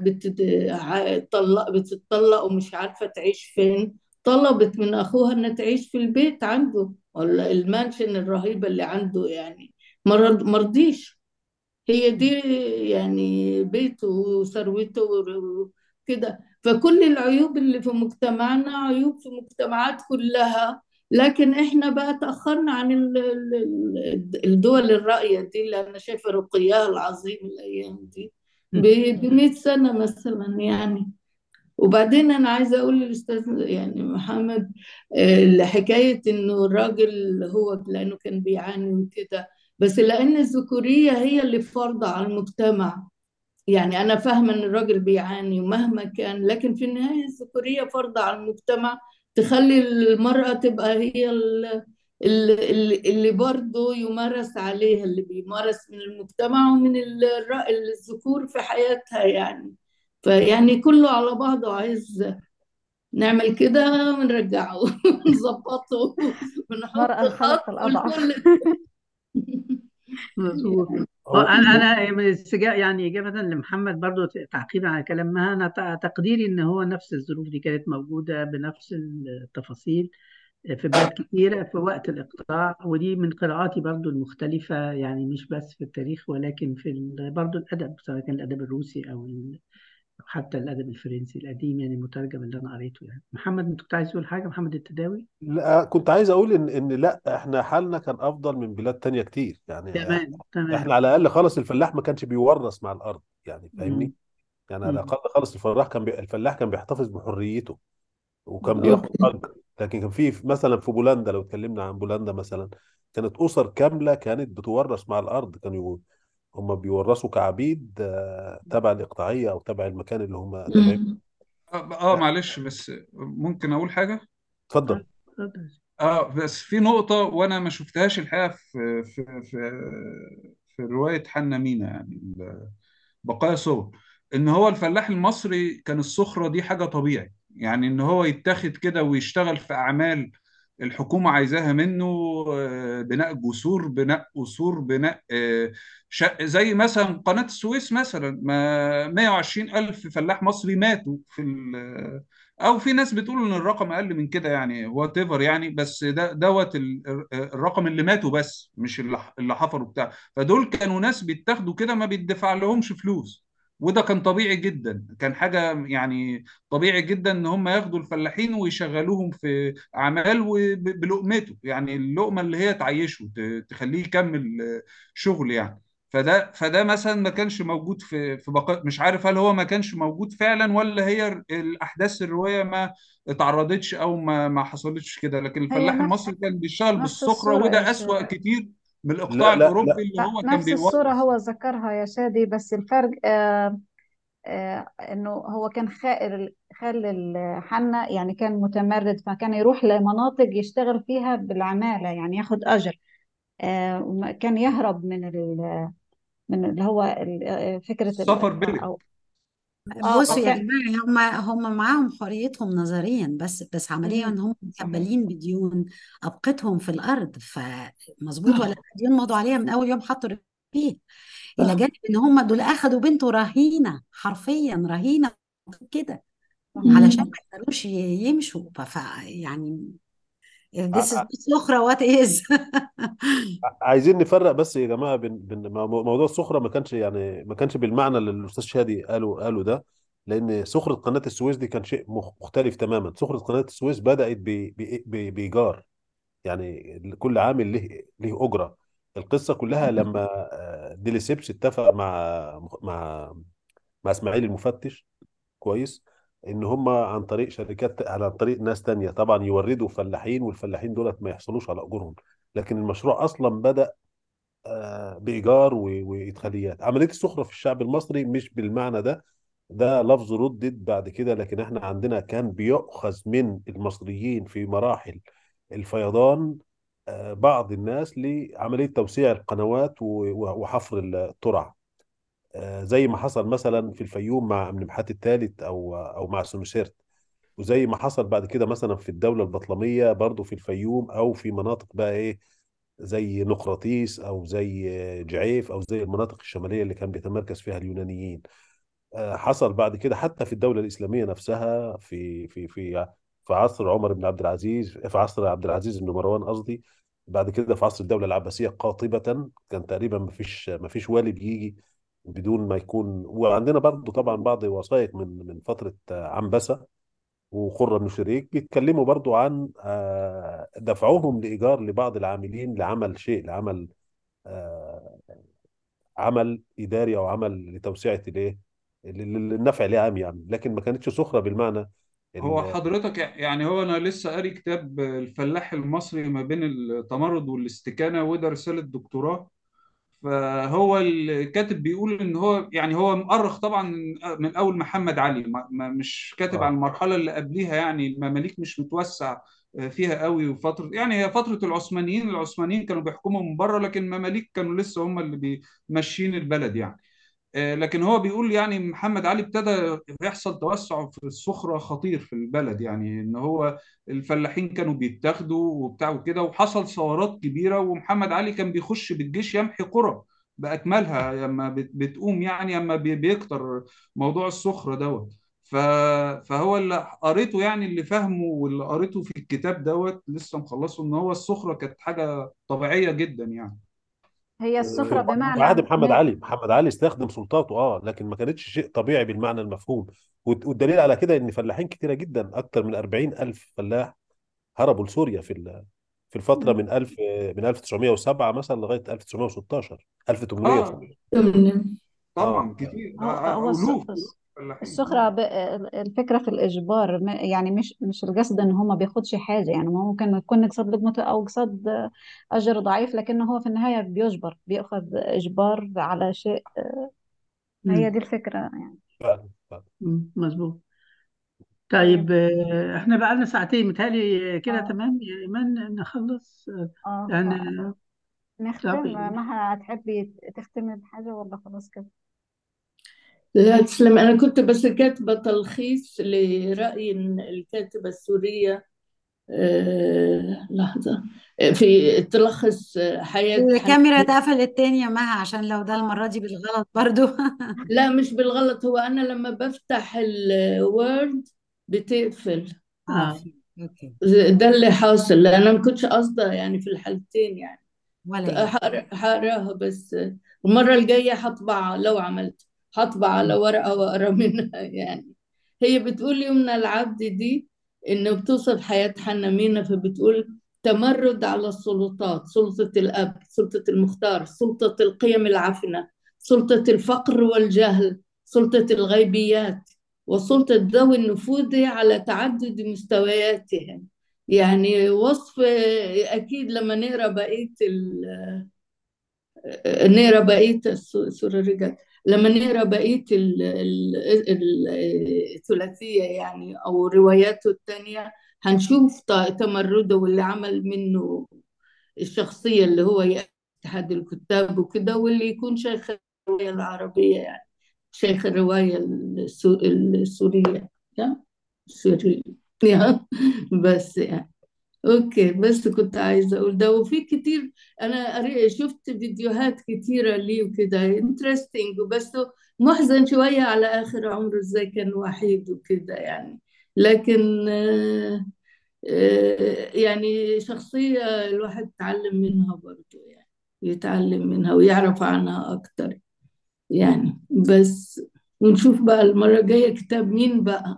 [SPEAKER 2] بتطلق ومش عارفة تعيش فين، طلبت من أخوها إنها تعيش في البيت عنده، ولا المانشن الرهيبة اللي عنده يعني. مرضيش. هي دي يعني بيته وثروته وكده. فكل العيوب اللي في مجتمعنا عيوب في مجتمعات كلها، لكن احنا بقى تأخرنا عن الدول الراقية دي اللي أنا شايفة رقيها العظيم الأيام دي ب100 سنة مثلا يعني. وبعدين أنا عايزة أقول للأستاذ يعني محمد، حكاية إنه الراجل هو لأنه كان بيعاني وكده، بس لأن الذكورية هي اللي فرضة على المجتمع. يعني أنا فاهمة إن الراجل بيعاني ومهما كان، لكن في النهاية الذكورية فرض على المجتمع، تخلي المرأة تبقى هي اللي برضه يمارس عليها، اللي بيمارس من المجتمع ومن الذكور في حياتها يعني. فيعني كله على بعضه عايز نعمل كده ونرجعه ونظبطه ونحط
[SPEAKER 1] المرأة
[SPEAKER 2] خط
[SPEAKER 1] الخلق الأضعف.
[SPEAKER 2] والكل.
[SPEAKER 4] مظبوط.
[SPEAKER 8] هو
[SPEAKER 4] انا من يعني اجابه لمحمد برضو، تعقيبا على كلام مها، انا تقديري ان هو نفس الظروف دي كانت موجوده بنفس التفاصيل في بلاد كثيره في وقت الاقطاع. ودي من قراءاتي برضو المختلفه، يعني مش بس في التاريخ ولكن في برضو الادب، سواء كان الادب الروسي أو حتى الادب الفرنسي القديم، يعني المترجم اللي انا قريته. يعني محمد، انت كنت عايز تقول حاجه؟ محمد التداوي.
[SPEAKER 8] لا، كنت عايز اقول ان لا، احنا حالنا كان افضل من بلاد تانية كتير. يعني
[SPEAKER 4] تمام تمام.
[SPEAKER 8] احنا على الاقل خالص الفلاح ما كانش بيورث مع الارض، يعني فاهمني.
[SPEAKER 4] مم.
[SPEAKER 8] يعني على
[SPEAKER 4] مم.
[SPEAKER 8] الاقل خالص الفلاح كان بيحتفظ بحريته وكان بياخد
[SPEAKER 2] أوكي.
[SPEAKER 8] اجر. لكن كان في مثلا في بولندا، لو اتكلمنا عن بولندا مثلا، كانت اسر كامله كانت بتورث مع الارض. هم بيورثوا كعبيد تبع الاقطاعيه او تبع المكان اللي هم تابعين.
[SPEAKER 2] مم.
[SPEAKER 6] معلش بس ممكن اقول حاجة.
[SPEAKER 8] اتفضل.
[SPEAKER 4] اتفضل.
[SPEAKER 6] بس في نقطة وانا ما شفتهاش الحقيقة في رواية حنا مينا، يعني بقايا صور، ان هو الفلاح المصري كان الصخرة دي حاجة طبيعي، يعني ان هو يتاخد كده ويشتغل في اعمال الحكومة عايزاها منه، بناء جسور، بناء قصور، بناء زي مثلا قناة السويس مثلا، ما 120 ألف فلاح مصري ماتوا أو في ناس بتقول إن الرقم أقل من كده، يعني وات ايفر يعني، بس ده دوت الرقم اللي ماتوا بس، مش اللي حفروا بتاع. فدول كانوا ناس بيتاخدوا كده ما بيدفع لهمش فلوس، وده كان طبيعي جدا، كان حاجة يعني طبيعي جدا ان هم ياخدوا الفلاحين ويشغلوهم في اعمال بلقمته، يعني اللقمة اللي هي تعيشه تخليه يكمل شغل يعني. فده مثلا ما كانش موجود في بقاء. مش عارف هل هو ما كانش موجود فعلا، ولا هي الاحداث الرواية ما اتعرضتش او ما حصلتش كده، لكن
[SPEAKER 1] هي
[SPEAKER 6] الفلاح المصري كان بيشتغل
[SPEAKER 1] نفس
[SPEAKER 6] بالصخرة،
[SPEAKER 1] الصورة يا
[SPEAKER 6] وده أسوأ
[SPEAKER 1] شادي.
[SPEAKER 6] كتير من الاقطاع
[SPEAKER 8] لا لا
[SPEAKER 6] الاوروبي
[SPEAKER 8] لا
[SPEAKER 6] اللي هو كان
[SPEAKER 1] نفس الصورة
[SPEAKER 6] بيورث.
[SPEAKER 1] هو ذكرها يا شادي، بس الفرق انه هو كان خال حنا، يعني كان متمرد، فكان يروح لمناطق يشتغل فيها بالعمالة، يعني ياخد أجر. كان يهرب من اللي هو فكرة
[SPEAKER 6] السفر بيلك.
[SPEAKER 1] أو
[SPEAKER 3] بصوا يا
[SPEAKER 1] كان.
[SPEAKER 3] جماعة، هم معاهم حريتهم نظريا، بس عمليا
[SPEAKER 1] مم.
[SPEAKER 3] هم
[SPEAKER 1] صحيح.
[SPEAKER 3] مكبلين بديون أبقتهم في الأرض. فمظبوط، ولا ديون مضوا عليها من أول يوم حطوا فيه، إلى
[SPEAKER 2] صح.
[SPEAKER 3] جانب إن هم دول أخدوا بنته رهينة، حرفيا رهينة كده، علشان
[SPEAKER 1] صحيح.
[SPEAKER 3] ما يقدروش يمشوا. يعني this is
[SPEAKER 8] ع-
[SPEAKER 3] this أخرى what is.
[SPEAKER 8] عايزين نفرق بس يا جماعه بين موضوع السخره، ما كانش بالمعنى اللي الاستاذ شادي قاله ده. لان سخره قناه السويس دي كان شيء مختلف تماما. سخره قناه السويس بدات بايجار، يعني كل عامل له اجره. القصه كلها لما ديليسيبس اتفق مع مع اسماعيل المفتش، كويس، ان هم عن طريق شركات، عن طريق ناس تانية طبعا يوردوا فلاحين، والفلاحين دولت ما يحصلوش على اجورهم. لكن المشروع اصلا بدأ بايجار وادخاليات. عمليه السخره في الشعب المصري مش بالمعنى ده، ده لفظ ردد بعد كده. لكن احنا عندنا كان بيؤخذ من المصريين في مراحل الفيضان بعض الناس لعمليه توسيع القنوات وحفر الترع، زي ما حصل مثلا في الفيوم مع ابن محات الثالث او مع سنوسرت، وزي ما حصل بعد كده مثلا في الدوله البطلميه برضو في الفيوم، او في مناطق بقى ايه زي نقراطيس، او زي جعيف، او زي المناطق الشماليه اللي كان بيتمركز فيها اليونانيين. حصل بعد كده حتى في الدوله الاسلاميه نفسها، في عصر عمر بن عبد العزيز، في عصر عبد العزيز بن مروان قصدي. بعد كده في عصر الدوله العباسيه قاطبه كان تقريبا ما فيش والي بيجي بدون ما يكون. وعندنا برضه طبعا بعض وثائق من فتره عنبسه وخرة بن شريك بيتكلموا برضو عن دفعهم لإيجار لبعض العاملين لعمل شيء، لعمل آه، عمل إداري أو عمل لتوسعة الإيه، للنفع العام يعني. لكن ما كانتش سخرة بالمعنى
[SPEAKER 6] هو
[SPEAKER 8] ال-
[SPEAKER 6] حضرتك يعني هو انا لسه قاري كتاب الفلاح المصري ما بين التمرد والاستكانة، وده رسالة دكتوراه. فهو الكاتب بيقول ان هو يعني هو مؤرخ طبعا من اول محمد علي، مش كاتب عن
[SPEAKER 8] آه
[SPEAKER 6] المرحله اللي قبليها، يعني المماليك مش متوسع فيها قوي. وفتره يعني هي فتره العثمانيين كانوا بيحكموا من بره، لكن المماليك كانوا لسه هم اللي بيمشين البلد يعني. لكن هو بيقول يعني محمد علي ابتدى يحصل توسع في الصخرة خطير في البلد، يعني ان هو الفلاحين كانوا بيتاخدوا وبتاع وكده، وحصل ثورات كبيرة، ومحمد علي كان بيخش بالجيش يمحي قرى بأكملها لما بتقوم، يعني لما بيكتر موضوع الصخرة دوت. ف... فهو اللي قريته، يعني اللي فهمه واللي قريته في الكتاب دوت لسه مخلصه، ان هو الصخرة كانت حاجة طبيعية جدا يعني.
[SPEAKER 1] هي السخرة
[SPEAKER 8] في عهد
[SPEAKER 1] بمعنى
[SPEAKER 8] محمد علي استخدم سلطاته، لكن ما كانتش شيء طبيعي بالمعنى المفهوم. والدليل على كده ان فلاحين كتيره جدا، اكثر من 40 الف فلاح هربوا لسوريا في الفتره من 1907 مثلا لغايه 1916، 1800.
[SPEAKER 6] اه
[SPEAKER 2] تمام.
[SPEAKER 6] طبعا
[SPEAKER 8] يعني
[SPEAKER 6] كتير،
[SPEAKER 1] هو
[SPEAKER 6] ألوف فلاحين.
[SPEAKER 1] السخرة الفكرة في الإجبار، يعني مش القصد إن هو ما بياخدش حاجة، يعني ما ممكن يكون اقتصاد لقمته أو اقتصاد أجر ضعيف، لكن هو في النهاية بيجبر، بيأخذ إجبار على شيء. هي
[SPEAKER 4] مم.
[SPEAKER 1] دي الفكرة يعني.
[SPEAKER 8] فعلا فعلا.
[SPEAKER 4] مظبوط.
[SPEAKER 1] طيب.
[SPEAKER 4] طيب احنا بقى لنا ساعتين متهيألي كده
[SPEAKER 1] اه
[SPEAKER 4] تمام يا إيمان نخلص
[SPEAKER 1] اه
[SPEAKER 4] يعني.
[SPEAKER 1] نختم.
[SPEAKER 4] طب
[SPEAKER 1] مها هتحبي تختمي بحاجة ولا خلاص كده؟
[SPEAKER 2] لا تسلم، أنا كنت بس كاتبة تلخيص لرأي الكاتبة السورية. لحظة. في تلخص حياة
[SPEAKER 3] الكاميرا اتقفلت تاني يا مها، عشان لو ده
[SPEAKER 1] اه
[SPEAKER 3] المرة دي بالغلط برضو.
[SPEAKER 2] لا مش بالغلط، هو أنا لما بفتح الوورد بتقفل.
[SPEAKER 4] اه
[SPEAKER 3] اوكي.
[SPEAKER 2] ده اللي حاصل، لأن أنا ما كنتش قصده يعني في الحالتين يعني.
[SPEAKER 3] ولا يهمك.
[SPEAKER 2] هقراها بس. المرة الجاية هطبع، لو عملت هطبع على ورقة وأقرا منها يعني. هي بتقول يمنى العبد دي إنه بتوصف حياة حنا مينا، فبتقول تمرد على السلطات، سلطة الأب، سلطة المختار، سلطة القيم العفنة، سلطة الفقر والجهل، سلطة الغيبيات، وسلطة ذوي النفوذ على تعدد مستوياتهم. يعني وصف أكيد لما نقرأ بقية سورة الرجال لما نقرا بقيه الثلاثيه يعني او رواياته الثانيه، هنشوف تمرده واللي عمل منه الشخصيه اللي هو اتحاد الكتاب وكده، واللي يكون شيخ الروايه العربيه يعني، شيخ الروايه السوريه يا السوريه يا بس يعني. اوكي، بس كنت عايزه اقول ده. وفي كتير، انا شفت فيديوهات كتيره ليه وكده انترستنج، بس محزن شويه على اخر عمره ازاي كان وحيد وكده يعني. لكن يعني شخصيه الواحد يتعلم منها برضه يعني، يتعلم منها ويعرف عنها اكتر يعني. بس ونشوف بقى المره الجايه كتاب مين بقى.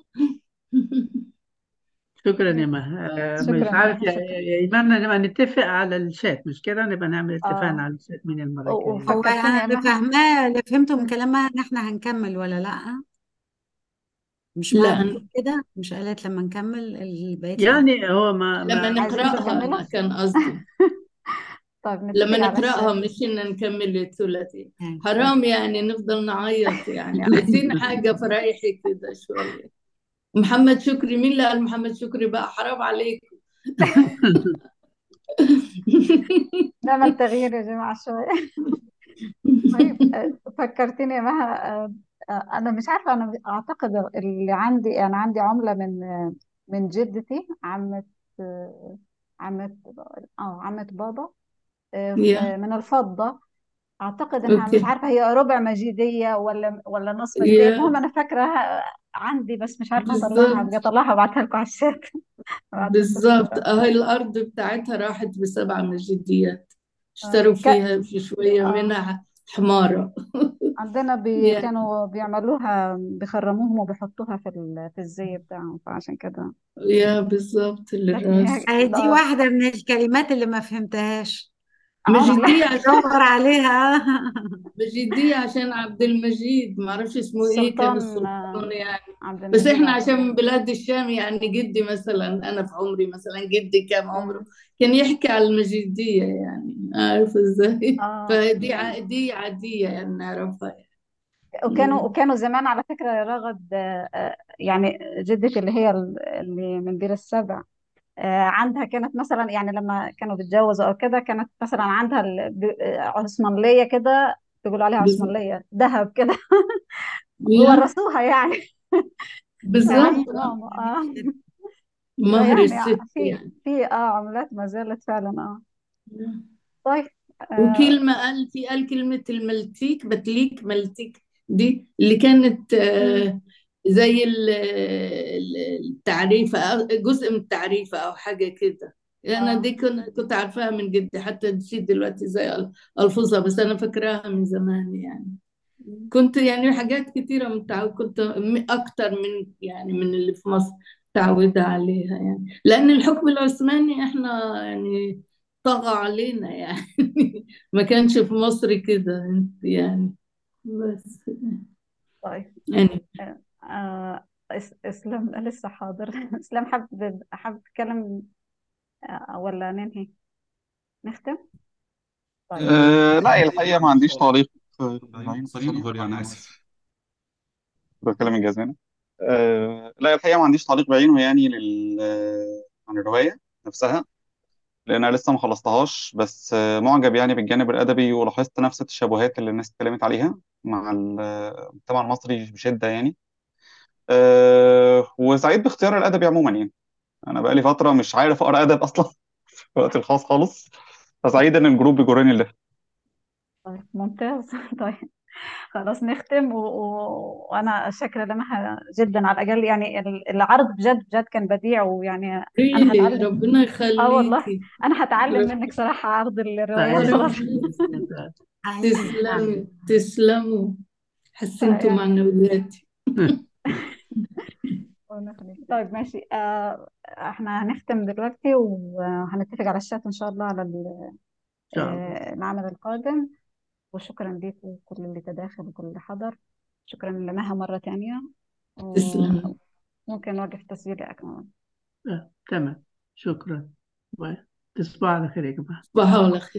[SPEAKER 4] شكرا يا مها.
[SPEAKER 1] شكرا
[SPEAKER 4] مش
[SPEAKER 1] يا
[SPEAKER 4] عارف
[SPEAKER 1] مها، شكرا.
[SPEAKER 4] يا إيمان، نبقى نتفق على الشات، مش كده؟ نبقى نعمل اتفاقنا
[SPEAKER 1] اه
[SPEAKER 4] على الشات من المرة الجاية.
[SPEAKER 3] هو
[SPEAKER 1] وفكرتني يا
[SPEAKER 3] اللي
[SPEAKER 1] مها.
[SPEAKER 3] فاهماه، اللي فهمته من كلامها ان احنا هنكمل ولا لا؟ مش ما
[SPEAKER 2] لا،
[SPEAKER 3] بتقول كده؟ مش قالت لما نكمل بقية
[SPEAKER 4] يعني هو ما
[SPEAKER 2] لما
[SPEAKER 4] ما
[SPEAKER 1] عايزين
[SPEAKER 2] نقراها
[SPEAKER 1] تكملوا؟
[SPEAKER 2] أنا كان قصدي
[SPEAKER 1] طيب
[SPEAKER 2] لما
[SPEAKER 1] نتفق على
[SPEAKER 2] نقرأها،
[SPEAKER 1] الشات.
[SPEAKER 2] مش إن نكمل الثلاثي.
[SPEAKER 3] يعني
[SPEAKER 2] حرام يعني نفضل نعيط يعني، عايزين حاجة فريحي كده شوية. محمد شكري، مين اللي قال محمد شكري بقى؟ حرام عليكم.
[SPEAKER 1] نعمل تغيير يا جماعة شوية. طيب فكرتني يا مها. أنا مش عارفة، أنا أعتقد اللي عندي، أنا عندي عملة من جدتي، آه، عمة عمة بابا،
[SPEAKER 2] يا
[SPEAKER 1] من الفضة. أعتقد إنها، مش
[SPEAKER 2] أوكي.
[SPEAKER 1] عارفة هي ربع مجيدية ولا نص مجيدية.
[SPEAKER 2] يا
[SPEAKER 1] المهم أنا فاكراها عندي، بس مش عارفة أطلعها.
[SPEAKER 2] بالظبط،
[SPEAKER 1] أبقى أطلعها وأبعتها لكم على الشات بعد
[SPEAKER 2] بالظبط.
[SPEAKER 1] التسجيل.
[SPEAKER 2] أهي الأرض بتاعتها راحت ب7 مجديات،
[SPEAKER 1] آه.
[SPEAKER 2] اشتروا فيها في شوية
[SPEAKER 1] آه.
[SPEAKER 2] منها حمارة.
[SPEAKER 1] عندنا
[SPEAKER 2] يا
[SPEAKER 1] كانوا بيعملوها، بيخرموهم وبيحطوها في الزي بتاعهم، فعشان كده
[SPEAKER 2] يا بالظبط
[SPEAKER 1] لكن
[SPEAKER 2] للراس.
[SPEAKER 3] دي واحدة من الكلمات اللي ما فهمتهاش،
[SPEAKER 2] مجدية عشان
[SPEAKER 3] دور عليها.
[SPEAKER 2] مجيدية عشان عبد المجيد، ما اعرفش اسمه ايه، كان
[SPEAKER 1] السلطان
[SPEAKER 2] السلطان يعني.
[SPEAKER 1] عبد
[SPEAKER 2] بس
[SPEAKER 1] المجيد
[SPEAKER 2] احنا
[SPEAKER 1] عبد
[SPEAKER 2] عشان
[SPEAKER 1] الغني.
[SPEAKER 2] من بلاد الشام يعني، جدي مثلا، انا في عمري مثلا، جدي كان عمره
[SPEAKER 1] مم.
[SPEAKER 2] كان يحكي على المجيدية يعني، عارف ازاي. فدي
[SPEAKER 1] يعني
[SPEAKER 2] دي عادية يعني نعرفها
[SPEAKER 1] وكانوا
[SPEAKER 2] يعني.
[SPEAKER 1] وكانوا زمان على فكرة يا رغد، يعني جدتي اللي هي اللي من بير السبع، عندها كانت مثلا، يعني لما كانوا بيتجوزوا او كده، كانت مثلا عندها عثمانلية كده، تقولوا عليها
[SPEAKER 2] بز-
[SPEAKER 1] عثمانلية ذهب كده.
[SPEAKER 2] يا
[SPEAKER 1] وورثوها يعني.
[SPEAKER 2] بالظبط.
[SPEAKER 1] فعندي ماما
[SPEAKER 2] مهر
[SPEAKER 1] فيعني
[SPEAKER 2] الست
[SPEAKER 1] في
[SPEAKER 2] يعني.
[SPEAKER 1] عملات ما زالت فعلا. طيب. آه
[SPEAKER 2] وكلمة قال كلمة الملتيك، بتليك ملتيك، دي اللي كانت
[SPEAKER 1] مم.
[SPEAKER 2] زي التعريفة، جزء من التعريفة أو حاجة كده. أنا
[SPEAKER 1] اه
[SPEAKER 2] دي كنت عارفاها من جدي، حتى نسيت دلوقتي زي ألفظها، بس أنا فاكراها من زمان يعني. كنت يعني حاجات كتيرة كنت أكتر من يعني من اللي في مصر متعودة عليها يعني، لأن الحكم العثماني إحنا يعني طغى علينا يعني. ما كانش في مصر كده يعني. بس
[SPEAKER 1] طيب.
[SPEAKER 2] يعني
[SPEAKER 1] اسلام لسه حاضر. اسلام حابب تتكلم، ولا ننهي نختم؟ طيب.
[SPEAKER 10] لا، الحقيقة ما عنديش تعليق بعينه في السريع.
[SPEAKER 11] أنا آسف.
[SPEAKER 10] بتكلم إنجاز هنا. لا، الحقيقة ما عنديش تعليق بعينه يعني عن الرواية نفسها، لأن أنا لسه ما خلصتهاش. بس معجب يعني بالجانب الأدبي، ولاحظت نفس التشابهات اللي الناس اتكلمت عليها مع المجتمع المصري بشدة يعني. وسعيد باختيار الأدبي عموما يعني. أنا بقالي فترة مش عارف أقرأ أدب أصلا في وقت الخاص خالص، فسعيد إن الجروب بيجرني لده.
[SPEAKER 1] طيب ممتاز. طيب خلاص نختم. وانا شاكره لمها جدا، على الاقل يعني العرض بجد بجد كان بديع، ويعني انا
[SPEAKER 2] ريلي
[SPEAKER 1] هتعلم.
[SPEAKER 2] ربنا
[SPEAKER 1] والله
[SPEAKER 2] يخليكي.
[SPEAKER 1] انا هتعلم منك صراحه عرض الروايات
[SPEAKER 4] سعيد
[SPEAKER 1] خلاص.
[SPEAKER 4] جدا.
[SPEAKER 3] حقيقي فعلا.
[SPEAKER 2] تسلموا، حسنتوا
[SPEAKER 1] يعني
[SPEAKER 2] معنوياتي.
[SPEAKER 1] طيب ماشي. احنا هنختم دلوقتي، وهنتفق على الشات ان شاء الله على
[SPEAKER 4] إن شاء الله.
[SPEAKER 1] العمل القادم. وشكرا لكم كل اللي تداخل وكل اللي حضر. شكرا لمها مرة تانية.
[SPEAKER 2] تسلموا.
[SPEAKER 1] وممكن نوقف تسجيل يا أكمل.
[SPEAKER 4] تمام. شكرا. تصبحوا على خير يا جماعة.
[SPEAKER 2] صباح الخير.